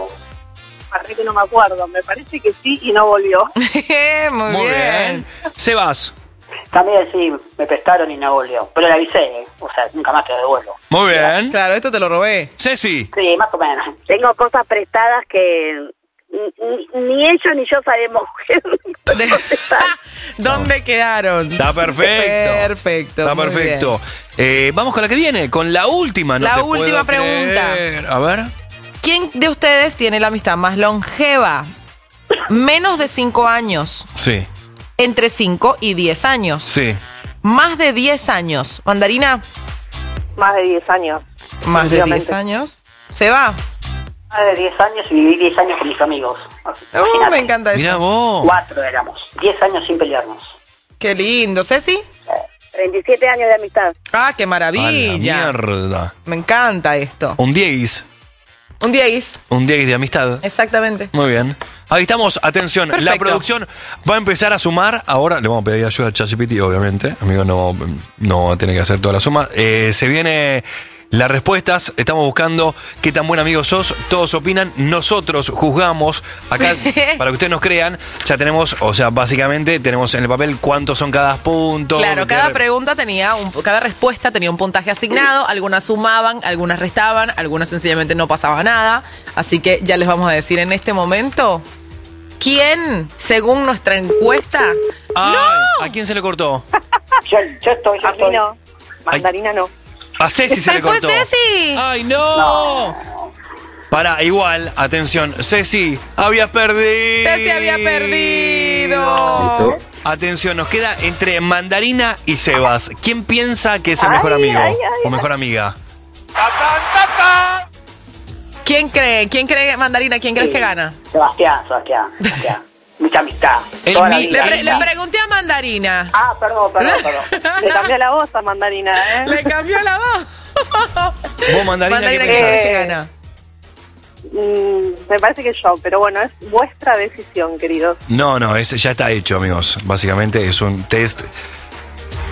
Parece que no me acuerdo. Me parece que sí y no volvió. Muy, Muy bien. Sebas. También sí, me prestaron y no volvió. Pero le avisé, ¿eh? O sea, nunca más te lo devuelvo. Muy bien. Claro, esto te lo robé. Ceci. Sí, más o menos. Tengo cosas prestadas que ni, ni ellos ni yo sabemos dónde están. ¿Dónde quedaron? Está perfecto. Perfecto. Está muy perfecto. Eh, vamos con la que viene, con la última. No La te última puedo pregunta. creer. A ver. bien. ¿Quién de ustedes tiene la amistad más longeva? Menos de cinco años. Sí, Entre cinco y diez años. sí. Más de diez años. Mandarina, Más de diez años. más de Definitivamente. diez años. Se va. Más de diez años y viví diez años con mis amigos. Uh, Imagínate. me encanta eso. Mira vos. Cuatro éramos. Diez años sin pelearnos. Qué lindo. ¿Ceci? treinta y siete años de amistad. Ah, qué A la maravilla. mierda. Me encanta esto. Un diez. Un diez. Un diez de amistad. Exactamente. Muy bien. Ahí estamos, atención, la Perfecto. producción va a empezar a sumar. Ahora le vamos a pedir ayuda a ChatGPT, obviamente. Amigo, no, no va a tener que hacer toda la suma. Eh, se viene las respuestas, estamos buscando qué tan buen amigo sos. Todos opinan, nosotros juzgamos. Acá, para que ustedes nos crean, ya tenemos, o sea, básicamente tenemos en el papel cuántos son cada punto. Claro, cada qué- pregunta tenía, un, cada respuesta tenía un puntaje asignado, algunas sumaban, algunas restaban, algunas sencillamente no pasaba nada. Así que ya les vamos a decir en este momento quién, según nuestra encuesta. Ay, ¿a quién se le cortó? Yo, yo estoy, yo A mí estoy. no. Mandarina no. A Ceci se le ¡Fue cortó. Ceci! ¡Ay, no! Para, igual, atención, Ceci, habías perdido. Ceci había perdido. Atención, nos queda entre Mandarina y Sebas. ¿Quién piensa que es el mejor Ay, amigo ay, ay, o mejor amiga? ¿Quién cree? ¿Quién cree, Mandarina? ¿Quién crees Sí. que gana? Sebastián, Sebastián, Sebastián. Mucha amistad. El Toda la mi- Le, vida. pre- le pregunté a Mandarina. Ah, perdón, perdón, perdón. Le cambió la voz a Mandarina, ¿eh? Le cambió la voz. Vos, Mandarina, Mandarina, ¿qué ¿quién crees pensás? que gana? Mm, me parece que yo, pero bueno, es vuestra decisión, queridos. No, no, ese ya está hecho, amigos. Básicamente es un test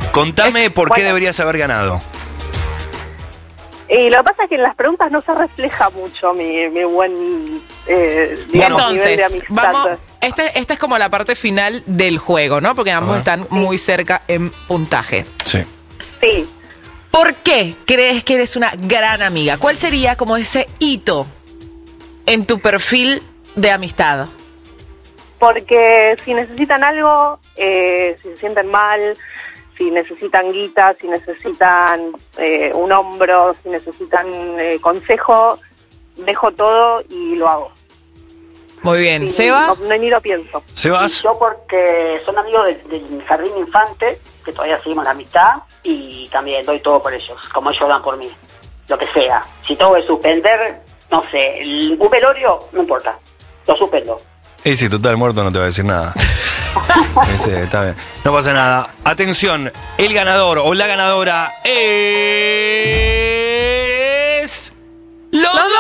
Contame por qué bueno. deberías haber ganado. Y lo que pasa es que en las preguntas no se refleja mucho mi, mi buen eh, digamos, nivel de Entonces, amistad. vamos, este, esta es como la parte final del juego, ¿no? Porque ambos están muy cerca en puntaje. Sí. Sí. ¿Por qué crees que eres una gran amiga? ¿Cuál sería como ese hito en tu perfil de amistad? Porque si necesitan algo, eh, si se sienten mal, si necesitan guita, si necesitan eh, un hombro, si necesitan eh, consejo, dejo todo y lo hago. Muy bien. Y ¿Seba? No, no, ni lo pienso. ¿Sebas? Yo porque son amigos de, de mi jardín infante, que todavía seguimos la amistad, y también doy todo por ellos, como ellos dan por mí. Lo que sea. Si tengo que suspender, no sé, el, un velorio, no importa. Lo suspendo. Y si total muerto no te va a decir nada. Sí, está bien. No pasa nada. Atención, el ganador o la ganadora es... ¡Los dos!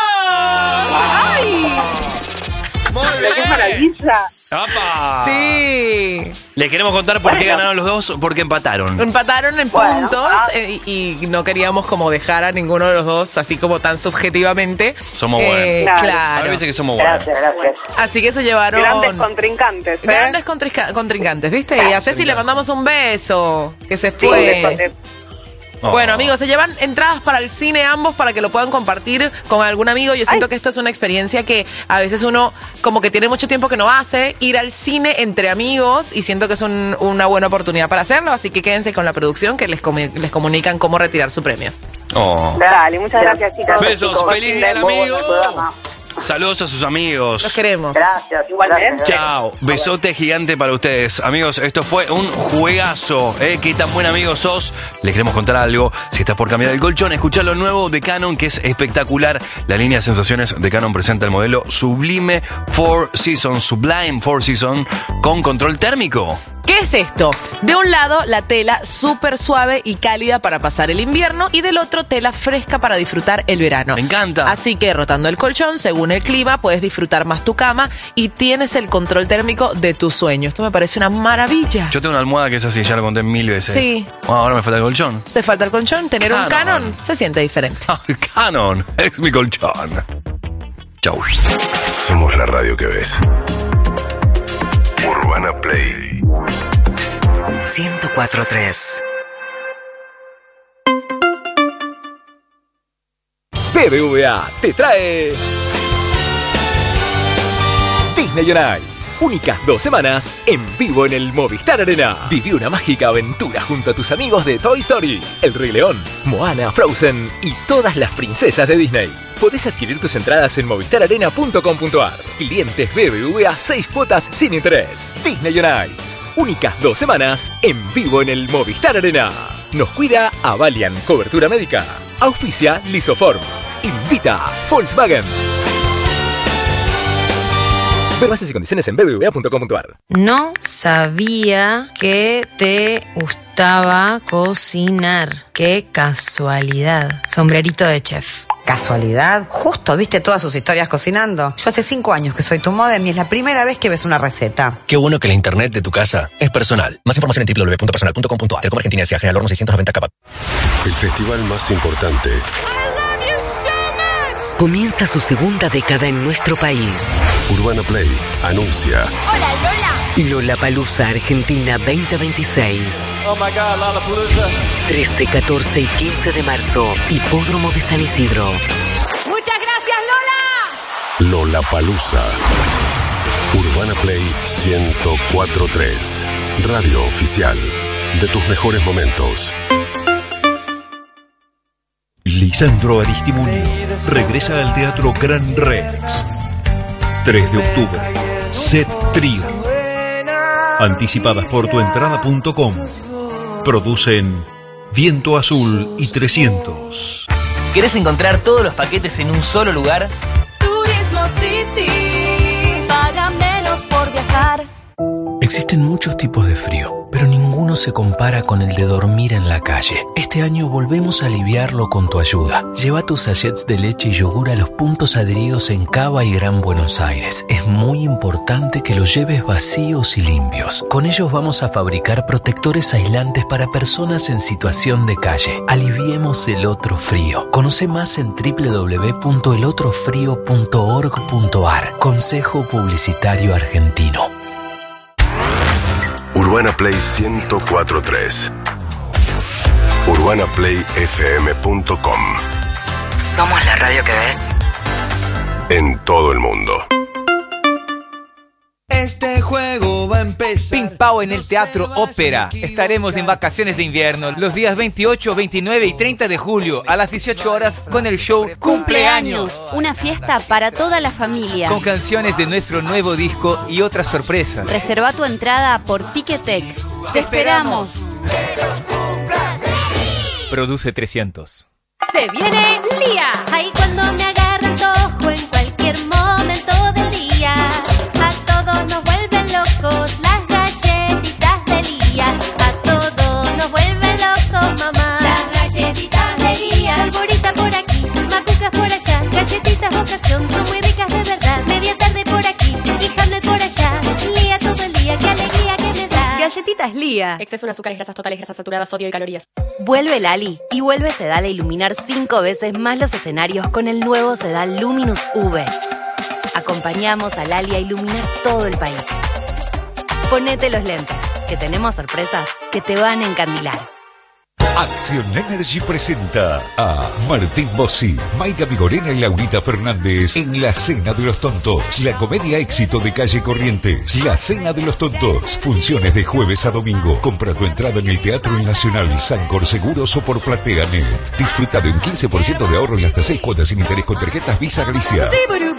¡Ay! ¡Muy bien! ¡Qué maravilla! ¡Apa! Sí. Les queremos contar por qué Bueno. ganaron los dos, porque empataron. Empataron en Bueno, puntos ah. eh, y, y no queríamos como dejar a ninguno de los dos así como tan subjetivamente. Somos Eh, buenos. Claro. Claro. Ahora dice que somos buenos. Gracias, gracias. Así que se llevaron Grandes contrincantes. ¿eh? grandes contrinca- contrincantes, ¿viste? Y a Ceci le mandamos un beso, que se Sí, fue. de- Oh. Bueno, amigos, se llevan entradas para el cine ambos para que lo puedan compartir con algún amigo. Yo siento Ay. que esto es una experiencia que a veces uno como que tiene mucho tiempo que no hace, ir al cine entre amigos, y siento que es un- una buena oportunidad para hacerlo, así que quédense con la producción que les, comu- les comunican cómo retirar su premio. Oh. Dale, muchas gracias, chicos. Besos, Chicos, feliz buen día fin al de- amigo. Muy buen programa. Saludos a sus amigos. Los queremos. Gracias, igualmente. Chao, besote gigante para ustedes. Amigos, esto fue un juegazo. ¿eh? Qué tan buen amigo sos. Les queremos contar algo. Si estás por cambiar el colchón, escuchá lo nuevo de Canon, que es espectacular. La línea de sensaciones de Canon presenta el modelo Sublime Four Seasons, Sublime Four Seasons, con control térmico. ¿Qué es esto? De un lado, la tela súper suave y cálida para pasar el invierno, y del otro, tela fresca para disfrutar el verano. Me encanta. Así que rotando el colchón, según el clima, puedes disfrutar más tu cama y tienes el control térmico de tu sueño. Esto me parece una maravilla. Yo tengo una almohada que es así, ya lo conté mil veces. Sí. Bueno, ahora me falta el colchón. ¿Te falta el colchón? Tener un Canon. Canon se siente diferente. Canon es mi colchón. Chau. Somos la radio que ves. Urbana Play ciento cuatro punto tres. B B V A te trae Disney on Ice. Únicas dos semanas en vivo en el Movistar Arena. Viví una mágica aventura junto a tus amigos de Toy Story, El Rey León, Moana, Frozen y todas las princesas de Disney. Podés adquirir tus entradas en movistar arena punto com punto a r. Clientes B B V A, seis cuotas sin interés. Disney on Ice. Únicas dos semanas en vivo en el Movistar Arena. Nos cuida Avalian Cobertura Médica. Auspicia Lisoform. Invita Volkswagen. Ver bases y condiciones en b b v a punto com punto a r. No sabía que te gustaba cocinar. Qué casualidad. Sombrerito de chef. ¿Casualidad? Justo viste todas sus historias cocinando. Yo hace cinco años que soy tu modem y es la primera vez que ves una receta. Qué bueno que la internet de tu casa es personal. Más información en w w w punto personal punto com punto a r. Telecom Argentina S A. General Horno seiscientos noventa Capa. El festival más importante. Comienza su segunda década en nuestro país. Urbana Play anuncia. ¡Hola, Lola! Lollapalooza Argentina veinte veintiséis. Oh my God, Lollapalooza. trece, catorce y quince de marzo. Hipódromo de San Isidro. Muchas gracias, Lola. Lollapalooza. Urbana Play ciento cuatro punto tres. Radio oficial de tus mejores momentos. Lisandro Aristimuni regresa al Teatro Gran Rex. tres de octubre. Set Trío. Anticipadas por tuentrada punto com. Producen Viento Azul y trescientos. ¿Querés encontrar todos los paquetes en un solo lugar? Turismo City. Paga menos por viajar. Existen muchos tipos de frío, pero ninguno uno se compara con el de dormir en la calle. Este año volvemos a aliviarlo con tu ayuda. Lleva tus sachets de leche y yogur a los puntos adheridos en Cava y Gran Buenos Aires. Es muy importante que los lleves vacíos y limpios. Con ellos vamos a fabricar protectores aislantes para personas en situación de calle. Aliviemos el otro frío. Conoce más en doble u doble u doble u punto el otro frío punto org punto a r. Consejo Publicitario Argentino. Urbana Play ciento cuatro punto tres. urbana play f m punto com. Somos la radio que ves. En todo el mundo. Este juego va a empezar. Ping Pao en el Teatro Ópera. Estaremos en vacaciones de invierno los días veintiocho, veintinueve y treinta de julio a las dieciocho horas con el show Cumpleaños. Una fiesta para toda la familia. con canciones de nuestro nuevo disco y otras sorpresas. Reserva tu entrada por Ticketek. Te esperamos. Produce trescientos. Se viene Lía. Ahí cuando me agarra antojo en cualquier momento del día. A todos nos vuelven locos las galletitas de Lía. A todos nos vuelven locos, mamá. Las galletitas de Lía. Alborita por aquí, macucas por allá. Galletitas vocación, son muy ricas de verdad. Media tarde por aquí y Hamlet por allá. Lía todo el día, qué alegría que me da. Galletitas Lía. Exceso en azúcares, grasas totales, grasas saturadas, sodio y calorías. Vuelve Lali y vuelve Sedal a iluminar cinco veces más los escenarios con el nuevo Sedal Luminous V. Acompañamos a Lali a iluminar todo el país. Ponete los lentes, que tenemos sorpresas que te van a encandilar. Action Energy presenta a Martín Bossi, Maica Vigorena y Laurita Fernández en La Cena de los Tontos, la comedia éxito de Calle Corrientes. La Cena de los Tontos, funciones de jueves a domingo. Compra tu entrada en el Teatro Nacional, Sancor Seguros o por PlateaNet. Disfruta de un quince por ciento de ahorro y hasta seis cuotas sin interés con tarjetas Visa Galicia.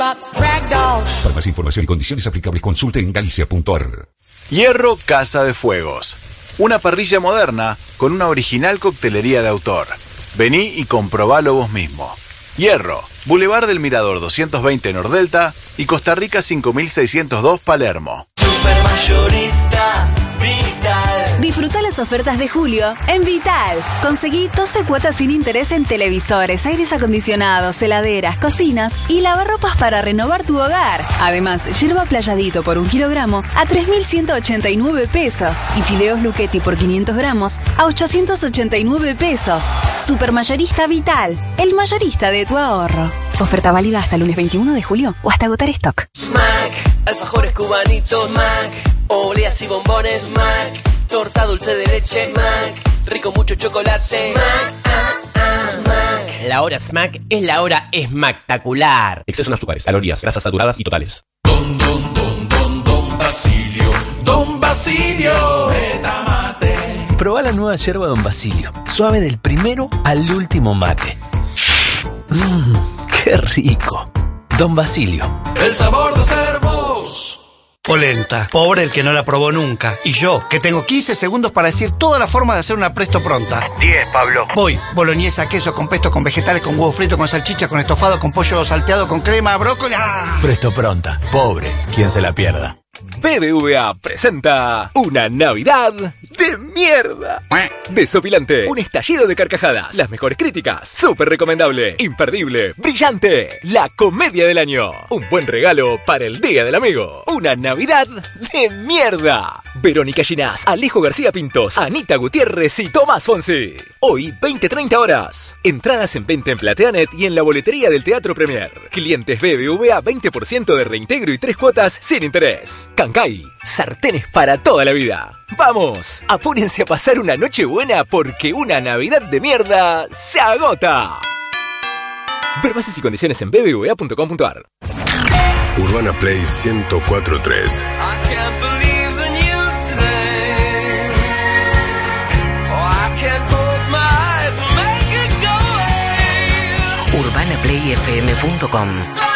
Para más información y condiciones aplicables, consulte en galicia punto a r. Hierro Casa de Fuegos. Una parrilla moderna con una original coctelería de autor. Vení y comprobalo vos mismo. Hierro, Boulevard del Mirador doscientos veinte Nordelta y Costa Rica cinco mil seiscientos dos Palermo. Supermayorista Vital. Disfruta las ofertas de julio en Vital. Conseguí doce cuotas sin interés en televisores, aires acondicionados, heladeras, cocinas y lavarropas para renovar tu hogar. Además, yerba playadito por un kilogramo a tres mil ciento ochenta y nueve pesos y fideos Luchetti por quinientos gramos a ochocientos ochenta y nueve pesos. Supermayorista Vital, el mayorista de tu ahorro. Oferta válida hasta el lunes veintiuno de julio o hasta agotar stock. Smack, alfajores cubanitos, Smack, oleas y bombones, Smack, torta dulce de leche, Smack, rico mucho chocolate, Smack, ah, ah, Smack. La hora Smack es la hora espectacular. Exceso en azúcares, calorías, grasas saturadas y totales. Don, don, don, don, don Basilio, Don Basilio, mate. Probá la nueva yerba Don Basilio. Suave del primero al último mate. Mmm, qué rico. Don Basilio. El sabor de ser vos. Polenta. Pobre el que no la probó nunca. Y yo, que tengo quince segundos para decir toda la forma de hacer una presto pronta. diez, Pablo. Voy. Boloñesa, queso con pesto, con vegetales, con huevo frito, con salchicha, con estofado, con pollo salteado, con crema, brócoli. ¡Ah! Presto pronta. Pobre quien se la pierda. B B V A presenta una Navidad de mierda. Desopilante, un estallido de carcajadas, las mejores críticas, súper recomendable, imperdible, brillante, la comedia del año, un buen regalo para el Día del Amigo, una Navidad de mierda. Verónica Ginás, Alejo García Pintos, Anita Gutiérrez y Tomás Fonsi. Hoy, veinte treinta horas. Entradas en venta en PlateaNet y en la boletería del Teatro Premier. Clientes B B V A veinte por ciento de reintegro y tres cuotas sin interés. Cancay, sartenes para toda la vida. ¡Vamos! Apúrense a pasar una noche buena porque una Navidad de mierda se agota. Ver bases y condiciones en b b v a punto com punto a r. Urbana Play ciento cuatro punto tres. urbana play f m punto com.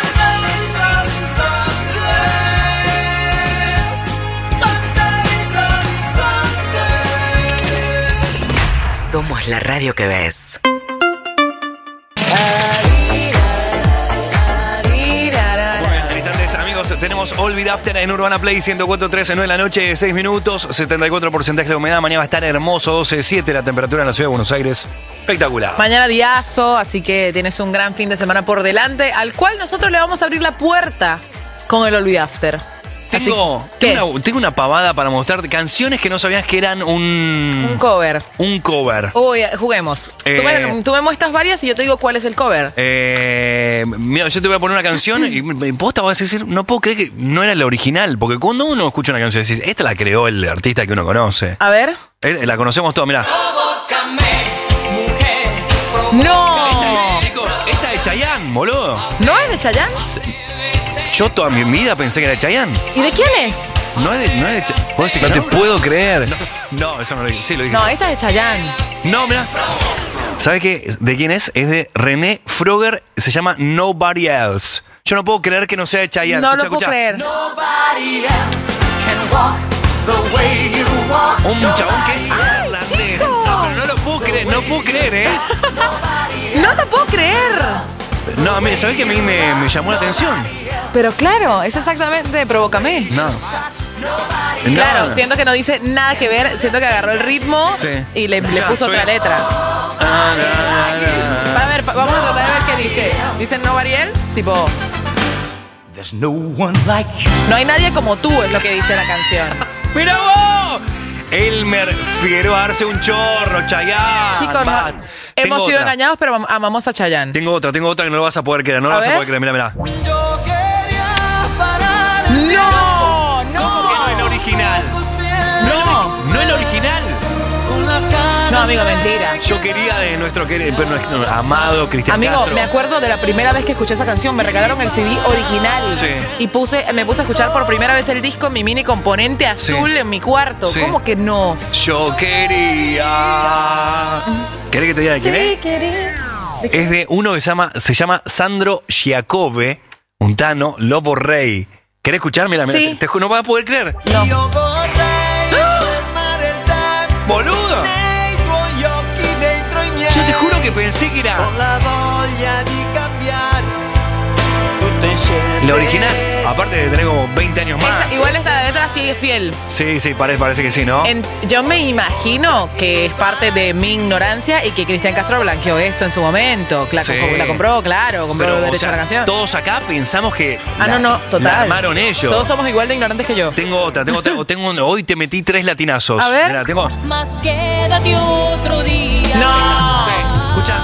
Somos la radio que ves. Bueno, instantes, amigos, tenemos Tenemos All Beat After en Urbana Play ciento cuatro punto tres, nueve de la noche, seis minutos, setenta y cuatro por ciento de humedad. Mañana va a estar hermoso, doce punto siete la temperatura en la ciudad de Buenos Aires. Espectacular. Mañana diazo, así que tienes un gran fin de semana por delante, al cual nosotros le vamos a abrir la puerta con el All Beat After. Tengo, tengo, una, tengo una pavada para mostrarte canciones que no sabías que eran un... Un cover. Un cover. Uy, juguemos. Eh, tú, me, tú me muestras varias y yo te digo cuál es el cover. Eh, mira, yo te voy a poner una canción y me posta vas a decir, no puedo creer que no era la original, porque cuando uno escucha una canción decís, esta la creó el artista que uno conoce. A ver. Eh, la conocemos todos, mirá. ¡No! Esta, chicos, esta es de Chayanne, boludo. ¿No es de Chayanne? Yo toda mi vida pensé que era de Chayanne. ¿Y de quién es? No es de, no es de Chayanne. ¿Puedo decir que No no? te puedo creer. No, no, eso no lo dije. Sí, lo dije. No, esta es de Chayanne. No, mira. ¿Sabe qué? ¿De quién es? Es de René Froger. Se llama Nobody Else. Yo no puedo creer que no sea de Chayanne. No escucha, lo puedo escucha. creer. Un chabón que es irlandés. No, pero no lo puedo creer. No puedo creer, ¿eh? No te puedo creer. No, a mí, ¿sabes qué? A mí me, me llamó la atención. Pero claro, es exactamente Provócame. No. Claro, No. siento que no dice nada que ver, siento que agarró el ritmo Sí. y le, le Ya, puso soy- otra letra. Ah, na, na, na. A ver, pa- vamos a tratar de ver qué dice. Dice Nobody Else, tipo, no hay nadie como tú, es lo que dice la canción. ¡Mira vos! Elmer Figueroa darse un chorro, Chayanne. Chicos, no- va. Tengo hemos sido otra. engañados, pero am- amamos a Chayanne. Tengo otra, tengo otra que no lo vas a poder creer, no lo A vas ver. a poder creer, mira, mira. ¡No! ¡No! ¿Cómo que no es la original? ¡No! ¿No es la original? No, amigo, mentira. Yo quería de nuestro querido, pero no, no, amado Cristian Amigo, Castro. me acuerdo de la primera vez que escuché esa canción. Me regalaron el C D original. Sí. Y puse, me puse a escuchar por primera vez el disco en mi mini componente azul Sí. en mi cuarto. Sí. ¿Cómo que no? Yo quería. ¿Querés que te diga de quién es? quería. Es de uno que se llama, se llama Sandro Giacobbe, un tano, Lobo Rey. ¿Querés escuchar? Mira, mira, Sí. te, te- no vas a poder creer. No. ¡Boludo! Yo te juro que pensé que era la original. Aparte de tener como veinte años más. Esta- igual esta letra sigue fiel. Sí, sí, parece, parece que sí, ¿no? En- yo me imagino que es parte de mi ignorancia y que Cristian Castro blanqueó esto en su momento. Cla- Sí. La compró, claro, compró Pero, el o derecho sea, a la canción. todos acá pensamos que Ah, la, no, no, total. la armaron ellos. Todos somos igual de ignorantes que yo. Tengo otra, tengo otra. Tengo un- hoy te metí tres latinazos. A ver. Mirá, tengo. Más quédate otro día. No. Sí, escucha.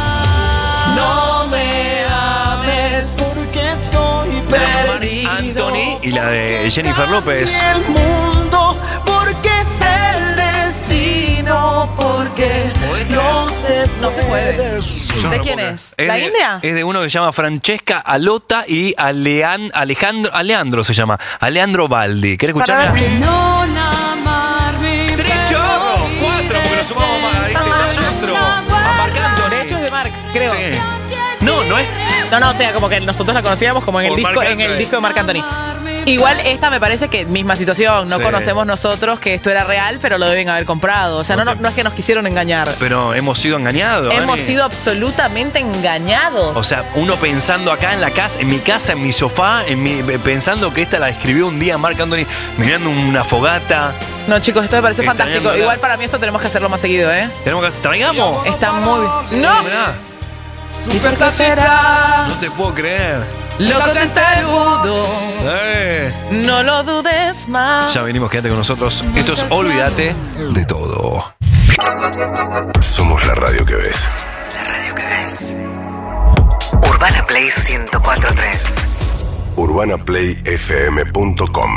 No me ames porque estoy La de Marc perdido. Anthony y la de Jennifer López. El mundo porque es el destino porque no se No se puede. Yo ¿De no lo quién puedo es? creer. ¿La de- India? Es de uno que se llama Francesca Alota y Alean- Alejandro, Aleandro se llama. Aleandro Baldi. ¿Querés Para escucharme? ver si- no amarme. ¡Tres chorros! ¡Cuatro! Porque lo sumamos más. ¿Viste? Maestro. A Marc Anthony. De hecho es de Mark, creo. Sí. No, no es. No, no, o sea, como que nosotros la conocíamos como en el Por disco, Marc en el Anthony. disco de Marc Anthony. Igual esta me parece que misma situación, no Sí. conocemos nosotros que esto era real, pero lo deben haber comprado. O sea, no, no, no es que nos quisieron engañar. Pero hemos sido engañados. Hemos Ani. sido absolutamente engañados. O sea, uno pensando acá en la casa, en mi casa, en mi sofá, en mi, pensando que esta la escribió un día Marc Anthony mirando una fogata. No, chicos, esto me parece Extrañándola. fantástico. Igual para mí esto tenemos que hacerlo más seguido, ¿eh? Tenemos que hacer. ¡Traigamos! Está muy... ¡No! Mirá, Super será. no te puedo creer. Loco testarudo. Eh. No lo dudes más. Ya venimos, quédate con nosotros. Esto es Olvídate de todo. Somos la radio que ves. La radio que ves. Urbana Play ciento cuatro punto tres. urbana play f m punto com.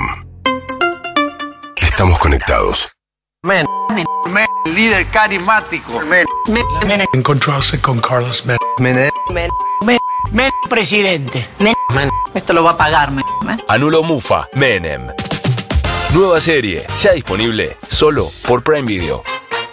Estamos conectados. Men, men, líder carismático. Men, men, men. Encontrarse con Carlos Men. Men, men, men, presidente. Men, men. Esto lo va a pagar, men. Anulo Mufa, Menem. Nueva serie, ya disponible, solo por Prime Video.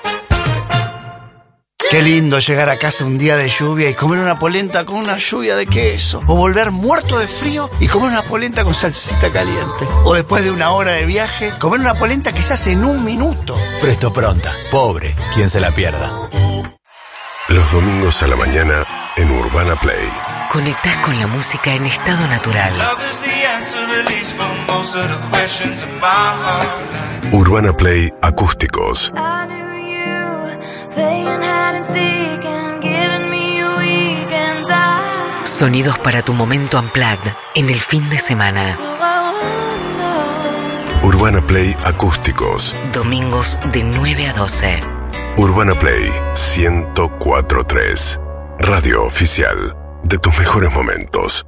Qué lindo llegar a casa un día de lluvia y comer una polenta con una lluvia de queso. O volver muerto de frío y comer una polenta con salsita caliente. O después de una hora de viaje, comer una polenta que se hace en un minuto. Presto Pronta. Pobre, quien se la pierda. Los domingos a la mañana en Urbana Play. Conectás con la música en estado natural. Love is the Urbana Play Acústicos. Sonidos para tu momento unplugged en el fin de semana. Urbana Play Acústicos. Domingos de nueve a doce. Urbana Play ciento cuatro punto tres. Radio oficial de tus mejores momentos.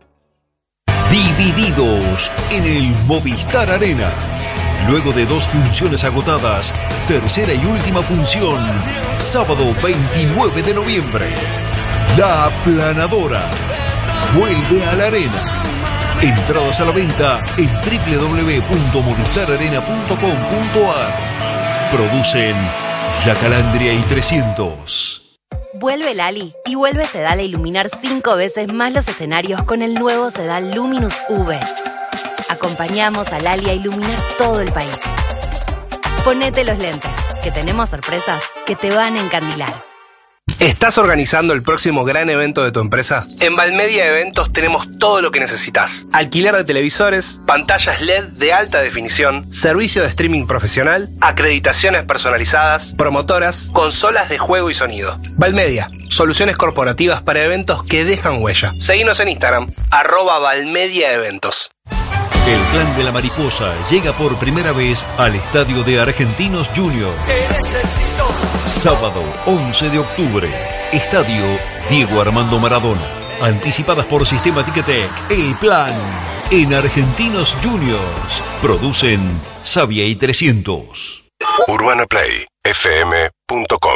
Divididos en el Movistar Arena. Luego de dos funciones agotadas, tercera y última función, sábado veintinueve de noviembre. La Aplanadora vuelve a la arena. Entradas a la venta en doble u doble u doble u punto movistar arena punto com punto a r. Producen La Calandria y trescientos. Vuelve Lali y vuelve Sedal a iluminar cinco veces más los escenarios con el nuevo Sedal Luminous V. Acompañamos a Lali a iluminar todo el país. Ponete los lentes, que tenemos sorpresas que te van a encandilar. ¿Estás organizando el próximo gran evento de tu empresa? En Valmedia Eventos tenemos todo lo que necesitas. Alquiler de televisores, pantallas L E D de alta definición, servicio de streaming profesional, acreditaciones personalizadas, promotoras, consolas de juego y sonido. Valmedia, soluciones corporativas para eventos que dejan huella. Seguinos en Instagram, arroba Valmedia Eventos. El Plan de la Mariposa llega por primera vez al estadio de Argentinos Juniors. Sábado once de octubre, Estadio Diego Armando Maradona. Anticipadas por Sistema Ticketek, El Plan en Argentinos Juniors. Producen Sabia y trescientos. Urbana Play F M punto com.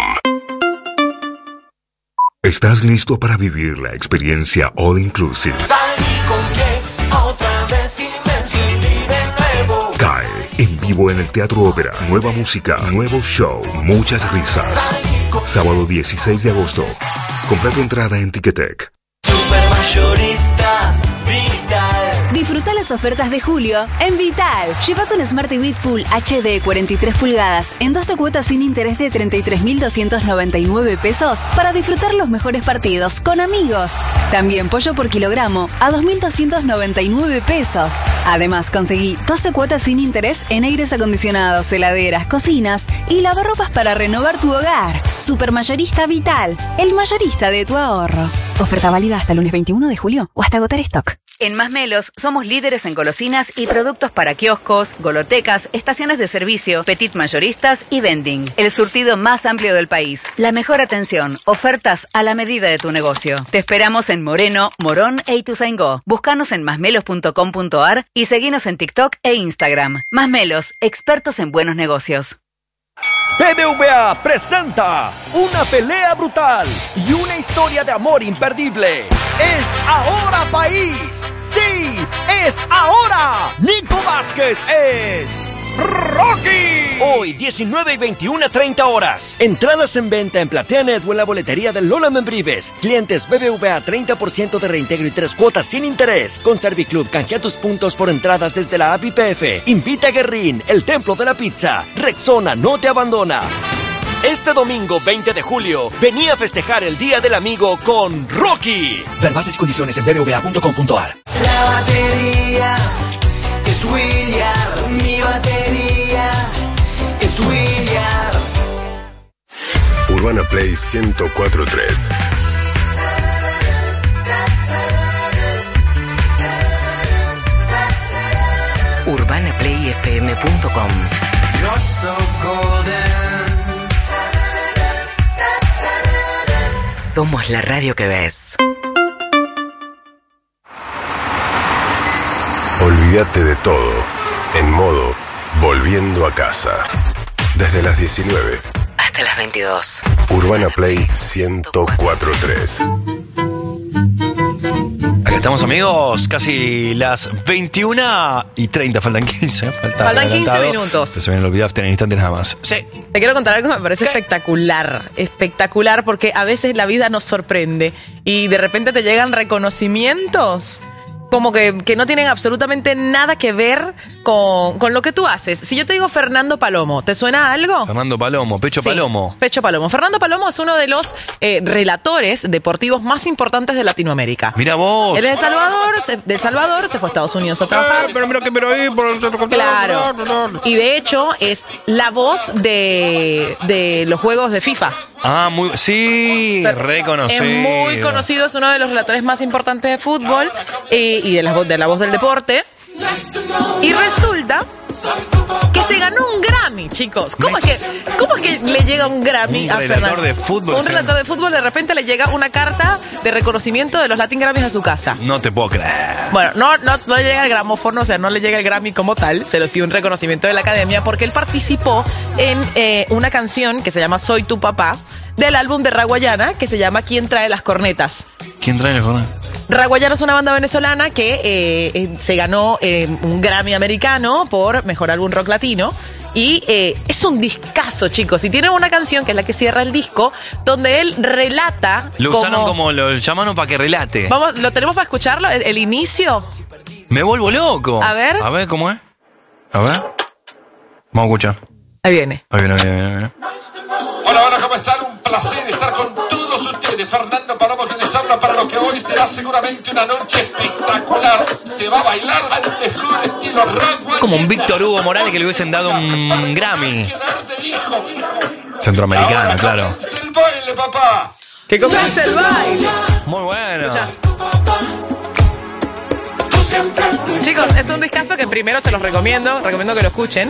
¿Estás listo para vivir la experiencia All Inclusive? Salí con mi ex otra vez y me viví de nuevo. Cae en vivo en el Teatro Ópera. Nueva música, nuevo show, muchas risas. Sábado dieciséis de agosto. Compra tu entrada en Ticketek. Supermayorista Vital. Disfruta las ofertas de julio en Vital. Llévate un Smart T V Full H D cuarenta y tres pulgadas en doce cuotas sin interés de treinta y tres mil doscientos noventa y nueve pesos para disfrutar los mejores partidos con amigos. También pollo por kilogramo a dos mil doscientos noventa y nueve pesos. Además, conseguí doce cuotas sin interés en aires acondicionados, heladeras, cocinas y lavarropas para renovar tu hogar. Supermayorista Vital, el mayorista de tu ahorro. Oferta válida hasta el lunes veintiuno de julio o hasta agotar stock. En Masmelos somos líderes en golosinas y productos para kioscos, golotecas, estaciones de servicio, petit mayoristas y vending. El surtido más amplio del país. La mejor atención. Ofertas a la medida de tu negocio. Te esperamos en Moreno, Morón e Ituzaingó. Búscanos en masmelos punto com punto a r y seguinos en TikTok e Instagram. Masmelos, expertos en buenos negocios. B B V A presenta una pelea brutal y una historia de amor imperdible. ¡Es ahora, país! ¡Sí! ¡Es ahora! Nico Vázquez es Rocky. Hoy, diecinueve y veintiuno, treinta horas. Entradas en venta en PlateaNet o en la boletería de Lola Membrives. Clientes B B V A, treinta por ciento de reintegro y tres cuotas sin interés. Con Serviclub, canjea tus puntos por entradas desde la app Y P F. Invita a Guerrín, el templo de la pizza. Rexona no te abandona. Este domingo veinte de julio, vení a festejar el Día del Amigo con Rocky. Ver bases y condiciones en b b v a punto com punto a r. La batería es William, mi batería es William. Urbana Play ciento cuatro punto tres. urbana play f m punto com. You're so golden. Somos la radio que ves. Olvídate de todo, en modo Volviendo a Casa. Desde las diecinueve hasta las veintidós. Urbana Play ciento cuatro punto tres. Acá estamos, amigos, casi las veintiuna y treinta, faltan quince. Falta Faltan quince minutos. Se me olvidó en instantes nada más. Sí. Te quiero contar algo que me parece espectacular. Espectacular porque a veces la vida nos sorprende y de repente te llegan reconocimientos como que, que no tienen absolutamente nada que ver con, con lo que tú haces. Si yo te digo Fernando Palomo, ¿te suena algo? Fernando Palomo, Pecho Sí, Palomo. Pecho Palomo. Fernando Palomo es uno de los eh, relatores deportivos más importantes de Latinoamérica. Mira vos. Él es de Salvador, se, del Salvador, se fue a Estados Unidos a trabajar. Pero, pero, pero ahí, por Claro. Y de hecho es la voz de, de los juegos de FIFA. Ah, muy. Sí, reconocido. Es muy conocido, es uno de los relatores más importantes de fútbol y, y de, la, voz- de la voz del deporte. Y resulta que se ganó un Grammy, chicos. ¿Cómo es que, cómo es que le llega un Grammy Un a relator Fernando? de fútbol, Un sí. relator de fútbol, de repente le llega una carta de reconocimiento de los Latin Grammys a su casa. No te puedo creer. Bueno, no, no, no llega el gramófono, o sea, no le llega el Grammy como tal, pero sí un reconocimiento de la academia porque él participó en eh, una canción que se llama Soy tu papá, del álbum de Raguayana, que se llama ¿Quién trae las cornetas? ¿Quién trae el jornal? Raguayana es una banda venezolana que eh, eh, se ganó eh, un Grammy americano por Mejor Álbum Rock Latino. Y eh, es un discazo, chicos. Y tiene una canción que es la que cierra el disco, donde él relata. Lo como- usaron como lo llamaron para que relate. Vamos, ¿lo tenemos para escucharlo? El, el inicio. Me vuelvo loco. A ver. A ver, ¿cómo es? A ver. Vamos a escuchar. Ahí viene. Ahí viene, ahí viene, ahí viene. Hola, hola, ¿cómo están? Un placer estar con todos ustedes. Fernando Palomo quien les habla para lo que hoy será seguramente una noche espectacular. Se va a bailar al mejor estilo rock. Como un Víctor Hugo Morales que le hubiesen dado un Grammy. Centroamericano, claro. Es el baile, papá. Que comience el baile. Muy bueno. Chicos, es un discazo que primero se los recomiendo, recomiendo que lo escuchen.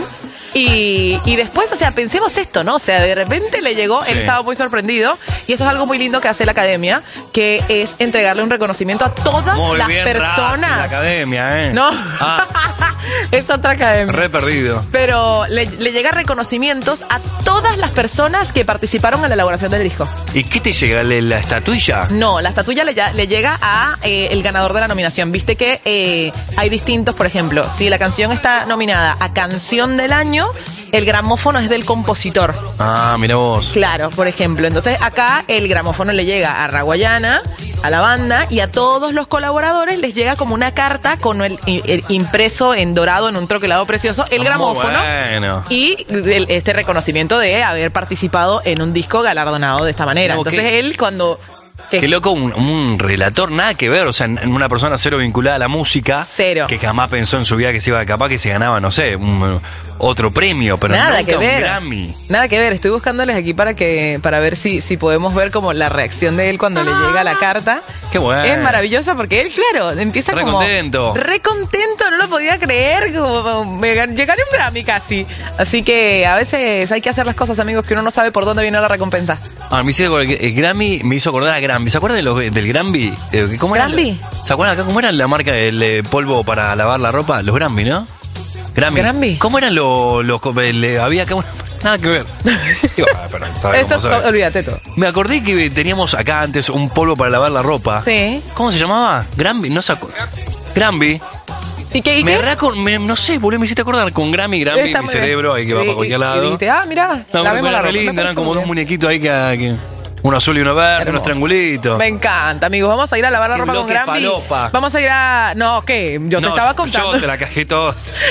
Y, y después, o sea, pensemos esto, ¿no? O sea, de repente le llegó, Sí. él estaba muy sorprendido. Y esto es algo muy lindo que hace la academia, que es entregarle un reconocimiento a todas Muy las bien, Racing, la personas. academia, ¿eh? No, Ah, es otra academia. re perdido. Pero le, le llega reconocimientos a todas las personas que participaron en la elaboración del disco. ¿Y qué te llega? ¿La, la estatuilla? No, la estatuilla le, ya- le llega a eh, el ganador de la nominación. Viste que eh, hay distintos, por ejemplo, si la canción está nominada a Canción del Año, el gramófono es del compositor. Ah, mira vos. Claro, por ejemplo. Entonces acá el gramófono le llega a Raguayana, a la banda y a todos los colaboradores les llega como una carta con el, el impreso en dorado en un troquelado precioso, el Muy gramófono. bueno. Y el- este reconocimiento de haber participado en un disco galardonado de esta manera. No, Entonces qué- él cuando... que- Qué loco, un, un relator, nada que ver, o sea, en- en una persona cero vinculada a la música. Cero. Que jamás pensó en su vida que se iba, capaz que se ganaba, no sé, un, otro premio, pero Nada nunca que un ver. Grammy. Nada que ver, estoy buscándoles aquí para que para ver si, si podemos ver como la reacción de él cuando le llega la carta. Qué bueno. Es maravilloso porque él, claro, empieza Re como... contento. Re contento, no lo podía creer, como me gan- llegaré un Grammy casi. Así que a veces hay que hacer las cosas, amigos, que uno no sabe por dónde viene la recompensa. Ah, me hizo acordar- el Grammy me hizo acordar a Grammy. ¿Se acuerdan de los- del Grammy? Eh, ¿Cómo era? ¿Grammy? ¿Se acuerdan acá cómo era la marca del eh, polvo para lavar la ropa? Los Grammy, ¿no? Grammy. ¿Grammy? ¿Cómo eran los... los el, eh, había acá una... Nada que ver. Digo, ah, pero sabe Esto, cómo sabe. so- olvídate todo. Me acordé que teníamos acá antes un polvo para lavar la ropa. Sí. ¿Cómo se llamaba? Grammy, no se acuerda. Grammy. ¿Y qué? Y Me qué? raco, me- no sé, boludo, me hiciste acordar con Grammy, Grammy, Está mi muy bien. cerebro, ahí que va Sí, para cualquier y- lado. Y dijiste, ah, mirá, No, lavemos era la re ropa. Me lindo, parece eran como muy dos bien. muñequitos ahí que, que- uno azul y uno verde, unos Hermoso. triangulitos. Me encanta, amigos. Vamos a ir a lavar la Qué ropa con bloque Grammy. falopa. Vamos a ir a... No, ¿qué? Yo te No, estaba contando. Yo te la cajé todo.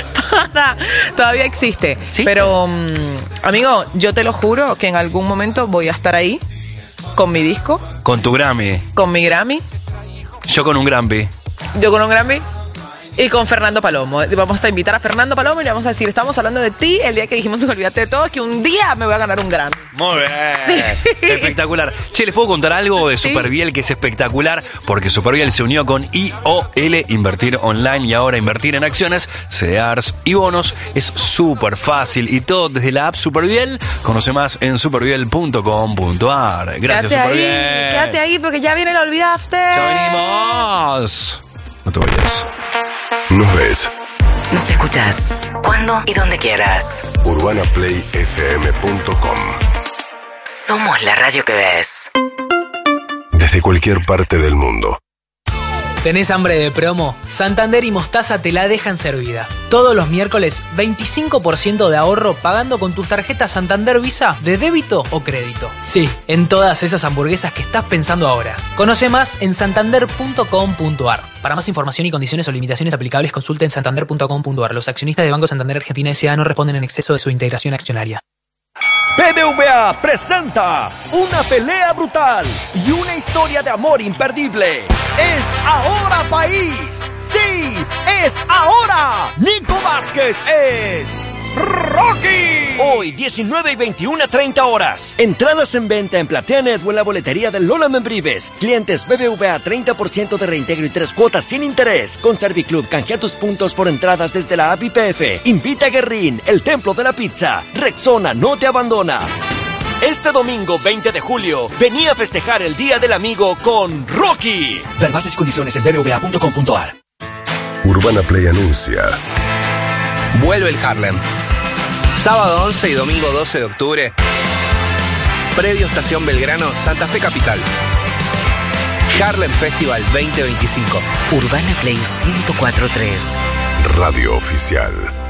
Todavía existe. ¿Sí? Pero, mm, amigo, yo te lo juro que en algún momento voy a estar ahí con mi disco, Con tu Grammy. con mi Grammy, Yo con un Grammy. yo con un Grammy y con Fernando Palomo. Vamos a invitar a Fernando Palomo y le vamos a decir, estamos hablando de ti el día que dijimos, olvídate de todo, que un día me voy a ganar un Grammy. Muy bien. Espectacular. Che, ¿les puedo contar algo de Superviel que es espectacular? Porque Superviel se unió con I O L, Invertir Online, y ahora invertir en acciones, C D Rs y bonos es súper fácil. Y todo desde la app Superviel. Conoce más en superviel punto com punto a r. Gracias, quédate Superviel. ahí, quédate ahí porque ya viene el olvidaste. Ya venimos. No te vayas. Nos ves. Nos escuchás cuando y donde quieras. urbana play f m punto com. Somos la radio que ves. Desde cualquier parte del mundo. ¿Tenés hambre de promo? Santander y Mostaza te la dejan servida. Todos los miércoles, veinticinco por ciento de ahorro pagando con tus tarjetas Santander Visa de débito o crédito. Sí, en todas esas hamburguesas que estás pensando ahora. Conoce más en santander punto com punto a r. Para más información y condiciones o limitaciones aplicables, consulta en santander punto com punto a r. Los accionistas de Banco Santander Argentina S A no responden en exceso de su integración accionaria. B B V A presenta una pelea brutal y una historia de amor imperdible. ¡Es ahora, país! ¡Sí! ¡Es ahora! Nico Vázquez es Rocky. Hoy, diecinueve y veintiuna, treinta horas. Entradas en venta en PlateaNet o en la boletería de Lola Membrives. Clientes B B V A, treinta por ciento de reintegro y tres cuotas sin interés. Con Serviclub, canjea tus puntos por entradas desde la app Y P F. Invita a Guerrín, el templo de la pizza. Rexona no te abandona. Este domingo veinte de julio, vení a festejar el Día del Amigo con Rocky. Ver bases y condiciones en b b v a punto com punto a r. Urbana Play anuncia. Vuelve el Harlem. Sábado once y domingo doce de octubre. Predio Estación Belgrano, Santa Fe Capital. Harlem Festival veinte veinticinco. Urbana Play ciento cuatro punto tres. Radio Oficial.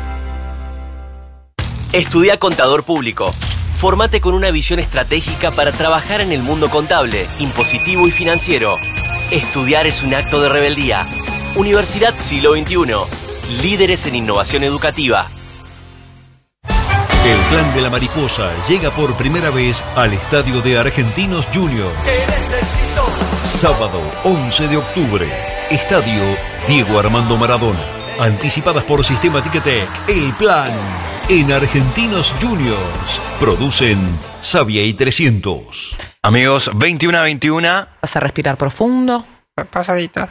Estudia Contador Público. Formate con una visión estratégica para trabajar en el mundo contable, impositivo y financiero. Estudiar es un acto de rebeldía. Universidad Siglo veintiuno. Líderes en innovación educativa. El Clan de la Mariposa llega por primera vez al estadio de Argentinos Juniors. Sábado once de octubre. Estadio Diego Armando Maradona. Anticipadas por Sistema Ticketek. El Plan en Argentinos Juniors. Producen Savia y trescientos. Amigos, veintiuno a veintiuno. Vas a respirar profundo. Pasadita.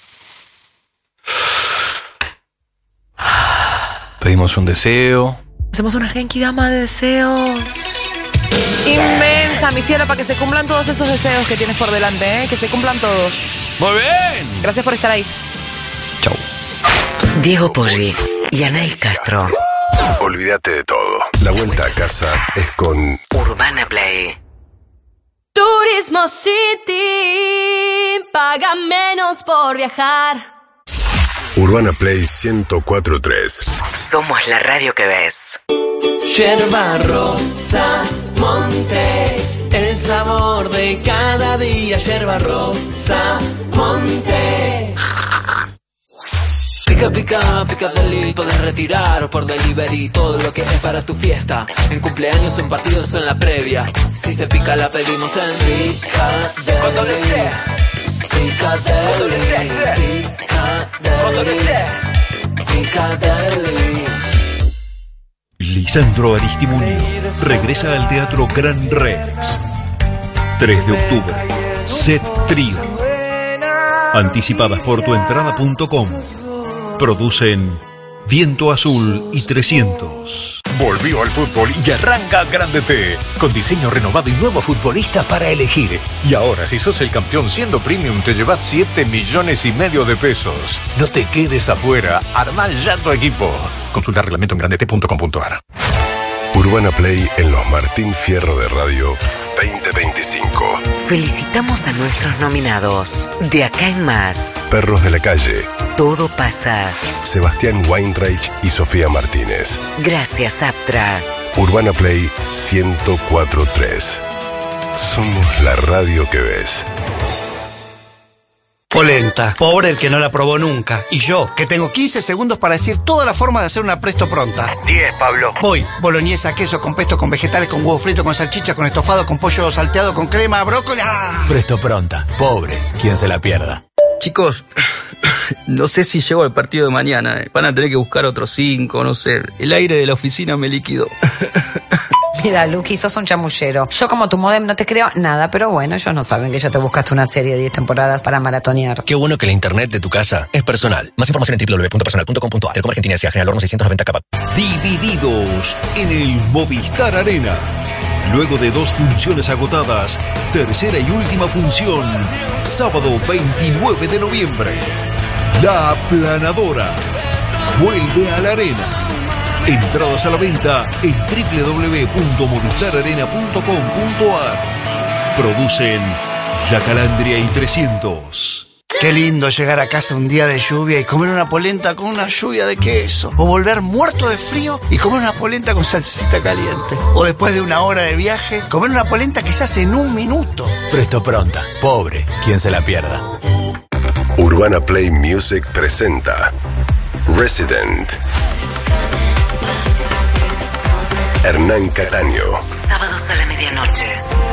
Pedimos un deseo. Hacemos una Genki Dama de deseos. Inmensa, mi cielo, para que se cumplan todos esos deseos que tienes por delante, ¿eh? Que se cumplan todos. Muy bien. Gracias por estar ahí. Chau. Diego Poggi y Anaís Castro. Olvídate de todo. La vuelta a casa es con Urbana Play. Turismo City. Paga menos por viajar. Urbana Play ciento cuatro punto tres. Somos la radio que ves. Yerba rosa, monte, el sabor de cada día. Yerba rosa, monte. Pica, pica, pica deli, podés retirar o por delivery todo lo que es para tu fiesta. En cumpleaños, en partidos o en la previa. Si se pica la pedimos en Pica Deli. Con doble C. Pica Deli. Con doble C. Pica Deli. Con doble C. Pica Deli. Lisandro Aristimuño regresa al Teatro Gran Rex. tres de octubre. Set Trío. Anticipadas por tuentrada punto com. Producen Viento Azul y trescientos. Volvió al fútbol y arranca Grande T, con diseño renovado y nuevo futbolista para elegir. Y ahora, si sos el campeón siendo premium, te llevas siete millones y medio de pesos. No te quedes afuera, armá ya tu equipo. Consulta reglamento en grandete punto com punto a r. Urbana Play en los Martín Fierro de Radio veinte veinticinco. Felicitamos a nuestros nominados. De acá en más. Perros de la Calle. Todo pasa. Sebastián Weinreich y Sofía Martínez. Gracias, Aptra. Urbana Play ciento cuatro punto tres. Somos la radio que ves. Polenta. Pobre el que no la probó nunca. Y yo, que tengo quince segundos para decir toda la forma de hacer una presto pronta. diez, Pablo. Voy. Boloñesa, queso, con pesto, con vegetales, con huevo frito, con salchicha, con estofado, con pollo salteado, con crema, brócoli. ¡Ah! Presto pronta. Pobre. Quien se la pierda. Chicos, no sé si llego al partido de mañana. Eh. Van a tener que buscar otros cinco, no sé. El aire de la oficina me liquidó. Mira, Luqui, sos un chamullero. Yo como tu modem no te creo nada, pero bueno, ellos no saben que ya te buscaste una serie de diez temporadas para maratonear. Qué bueno que la internet de tu casa es personal. Más información en doble u doble u doble u punto personal punto com punto a r. Telecom Argentina S A General Horno seiscientos noventa K. Divididos en el Movistar Arena. Luego de dos funciones agotadas, tercera y última función, sábado veintinueve de noviembre. La Aplanadora vuelve a la arena. Entradas a la venta en doble u doble u doble u punto movistar arena punto com punto a r. Producen La Calandria y trescientos. Qué lindo llegar a casa un día de lluvia y comer una polenta con una lluvia de queso. O volver muerto de frío y comer una polenta con salsita caliente. O después de una hora de viaje, comer una polenta que se hace en un minuto. Presto Pronta. Pobre, quien se la pierda. Urbana Play Music presenta Resident. Hernán Cataño. Sábados a la medianoche.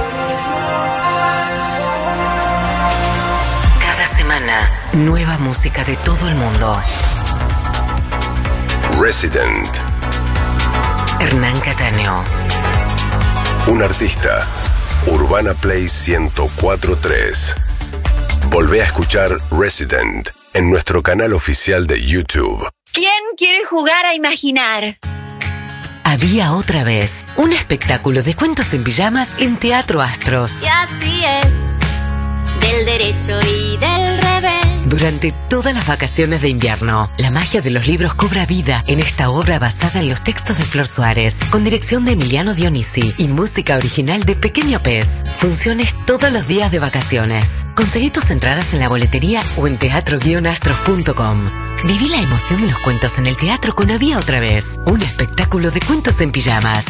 Cada semana, nueva música de todo el mundo. Resident. Hernán Cataño. Un artista. Urbana Play ciento cuatro punto tres. Volvé a escuchar Resident en nuestro canal oficial de YouTube. ¿Quién quiere jugar a imaginar? Había otra vez un espectáculo de cuentos en pijamas en Teatro Astros. Y así es, del derecho y del revés. Durante todas las vacaciones de invierno, la magia de los libros cobra vida en esta obra basada en los textos de Flor Suárez, con dirección de Emiliano Dionisi y música original de Pequeño Pez. Funciones todos los días de vacaciones. Conseguí tus entradas en la boletería o en teatro guion astros punto com. Viví la emoción de los cuentos en el teatro con Había otra vez, un espectáculo de cuentos en pijamas.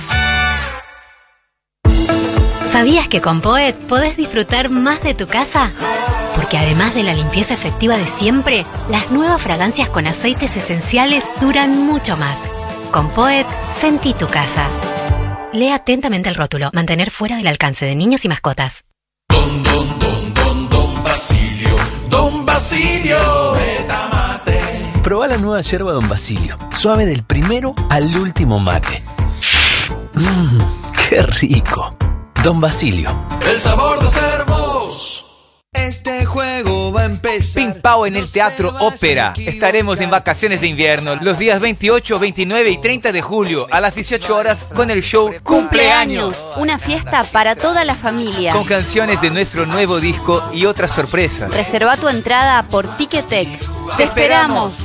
¿Sabías que con Poet podés disfrutar más de tu casa? Porque además de la limpieza efectiva de siempre, las nuevas fragancias con aceites esenciales duran mucho más. Con Poet, sentí tu casa. Lee atentamente el rótulo. Mantener fuera del alcance de niños y mascotas. Don, don, don, don, don Basilio, don Basilio. Mate. Probá la nueva yerba Don Basilio. Suave del primero al último mate. Mmm, qué rico. Don Basilio. El sabor de ser vos. Este juego va a empezar. Ping Pao en el Teatro Ópera. Estaremos en vacaciones de invierno los días veintiocho, veintinueve y treinta de julio a las dieciocho horas con el show Cumpleaños. Una fiesta para toda la familia. Con canciones de nuestro nuevo disco y otras sorpresas. Reserva tu entrada por Ticketek. ¡Te esperamos!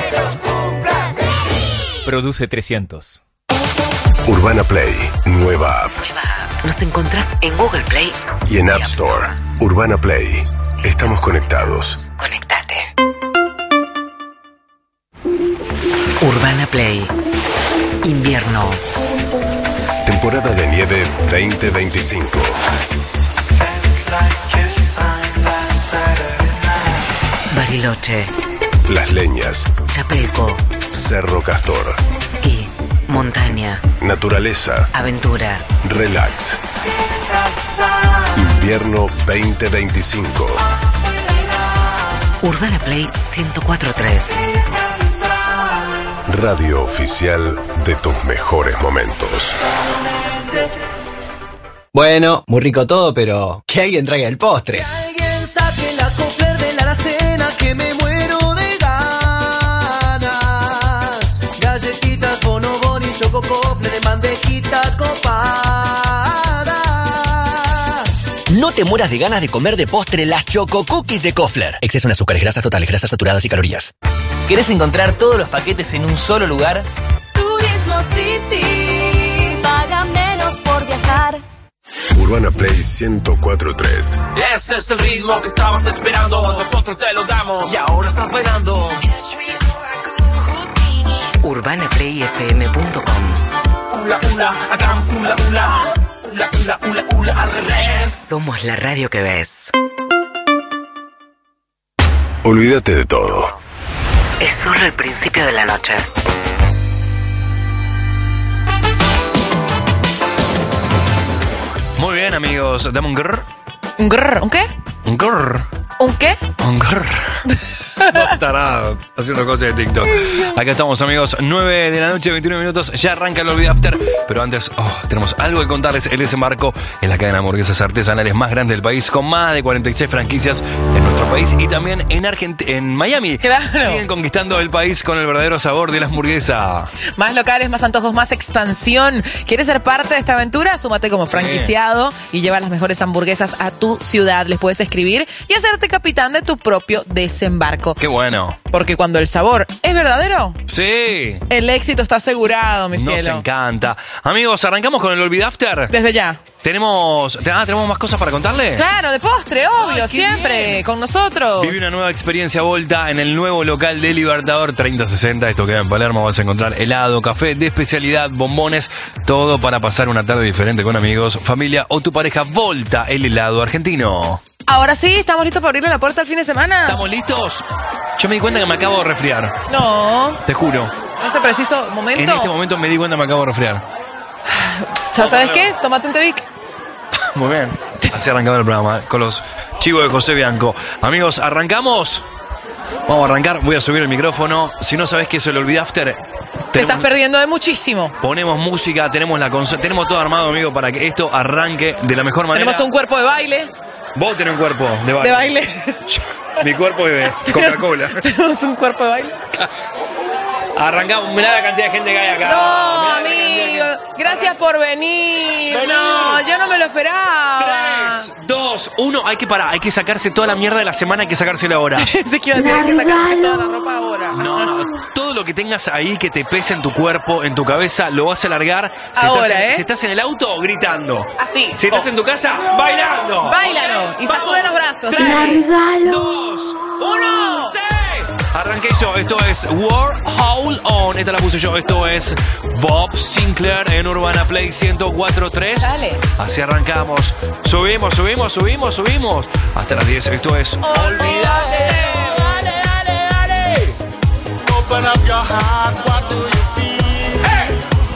Produce trescientos. Urbana Play, nueva app. Nueva app. Nos encontrás en Google Play Y en App Store. Urbana Play. Estamos conectados. Conectate. Urbana Play. Invierno. Temporada de nieve veinte veinticinco. Bariloche. Las Leñas. Chapelco. Cerro Castor. Ski. Montaña. Naturaleza. Aventura. Relax. Invierno veinte veinticinco. Urbana Play ciento cuatro punto tres. Radio oficial de tus mejores momentos. Bueno, muy rico todo, pero que alguien traiga el postre. Alguien saque la Kofler de la alacena que me muero de ganas. Galletitas, bonobón y choco Kofler de bandejita copada. No te mueras de ganas de comer de postre las Choco Cookies de Kofler. Exceso en azúcares, grasas totales, grasas saturadas y calorías. ¿Querés encontrar todos los paquetes en un solo lugar? Turismo City. Paga menos por viajar. Urbana Play ciento cuatro punto tres. Este es el ritmo que estabas esperando. Nosotros te lo damos y ahora estás bailando. urbana play f m punto com. Ula, ula, hagamos ula, ula. Ula, ula, ula, ula, al revés. Somos la radio que ves. Olvídate de todo. Es solo el principio de la noche. Muy bien, amigos. Dame un grrr. ¿Un grrr? ¿Un qué? Un grrr. ¿Un qué? Un grrr. No estará haciendo cosas de TikTok. Acá estamos, amigos. nueve de la noche, veintinueve minutos. Ya arranca el Olvida After. Pero antes, oh, tenemos algo que contarles. El desembarco en la cadena de hamburguesas artesanales más grande del país, con más de cuarenta y seis franquicias en nuestro país y también en Argentina, en Miami. Claro. Siguen conquistando el país con el verdadero sabor de la hamburguesa. Más locales, más antojos, más expansión. ¿Quieres ser parte de esta aventura? Súmate como franquiciado y lleva las mejores hamburguesas a tu ciudad. Les puedes escribir y hacerte capitán de tu propio desembarco. dijo. Qué bueno. Porque cuando el sabor es verdadero, Sí. el éxito está asegurado, mi Nos cielo. encanta. Amigos, ¿arrancamos con el Olvid After? Desde ya. ¿Tenemos, ah, ¿tenemos más cosas para contarle? Claro, de postre, obvio, Ay, qué siempre, bien. con nosotros. Viví una nueva experiencia Volta en el nuevo local de Libertador treinta sesenta. Esto queda en Palermo. Vas a encontrar helado, café de especialidad, bombones, todo para pasar una tarde diferente con amigos, familia o tu pareja. Volta, el helado argentino. Ahora sí, ¿estamos listos para abrirle la puerta al fin de semana? ¿Estamos listos? Yo me di cuenta que me acabo de resfriar. No, Te juro. en este preciso momento. En este momento me di cuenta que me acabo de resfriar. ¿Ya sabes qué? Tómate un Tevic. Muy bien. Así arrancaba el programa, ¿eh? Con los chivos de José Bianco. Amigos, ¿arrancamos? Vamos a arrancar. Voy a subir el micrófono. Si no sabes qué es el Olvid After, Te estás perdiendo de muchísimo. ponemos música, tenemos la consola, tenemos todo armado, amigo, para que esto arranque de la mejor manera. Tenemos un cuerpo de baile. Vos tenés un cuerpo de baile. De baile. Mi cuerpo es de Coca-Cola. Tenemos un cuerpo de baile. Arrancamos. Mirá la cantidad de gente que hay acá. No, Mirá la amigo. Gracias por venir. Vení. No, yo no me lo esperaba. Tres, dos, uno. Hay que parar. Hay que sacarse toda la mierda de la semana. Hay que sacársela ahora. Pensé que iba a decir, hay que sacarse toda la ropa ahora. No, no. Todo lo que tengas ahí que te pese en tu cuerpo, en tu cabeza, lo vas a largar. Si Ahora, estás en, ¿eh? Si estás en el auto, gritando. Así. Si estás en tu casa, bailando. Báilalo y sacude los brazos. Tres, dos, uno. ¡Sí! Arranqué yo. Esto es War Hold On. Esta la puse yo. Esto es Bob Sinclair en Urbana Play ciento cuatro punto tres. Dale. Así arrancamos. Subimos, subimos, subimos, subimos. Hasta las diez. Esto es Olvídate. Dale, dale, dale. Open up your heart, what do you feel? Hey.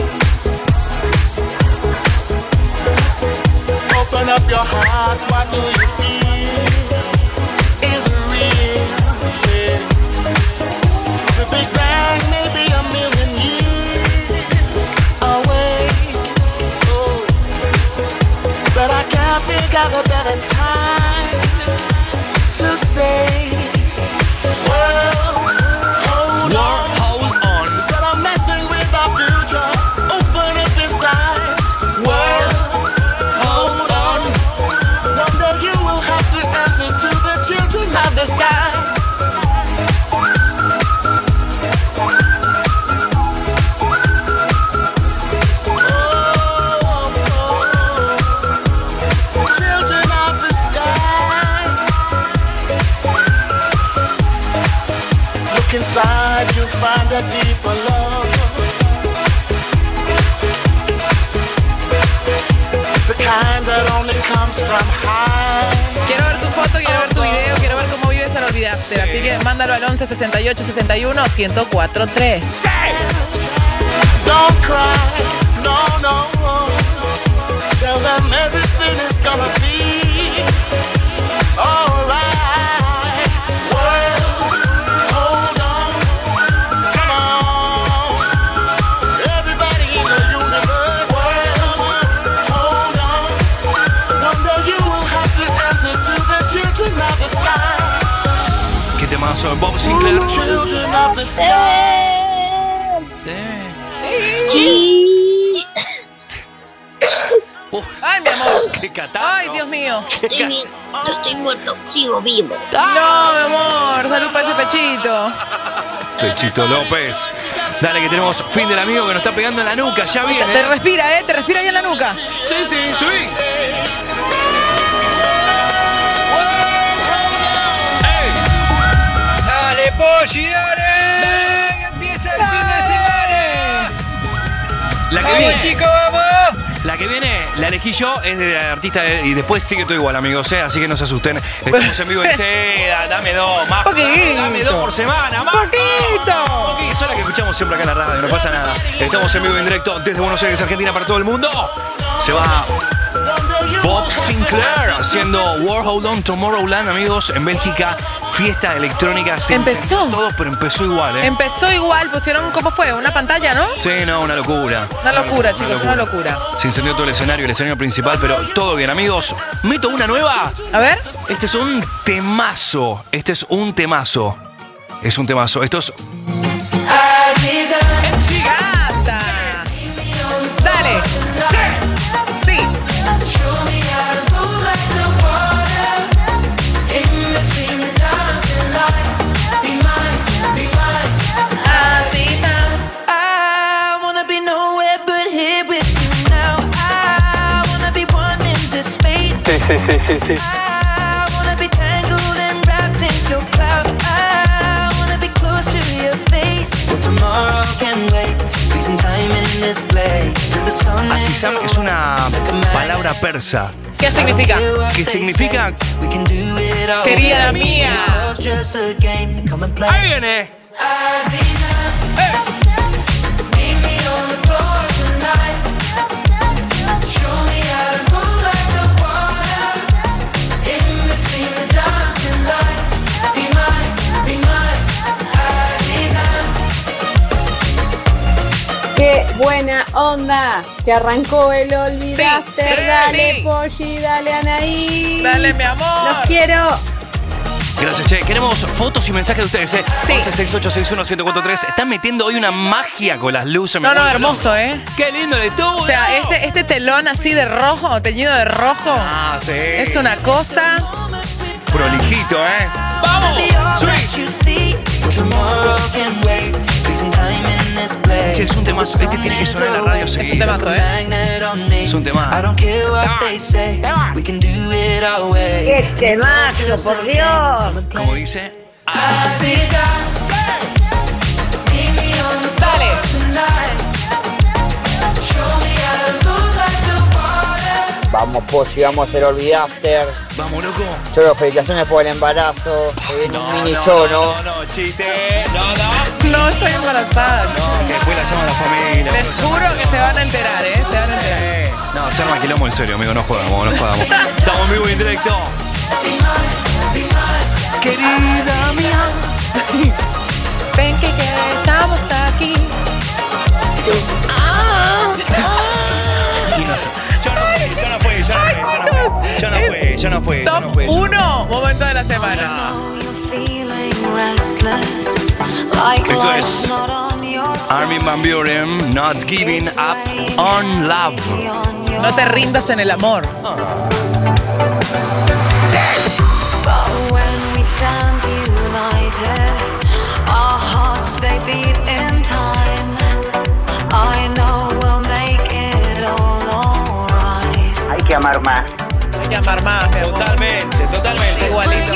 Open up your heart, what do you feel? Is it real? Yeah. The Big Bang may be a million years away. Oh. But I can't think of a better time to say, world, hold on. Hold on. Instead of messing with our future, open up inside. World, hold on. One day you will have to answer to the children of the sky. Children of the sky. Look inside, you'll find a deeper love. The kind that only comes from high. Quiero ver tu foto, quiero ver tu video, quiero ver cómo vives el Olvid After. Así que mándalo al once sesenta y ocho sesenta y uno ciento cuatro punto tres. Don't cry, no, no. Tell them everything is gonna be alright. World, hold on. Come on. Everybody in the universe. World, hold on. One day you will have to answer to the children of the sky. ¿Qué temazo? Bob Sinclair. Children of the sky. Ay, mi amor. ¡Qué catarro! Ay, Dios mío. Estoy bien, no estoy muerto, sigo vivo. No, mi amor. Salud para ese pechito. Pechito López. Dale, que tenemos fin del amigo que nos está pegando en la nuca. Ya Te viene. respira, ¿eh? Te respira ahí en la nuca. Sí, sí, subí. Dale, Polly, dale. Que empieza el fin de semana. La que Vamos, viene, chicos, vamos. la que viene, la elegí yo, es de artista de- y después sigue todo igual, amigos, ¿eh? Así que no se asusten. Estamos en vivo y dice, "Da- dame dos, más. Poquito. Dame dos por semana, más. Poquito. Poquito. Son las que escuchamos siempre acá en la radio, no pasa nada. Estamos en vivo y en directo desde Buenos Aires, Argentina, para todo el mundo. Se va Bob Sinclair haciendo War Hold On Tomorrowland, amigos, en Bélgica. Fiesta electrónica. Se Empezó. incendió todo, pero empezó igual, ¿eh? Empezó igual, pusieron, ¿cómo fue? Una pantalla, ¿no? Sí, no, una locura. Una locura, chicos, una locura. Se incendió todo el escenario, el escenario principal, pero todo bien, amigos. Meto una nueva. A ver. Este es un temazo. Este es un temazo. Es un temazo. Esto es. ¡Gata! Dale. Sí. sí, sí, sí, sí. Azizam es una palabra persa. ¿Qué significa? Que significa querida mía. Ahí viene. ¡Qué buena onda! Que arrancó el Olvidaste. Sí, sí, dale, sí. Polly, dale, Anaí. Dale, mi amor. Los quiero. Gracias, che. Queremos fotos y mensajes de ustedes, ¿eh? Sí. once sesenta y ocho sesenta y uno uno cuatro tres. Están metiendo hoy una magia con las luces. me No, no, vuelvo hermoso, loco. ¿eh? Qué lindo el estudio. O sea, este, este telón así de rojo, teñido de rojo, Ah, sí. es una cosa. Prolijito, ¿eh? ¡Vamos! ¡Sí! Che, es un temazo. Este tiene que sonar en la radio Es un seguido. temazo, ¿eh? Es un tema. ¡Qué temazo, por Dios! Como dice. Dale. Vamos, Polly, vamos a hacer Olvidaster. Vamos, loco. Solo felicitaciones por el embarazo. Se viene un mini no, chono. No, no, no, chiste. No, no. No, estoy embarazada. No, que después la llama la familia. Les juro que se van a enterar, ¿eh? Se van a enterar. No, se arma quilombo en serio, amigo. No jugamos, no jugamos. Estamos en vivo y en directo. Querida mía. Ven que estamos aquí. Ah, Y no sé. Yo no fui, yo no fui, yo no fui. Yo no fui, yo no fui. Top uno, momento de la semana. Esto es Armin van Buuren, Not Giving Up on Love. No te rindas en el amor. Hay que amar más. Hay que amar más, mi amor. Totalmente, totalmente. Igualito.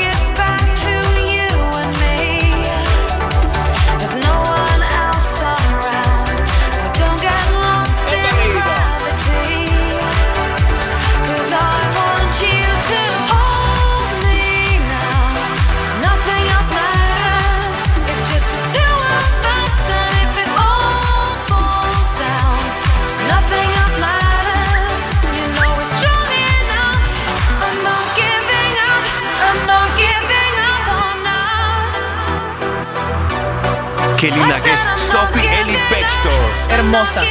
Qué linda que es Sophie Ellie Bextor. Hermosa.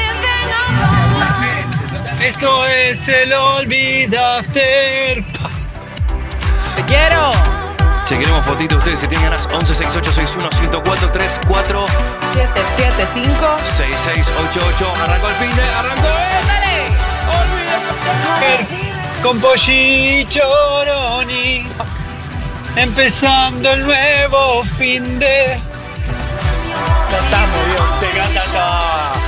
Esto es el Olvidaste. Te quiero. Che, queremos fotitos de ustedes si tienen ganas. once sesenta y ocho sesenta y uno uno cuatro tres cuatro siete siete cinco seis seis ocho ocho. Arrancó el fin de. Arrancó. ¡Eh! ¡Dale! Con Polly Choroni. Empezando el nuevo fin de. Cantamos, Dios. Te canta todo.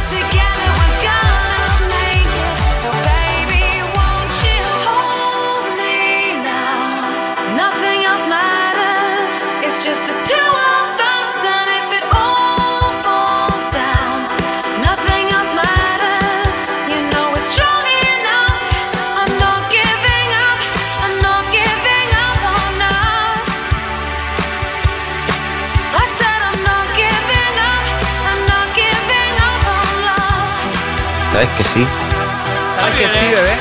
¿Sabes que sí? ¿Sabes que sí, bebé?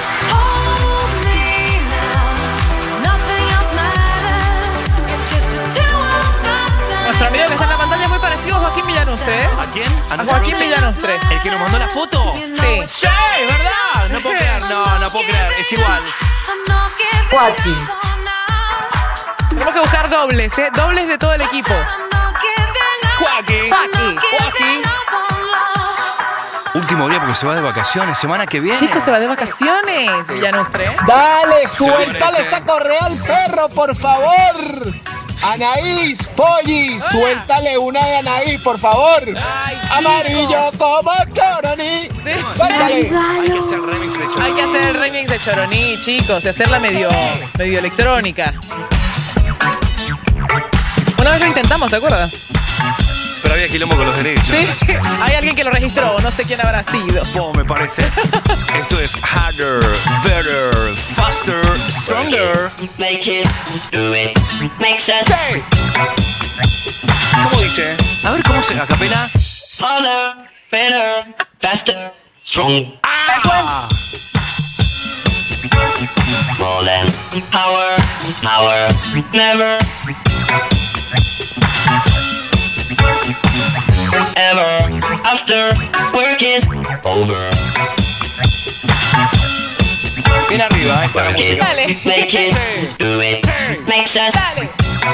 Nuestro amigo que está en la pantalla es muy parecido a Joaquín Villanustre, ¿eh? ¿A quién? ¿A A nuestro Joaquín productor? Villanustre. ¿El que nos mandó la foto? Sí. ¡Sí! ¿Verdad? No puedo creer. No, no puedo creer. Es igual. Joaquín. Tenemos que buscar dobles, ¿eh? Dobles de todo el equipo. Joaquín. Joaquín. Joaquín. Último día porque se va de vacaciones. Semana que viene. Chicos, se va de vacaciones, Villanustre. ¿eh? Dale, suéltale esa correa al perro, por favor. Anaís, Polly, suéltale una de Anaís, por favor. Ay, amarillo como Choroní. Sí. Hay que hacer remix de Choroní. Hay que hacer el remix de Choroní, chicos, y hacerla medio, medio electrónica. Una vez lo intentamos, ¿te acuerdas? Pero había quilombo con los derechos. Sí, hay alguien que lo registró, no sé quién habrá sido. Oh, me parece. Esto es harder, better, faster, stronger. Make it, do it, makes us Sí. ¿Cómo dice? A ver, ¿cómo se a capela? harder, better, faster, strong. Ah. More than power, power, never. Ever after work is over. Bien arriba, esta es la música. Dale. Make it, do it, makes us Dale,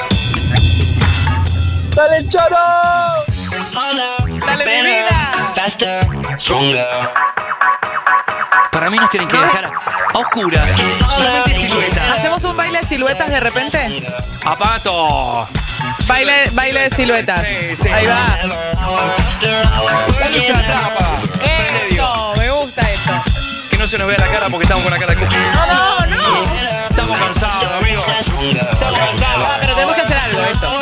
¡Dale, Choro! harder, dale mi better, vida. faster, stronger. Para mí nos tienen que dejar a oscuras. Solamente siluetas. ¿Hacemos un baile de siluetas de repente? Apato. Baile, baile de siluetas. Sí, sí. Ahí va. La luz se la tapa. Eso, me gusta esto. Que no se nos vea la cara porque estamos con la cara de culo. No, no, no. Estamos cansados, amigos. Estamos cansados. Ah, pero tenemos que hacer algo, eso.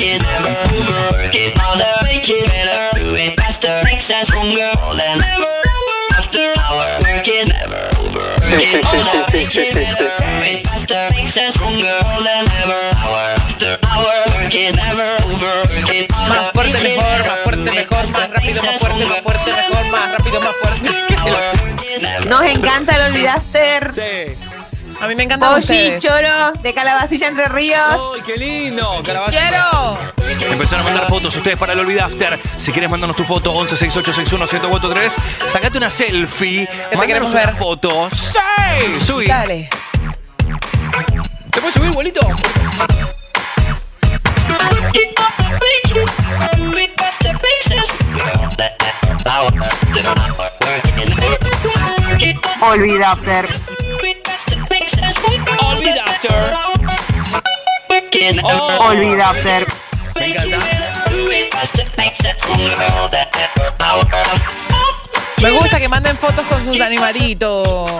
Más fuerte, mejor, más fuerte, mejor, más rápido, más fuerte, más fuerte, mejor, más rápido, más fuerte. Nos encanta el Olvidaster. Sí. A mí me encantan Oye, ustedes. Choro, de Calabacilla Entre Ríos. ¡Ay, qué lindo! Calabacita. ¡Quiero! Empezaron a mandar fotos ustedes para el Olvida After. Si quieres mandarnos tu foto, once sesenta y ocho sesenta y uno ciento cuarenta y tres. Sacate una selfie. te Mándanos queremos una ver. foto. ¡Sí! Subí. Dale. ¿Te puedes subir, bolito? Olvida After. Olvida After. Oh. Olvida After. Me encanta. Me gusta que manden fotos con sus animalitos.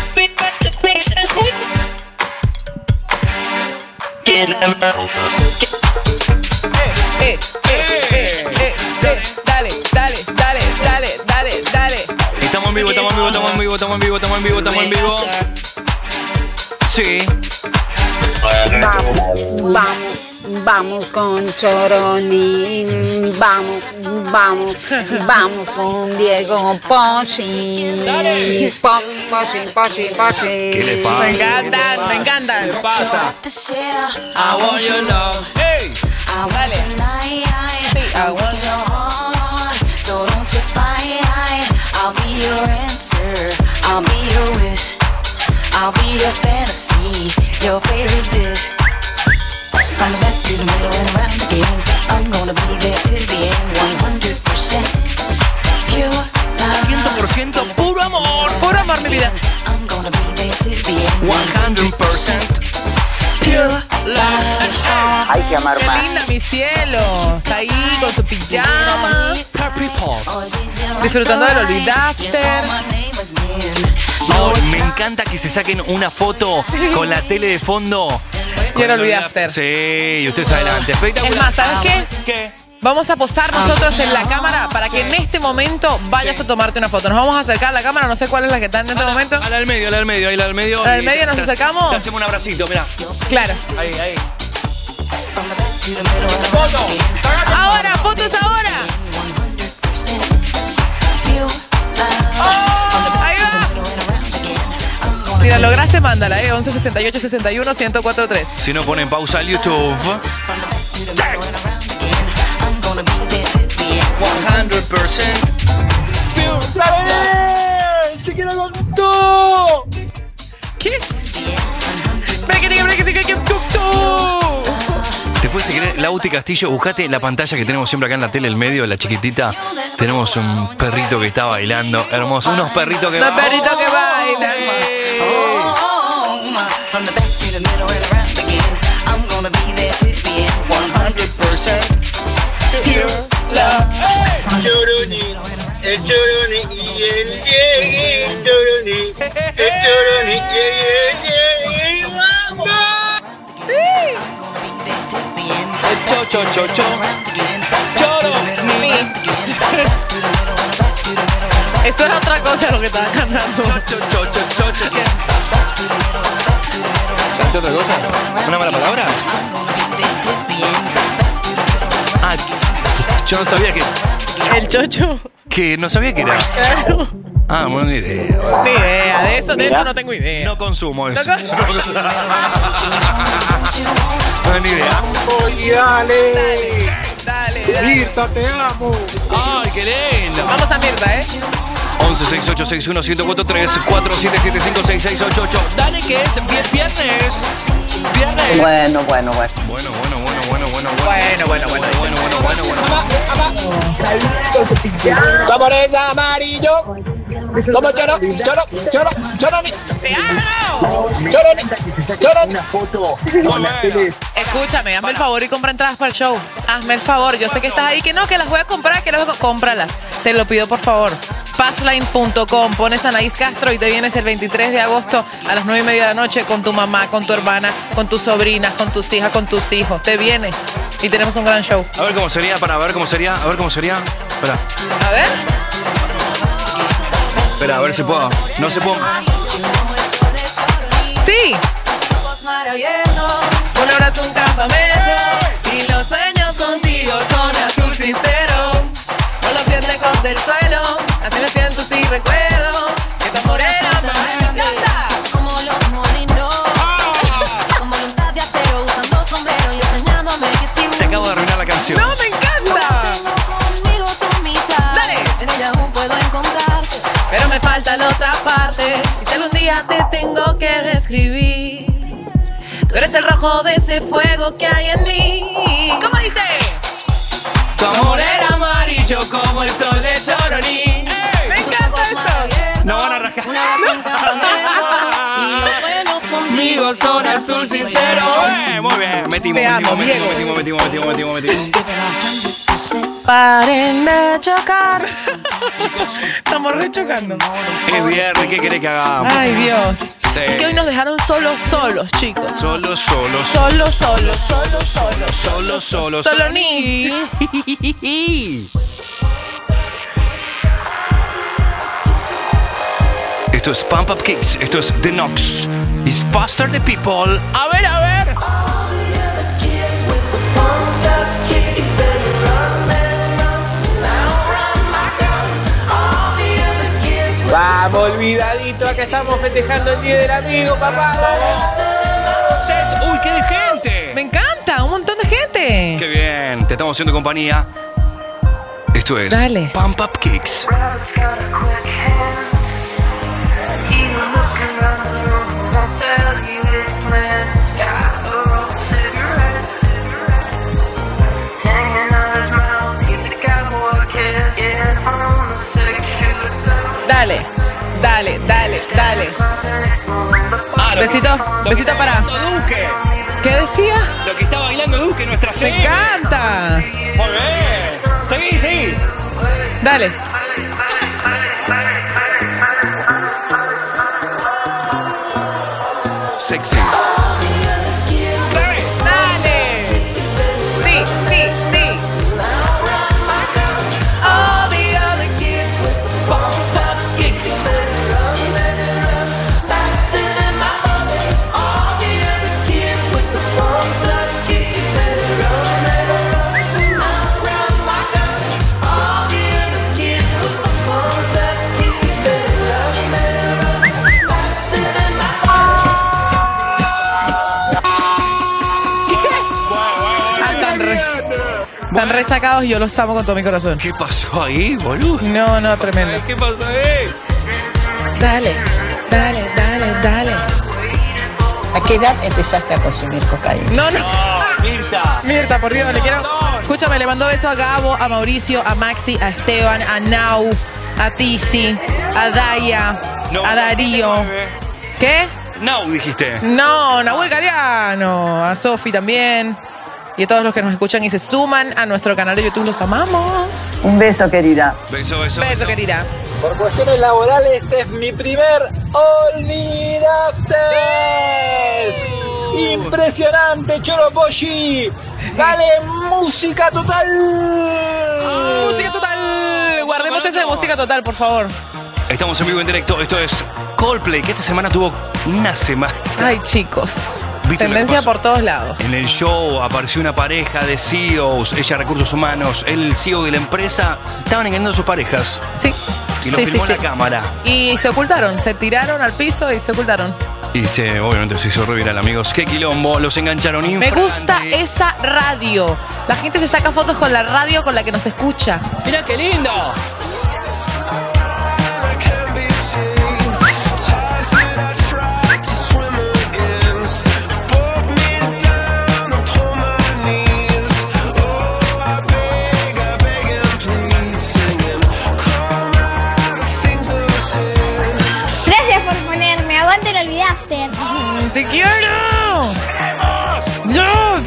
Eh, eh, eh, eh, eh, eh. Dale, dale, dale, dale, dale, dale. Estamos en vivo, estamos en vivo, estamos en vivo, estamos en vivo, estamos en vivo, estamos en vivo. Sí. Vamos, vamos, vamos con Choroní, vamos, vamos, vamos con Diego Pochi. Po, Pochi, Pochi, Pochi. ¿Qué le pasa? Me encantan, me encantan. ¿Qué pasa? I want your love. Hey. Dale. Sí, I want your So don't you fight, I'll be your answer, I'll be your wish, I'll be your fantasy, your favorite dish. From the back to the middle and around again, I'm gonna be there till the end, one hundred percent pure love. cien por ciento puro amor. Puro amor, mi vida. I'm gonna be there till the end, one hundred percent pure love. Hay que amar Qué más. linda, mi cielo. Está ahí con su pijama, disfrutando del Olvidafter. Oh, me encanta que se saquen una foto con la tele de fondo. Quiero Olvidafter. Sí, y ustedes adelante. Espectacular. Es más, ¿sabes qué? ¿Qué? Vamos a posar nosotros en la cámara para que en este momento vayas a tomarte una foto. Nos vamos a acercar a la cámara, no sé cuál es la que está en este momento. A la del medio, a la del medio, ahí la del medio. ¿A la del Y medio nos te- acercamos? Te hacemos un abracito, mirá. Claro. Ahí, ahí. Foto. Ahora, fotos ahora. Oh, ahí va. Si la lograste, mándala, eh. once sesenta y ocho sesenta y uno ciento cuarenta y tres. Si no ponen pausa al YouTube. one hundred percent ¡Dale! ¡Te quiero con todo! ¿Qué? Después, si querés, Lauti Castillo, buscate la pantalla que tenemos siempre acá en la tele, el medio, la chiquitita. Tenemos un perrito que está bailando. Hermoso. Unos perritos que Los bailan. perritos que bailan. From the back to the middle and around again, I'm gonna be there till the end, Cho, cho, cho, cho. Choro. Eso era otra cosa lo que estaba cantando. Cho, cho, cho, cho, cho, cho. ¿Qué? ¿Canté otra cosa? ¿Una mala palabra? Ah, yo no sabía que... El chocho. Que no sabía que era. Claro. Ah, bueno, ni idea. Ni idea, de eso, de eso no tengo idea. No consumo eso. No con- No, ni idea. Oye, dale. Dale, dale. Mirta, te amo. Ay, qué lindo. Vamos a Mirta, ¿eh? once seis ocho seis uno siete cuatro tres cuatro siete siete cinco seis seis ocho ocho. Dale, que es bien viernes. Viernes. Bueno, bueno, bueno. Bueno, bueno, bueno, bueno, bueno, Bueno, bueno, bueno. bueno, bueno, bueno, bueno. Camarera amarillo. Como choro, choro, choro, choroni. ¡Te amo! Choroni, choroni. Escúchame, hazme el favor y compra entradas para el show. Hazme el favor. Yo sé que estás ahí, que no, que las voy a comprar, que las voy a... Cómpralas. Te lo pido, por favor. Passline punto com. Pones Anaís Castro y te vienes el veintitrés de agosto a las nueve y media de la noche con tu mamá, con tu hermana, con tus sobrinas, con tus hijas, con tus hijos. Te vienes y tenemos un gran show. A ver cómo sería, para ver cómo sería, a ver cómo sería. Espera, A ver. espera, a ver si puedo. No se puedo. Sí. Un abrazo, un campamento. Y los sueños contigo son azul sincero. No los sientes con del suelo. Así me siento si recuerdo que tu amor era tan grande. Como los molinos. Con voluntad de acero, usando sombrero y enseñándome que si Te acabo de arruinar la canción. ¡No, me encanta! tengo conmigo tu mitad. Dale. En ella aún puedo encontrarte. Pero me falta la otra parte. Y si algún día te tengo que describir, tú eres el rojo de ese fuego que hay en mí. ¿Cómo dice? Tu amor era amarillo como el sol de Choroní. Me encanta esto. No van a rascar. Si los buenos Conmigo son azul sincero. Eh, muy bien. Metimos, Te amo, metimos, Diego. metimos, metimos, metimos, metimos, metimos, metimos. Paren de chocar. Estamos rechocando. Es viernes, ¿qué querés que hagamos? Ay, Dios. Sí. Que hoy nos dejaron solos, solos, chicos. Solo, solo, Solo, solo, solo, solo. solo, solo, Solo ni. Esto es Pump Up Kicks, esto es The Knox. It's faster the people. A ver, a ver. Vamos, olvidadito, acá estamos festejando el Día del Amigo, papá. Uy, qué de gente. Me encanta, un montón de gente. Qué bien, te estamos haciendo compañía. Esto es Dale. Pump Up Kicks. Dale, dale, dale, dale. Ah, lo Besito, que- lo que besito está para. bailando Duque. ¿Qué decía? Lo que está bailando Duque, nuestra Me C M. encanta. Muy bien. Seguí, seguí. Dale. Sexy. Dale. Sí, sí, sí. All the other kids with the bump up kicks. Faster than my heart. All the other kids with the bump up kicks. You better run, better run. Run, run, my girl. All the other kids with the bump up kicks. You better run, better run. Faster than my heart. Están resacados y yo los amo con todo mi corazón. ¿Qué pasó ahí, boludo? No, no, tremendo. ¿Qué pasó ahí? Dale, dale, dale, dale. ¿A qué edad empezaste a consumir cocaína? No, no. No, Mirta. Mirta, por Dios, le quiero. Escúchame, le mando besos a Gabo, a Mauricio, a Maxi, a Esteban, a Nau, a Tizi, a Daya, No, a Darío. ¿Qué? No, dijiste. No, Nahuel Galeano, a Sofi también. Y a todos los que nos escuchan y se suman a nuestro canal de YouTube, los amamos. Un beso, querida. Beso, beso. Beso, querida. Por cuestiones laborales, este es mi primer Olvidaste. Impresionante, Choroposhi. Dale música total. Música total. Guardemos esa de música total, por favor. Estamos en vivo en directo. Esto es Coldplay, que esta semana tuvo una semana. Ay, chicos. ¿Viste lo que Tendencia pasó? por todos lados. En el show apareció una pareja de C E Os, ella recursos humanos, el C E O de la empresa, se estaban engañando a sus parejas. Sí. Y lo sí, filmó sí, la sí. cámara. Y se ocultaron, se tiraron al piso y se ocultaron. Y se, obviamente se hizo re viral, amigos. Qué quilombo, los engancharon Me infrante. gusta esa radio. La gente se saca fotos con la radio con la que nos escucha. Mira qué lindo. Gracias por ponerme. Aguante, lo olvidaste. ¡Te quiero! ¡Dios!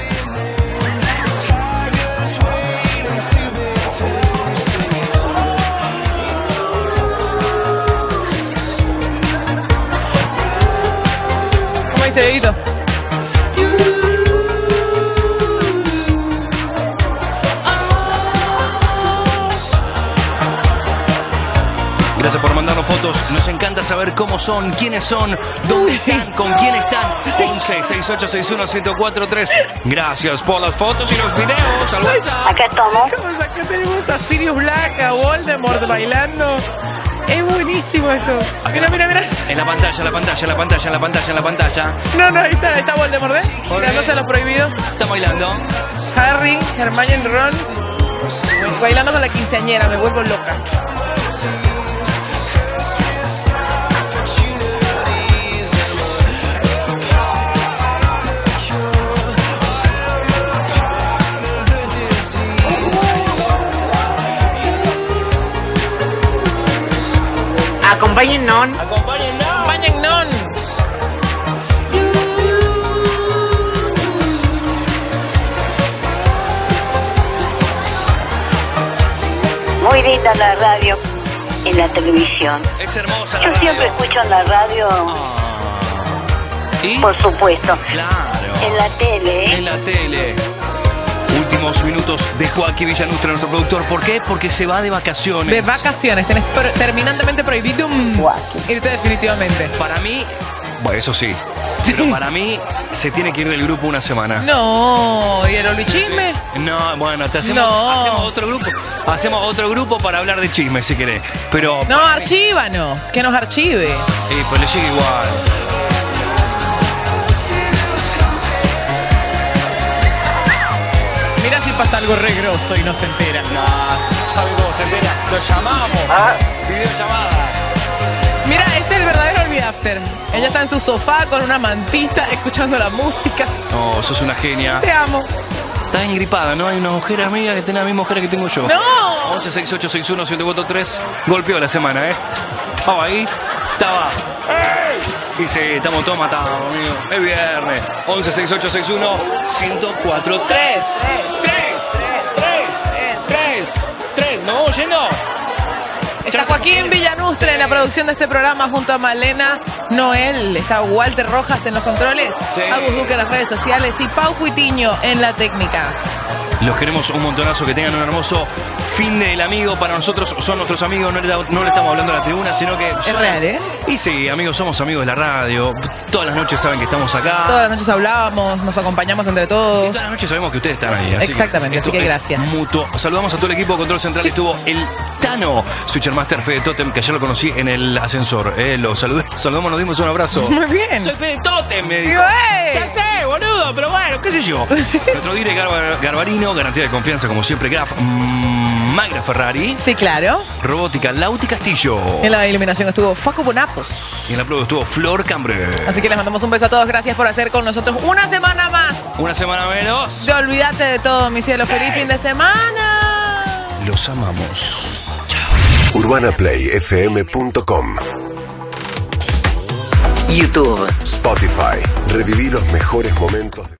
¿Cómo dice Dedito? Gracias por mandarnos fotos. Nos encanta saber cómo son, quiénes son, dónde están, con quién están. once, sesenta y ocho, sesenta y uno, ciento cuatro tres. Gracias por las fotos y los videos. Al WhatsApp. Acá estamos. Chicos, acá tenemos a Sirius Black, a Voldemort bailando. Es buenísimo esto. Mira, mira, mira. En la pantalla, en la pantalla, en la pantalla, en la pantalla, en la pantalla. No, no, ahí está, ahí está Voldemort, ¿eh? Tirándose a los prohibidos. Está bailando. Harry, Hermione y Ron. Bailando con la quinceañera, me vuelvo loca. Acompáñennos. Acompáñennos. Acompáñennos. Muy linda la radio en la televisión. Es hermosa la Yo radio. siempre escucho en la radio, ¿Y? por supuesto. Claro. En la tele, ¿eh? En la tele. Últimos minutos de Joaquín Villanustra, nuestro productor. ¿Por qué? Porque se va de vacaciones. De vacaciones, tenés pro- terminantemente prohibido irte definitivamente. Para mí, bueno, eso sí. Pero para mí, se tiene que ir del grupo una semana. No, ¿y el olvichisme? No, bueno, te hacemos, No. hacemos otro grupo. Hacemos otro grupo para hablar de chisme, si querés. Pero. No, archívanos, que nos archive. Y pues le llega igual. Mira si pasa algo re grosso y no se entera. No, sabe cómo se entera. Lo llamamos. Ah. Videollamada. Mira, ese es el verdadero Olvid After. Ella está en su sofá con una mantita, escuchando la música. No, sos una genia. Te amo. Estás engripada, ¿no? Hay una ojera amiga que tiene la misma ojera que tengo yo. ¡No! once, sesenta y ocho, sesenta y uno, ciento cuatro tres. Golpeó la semana, ¿eh? Estaba ahí. Estaba. Y sí, estamos todos matados, amigo. Es viernes. once, sesenta y ocho, sesenta y uno, ciento cuatro tres. tres, tres, tres, tres. ¿Nos vamos yendo? Está Joaquín Villanustra en la producción de este programa junto a Malena Noel. Está Walter Rojas en los controles. Sí. Agus Duque en las redes sociales y Pau Cuitiño en la técnica. Los queremos un montonazo, que tengan un hermoso fin del amigo. Para nosotros son nuestros amigos, no le, da- no le estamos hablando a la tribuna, sino que... Es real, ¿eh? Y sí, amigos, somos amigos de la radio. Todas las noches saben que estamos acá. Todas las noches hablábamos, nos acompañamos entre Y todos. todas las noches sabemos que ustedes están ahí. Así Exactamente, así esto que es gracias. Mutuo. Saludamos a todo el equipo de Control Central. Estuvo el Tano, Switchermaster Fede Totem, que ayer lo conocí en el ascensor. Eh, lo saludé, saludamos, nos dimos un abrazo. Muy bien. Soy Fede Totem, me dijo. Digo, ¡eh! ¿Qué haces, boludo? Pero bueno, qué sé yo. Nuestro dire Garba- Garbarino, garantía de confianza, como siempre, Graf, mm, Magra Ferrari. Sí, claro. Robótica, Lauti Castillo. En la iluminación estuvo Facu Bonapos. Y en la prueba estuvo Flor Cambre. Así que les mandamos un beso a todos. Gracias por hacer con nosotros una semana más. Una semana menos. De Olvídate de todo, mi cielo. Feliz fin de semana. Los amamos. urbana play f m punto com YouTube. Spotify. Reviví los mejores momentos de...